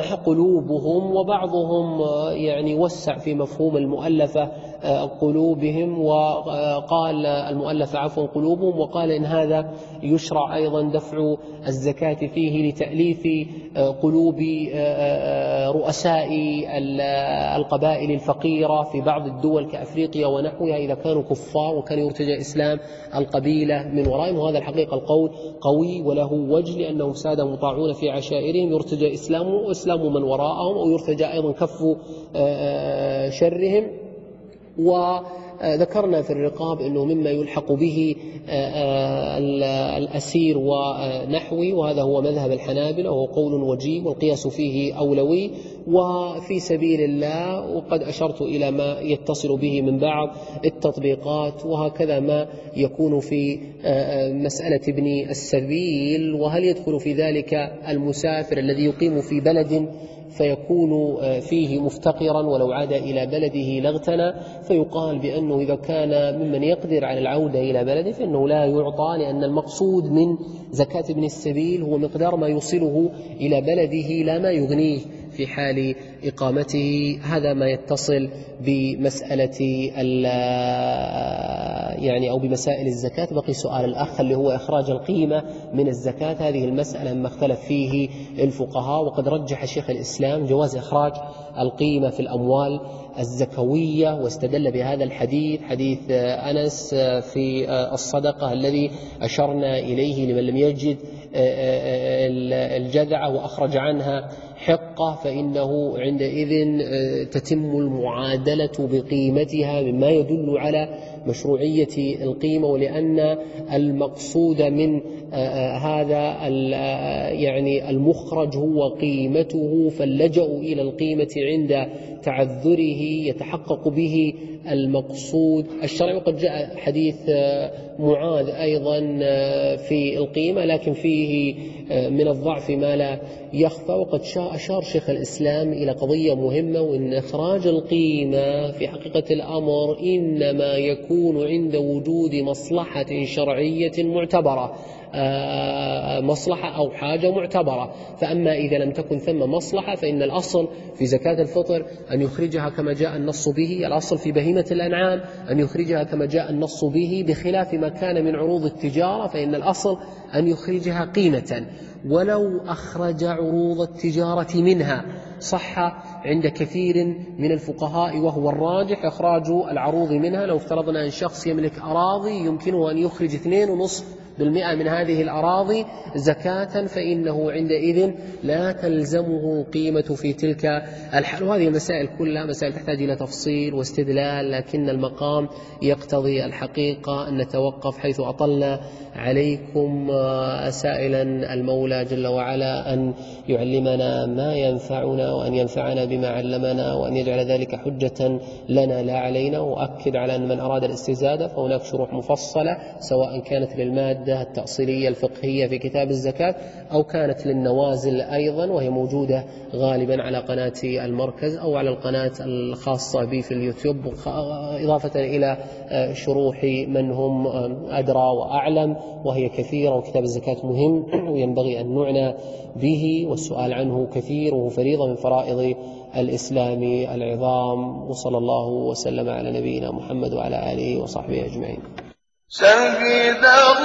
قلوبهم، وبعضهم يعني وسع في مفهوم المؤلفة قلوبهم وقال المؤلفة عفوا قلوبهم، وقال إن هذا يشرع أيضا دفع الزكاة فيه لتأليف قلوب رؤساء القبائل الفقيرة في بعض الدول كأفريقيا ونحوها إذا كانوا كفار وكان يرتجى إسلام القبيلة من ورائهم. وهذا الحقيقة القول قوي وله وجه، لأنهم سادة مطاعون في عشائرهم يرتجى إسلام وإسلام من وراءهم، أو يرتجى أيضا كف شرهم. وذكرنا في الرقاب أنه مما يلحق به الأسير ونحوي، وهذا هو مذهب الحنابلة وهو قول وجيه والقياس فيه أولوي. وفي سبيل الله، وقد أشرت إلى ما يتصل به من بعض التطبيقات، وهكذا ما يكون في مسألة ابن السبيل. وهل يدخل في ذلك المسافر الذي يقيم في بلد فيكون فيه مفتقرا ولو عاد إلى بلده لاغتنى؟ فيقال بأنه إذا كان ممن يقدر على العودة إلى بلده فإنه لا يعطى، لأن المقصود من زكاة ابن السبيل هو مقدار ما يوصله إلى بلده لا ما يغنيه في حال إقامته. هذا ما يتصل بمسألة يعني أو بمسائل الزكاة. بقي سؤال الأخ اللي هو إخراج القيمة من الزكاة. هذه المسألة ما اختلف فيه الفقهاء، وقد رجح شيخ الإسلام جواز إخراج القيمة في الأموال الزكوية، واستدل بهذا الحديث، حديث أنس في الصدقة الذي أشرنا إليه لمن لم يجد الجذعة وأخرج عنها حقة، فإنه عندئذ تتم المعادلة بقيمتها، مما يدل على مشروعية القيمة. ولأن المقصود من هذا يعني المخرج هو قيمته، فاللجأ إلى القيمة عند تعذره يتحقق به المقصود الشرعي. وقد جاء حديث معاذ أيضا في القيمة، لكن فيه من الضعف ما لا يخفى. وقد أشار شيخ الإسلام إلى قضية مهمة، وإن إخراج القيمة في حقيقة الأمر إنما يكون عند وجود مصلحة شرعية معتبرة، مصلحة أو حاجة معتبرة. فأما إذا لم تكن ثم مصلحة فإن الأصل في زكاة الفطر أن يخرجها كما جاء النص به، الأصل في بهيمة الأنعام أن يخرجها كما جاء النص به، بخلاف ما كان من عروض التجارة فإن الأصل أن يخرجها قيمة. ولو أخرج عروض التجارة منها صح عند كثير من الفقهاء، وهو الراجح إخراج العروض منها. لو افترضنا أن شخص يملك أراضي يمكنه أن يخرج اثنين ونصف بالمئة من هذه الأراضي زكاة، فإنه عندئذ لا تلزمه قيمة في تلك الحال. وهذه المسائل كلها مسائل تحتاج إلى تفصيل واستدلال، لكن المقام يقتضي الحقيقة أن نتوقف حيث أطلنا عليكم، سائلا المولى جل وعلا أن يعلمنا ما ينفعنا، وأن ينفعنا بما علمنا، وأن يجعل ذلك حجة لنا لا علينا. وأكد على أن من أراد الاستزادة فهناك شروح مفصلة، سواء كانت للمادة التأصيلية الفقهية في كتاب الزكاة أو كانت للنوازل أيضا، وهي موجودة غالبا على قناة المركز أو على القناة الخاصة بي في اليوتيوب، إضافة إلى شروح من هم أدرى وأعلم، وهي كثيرة. وكتاب الزكاة مهم وينبغي أن نعنى به، والسؤال عنه كثير، وهو فريضة من فرائض الإسلام العظام. وصلى الله وسلم على نبينا محمد وعلى آله وصحبه أجمعين. شهد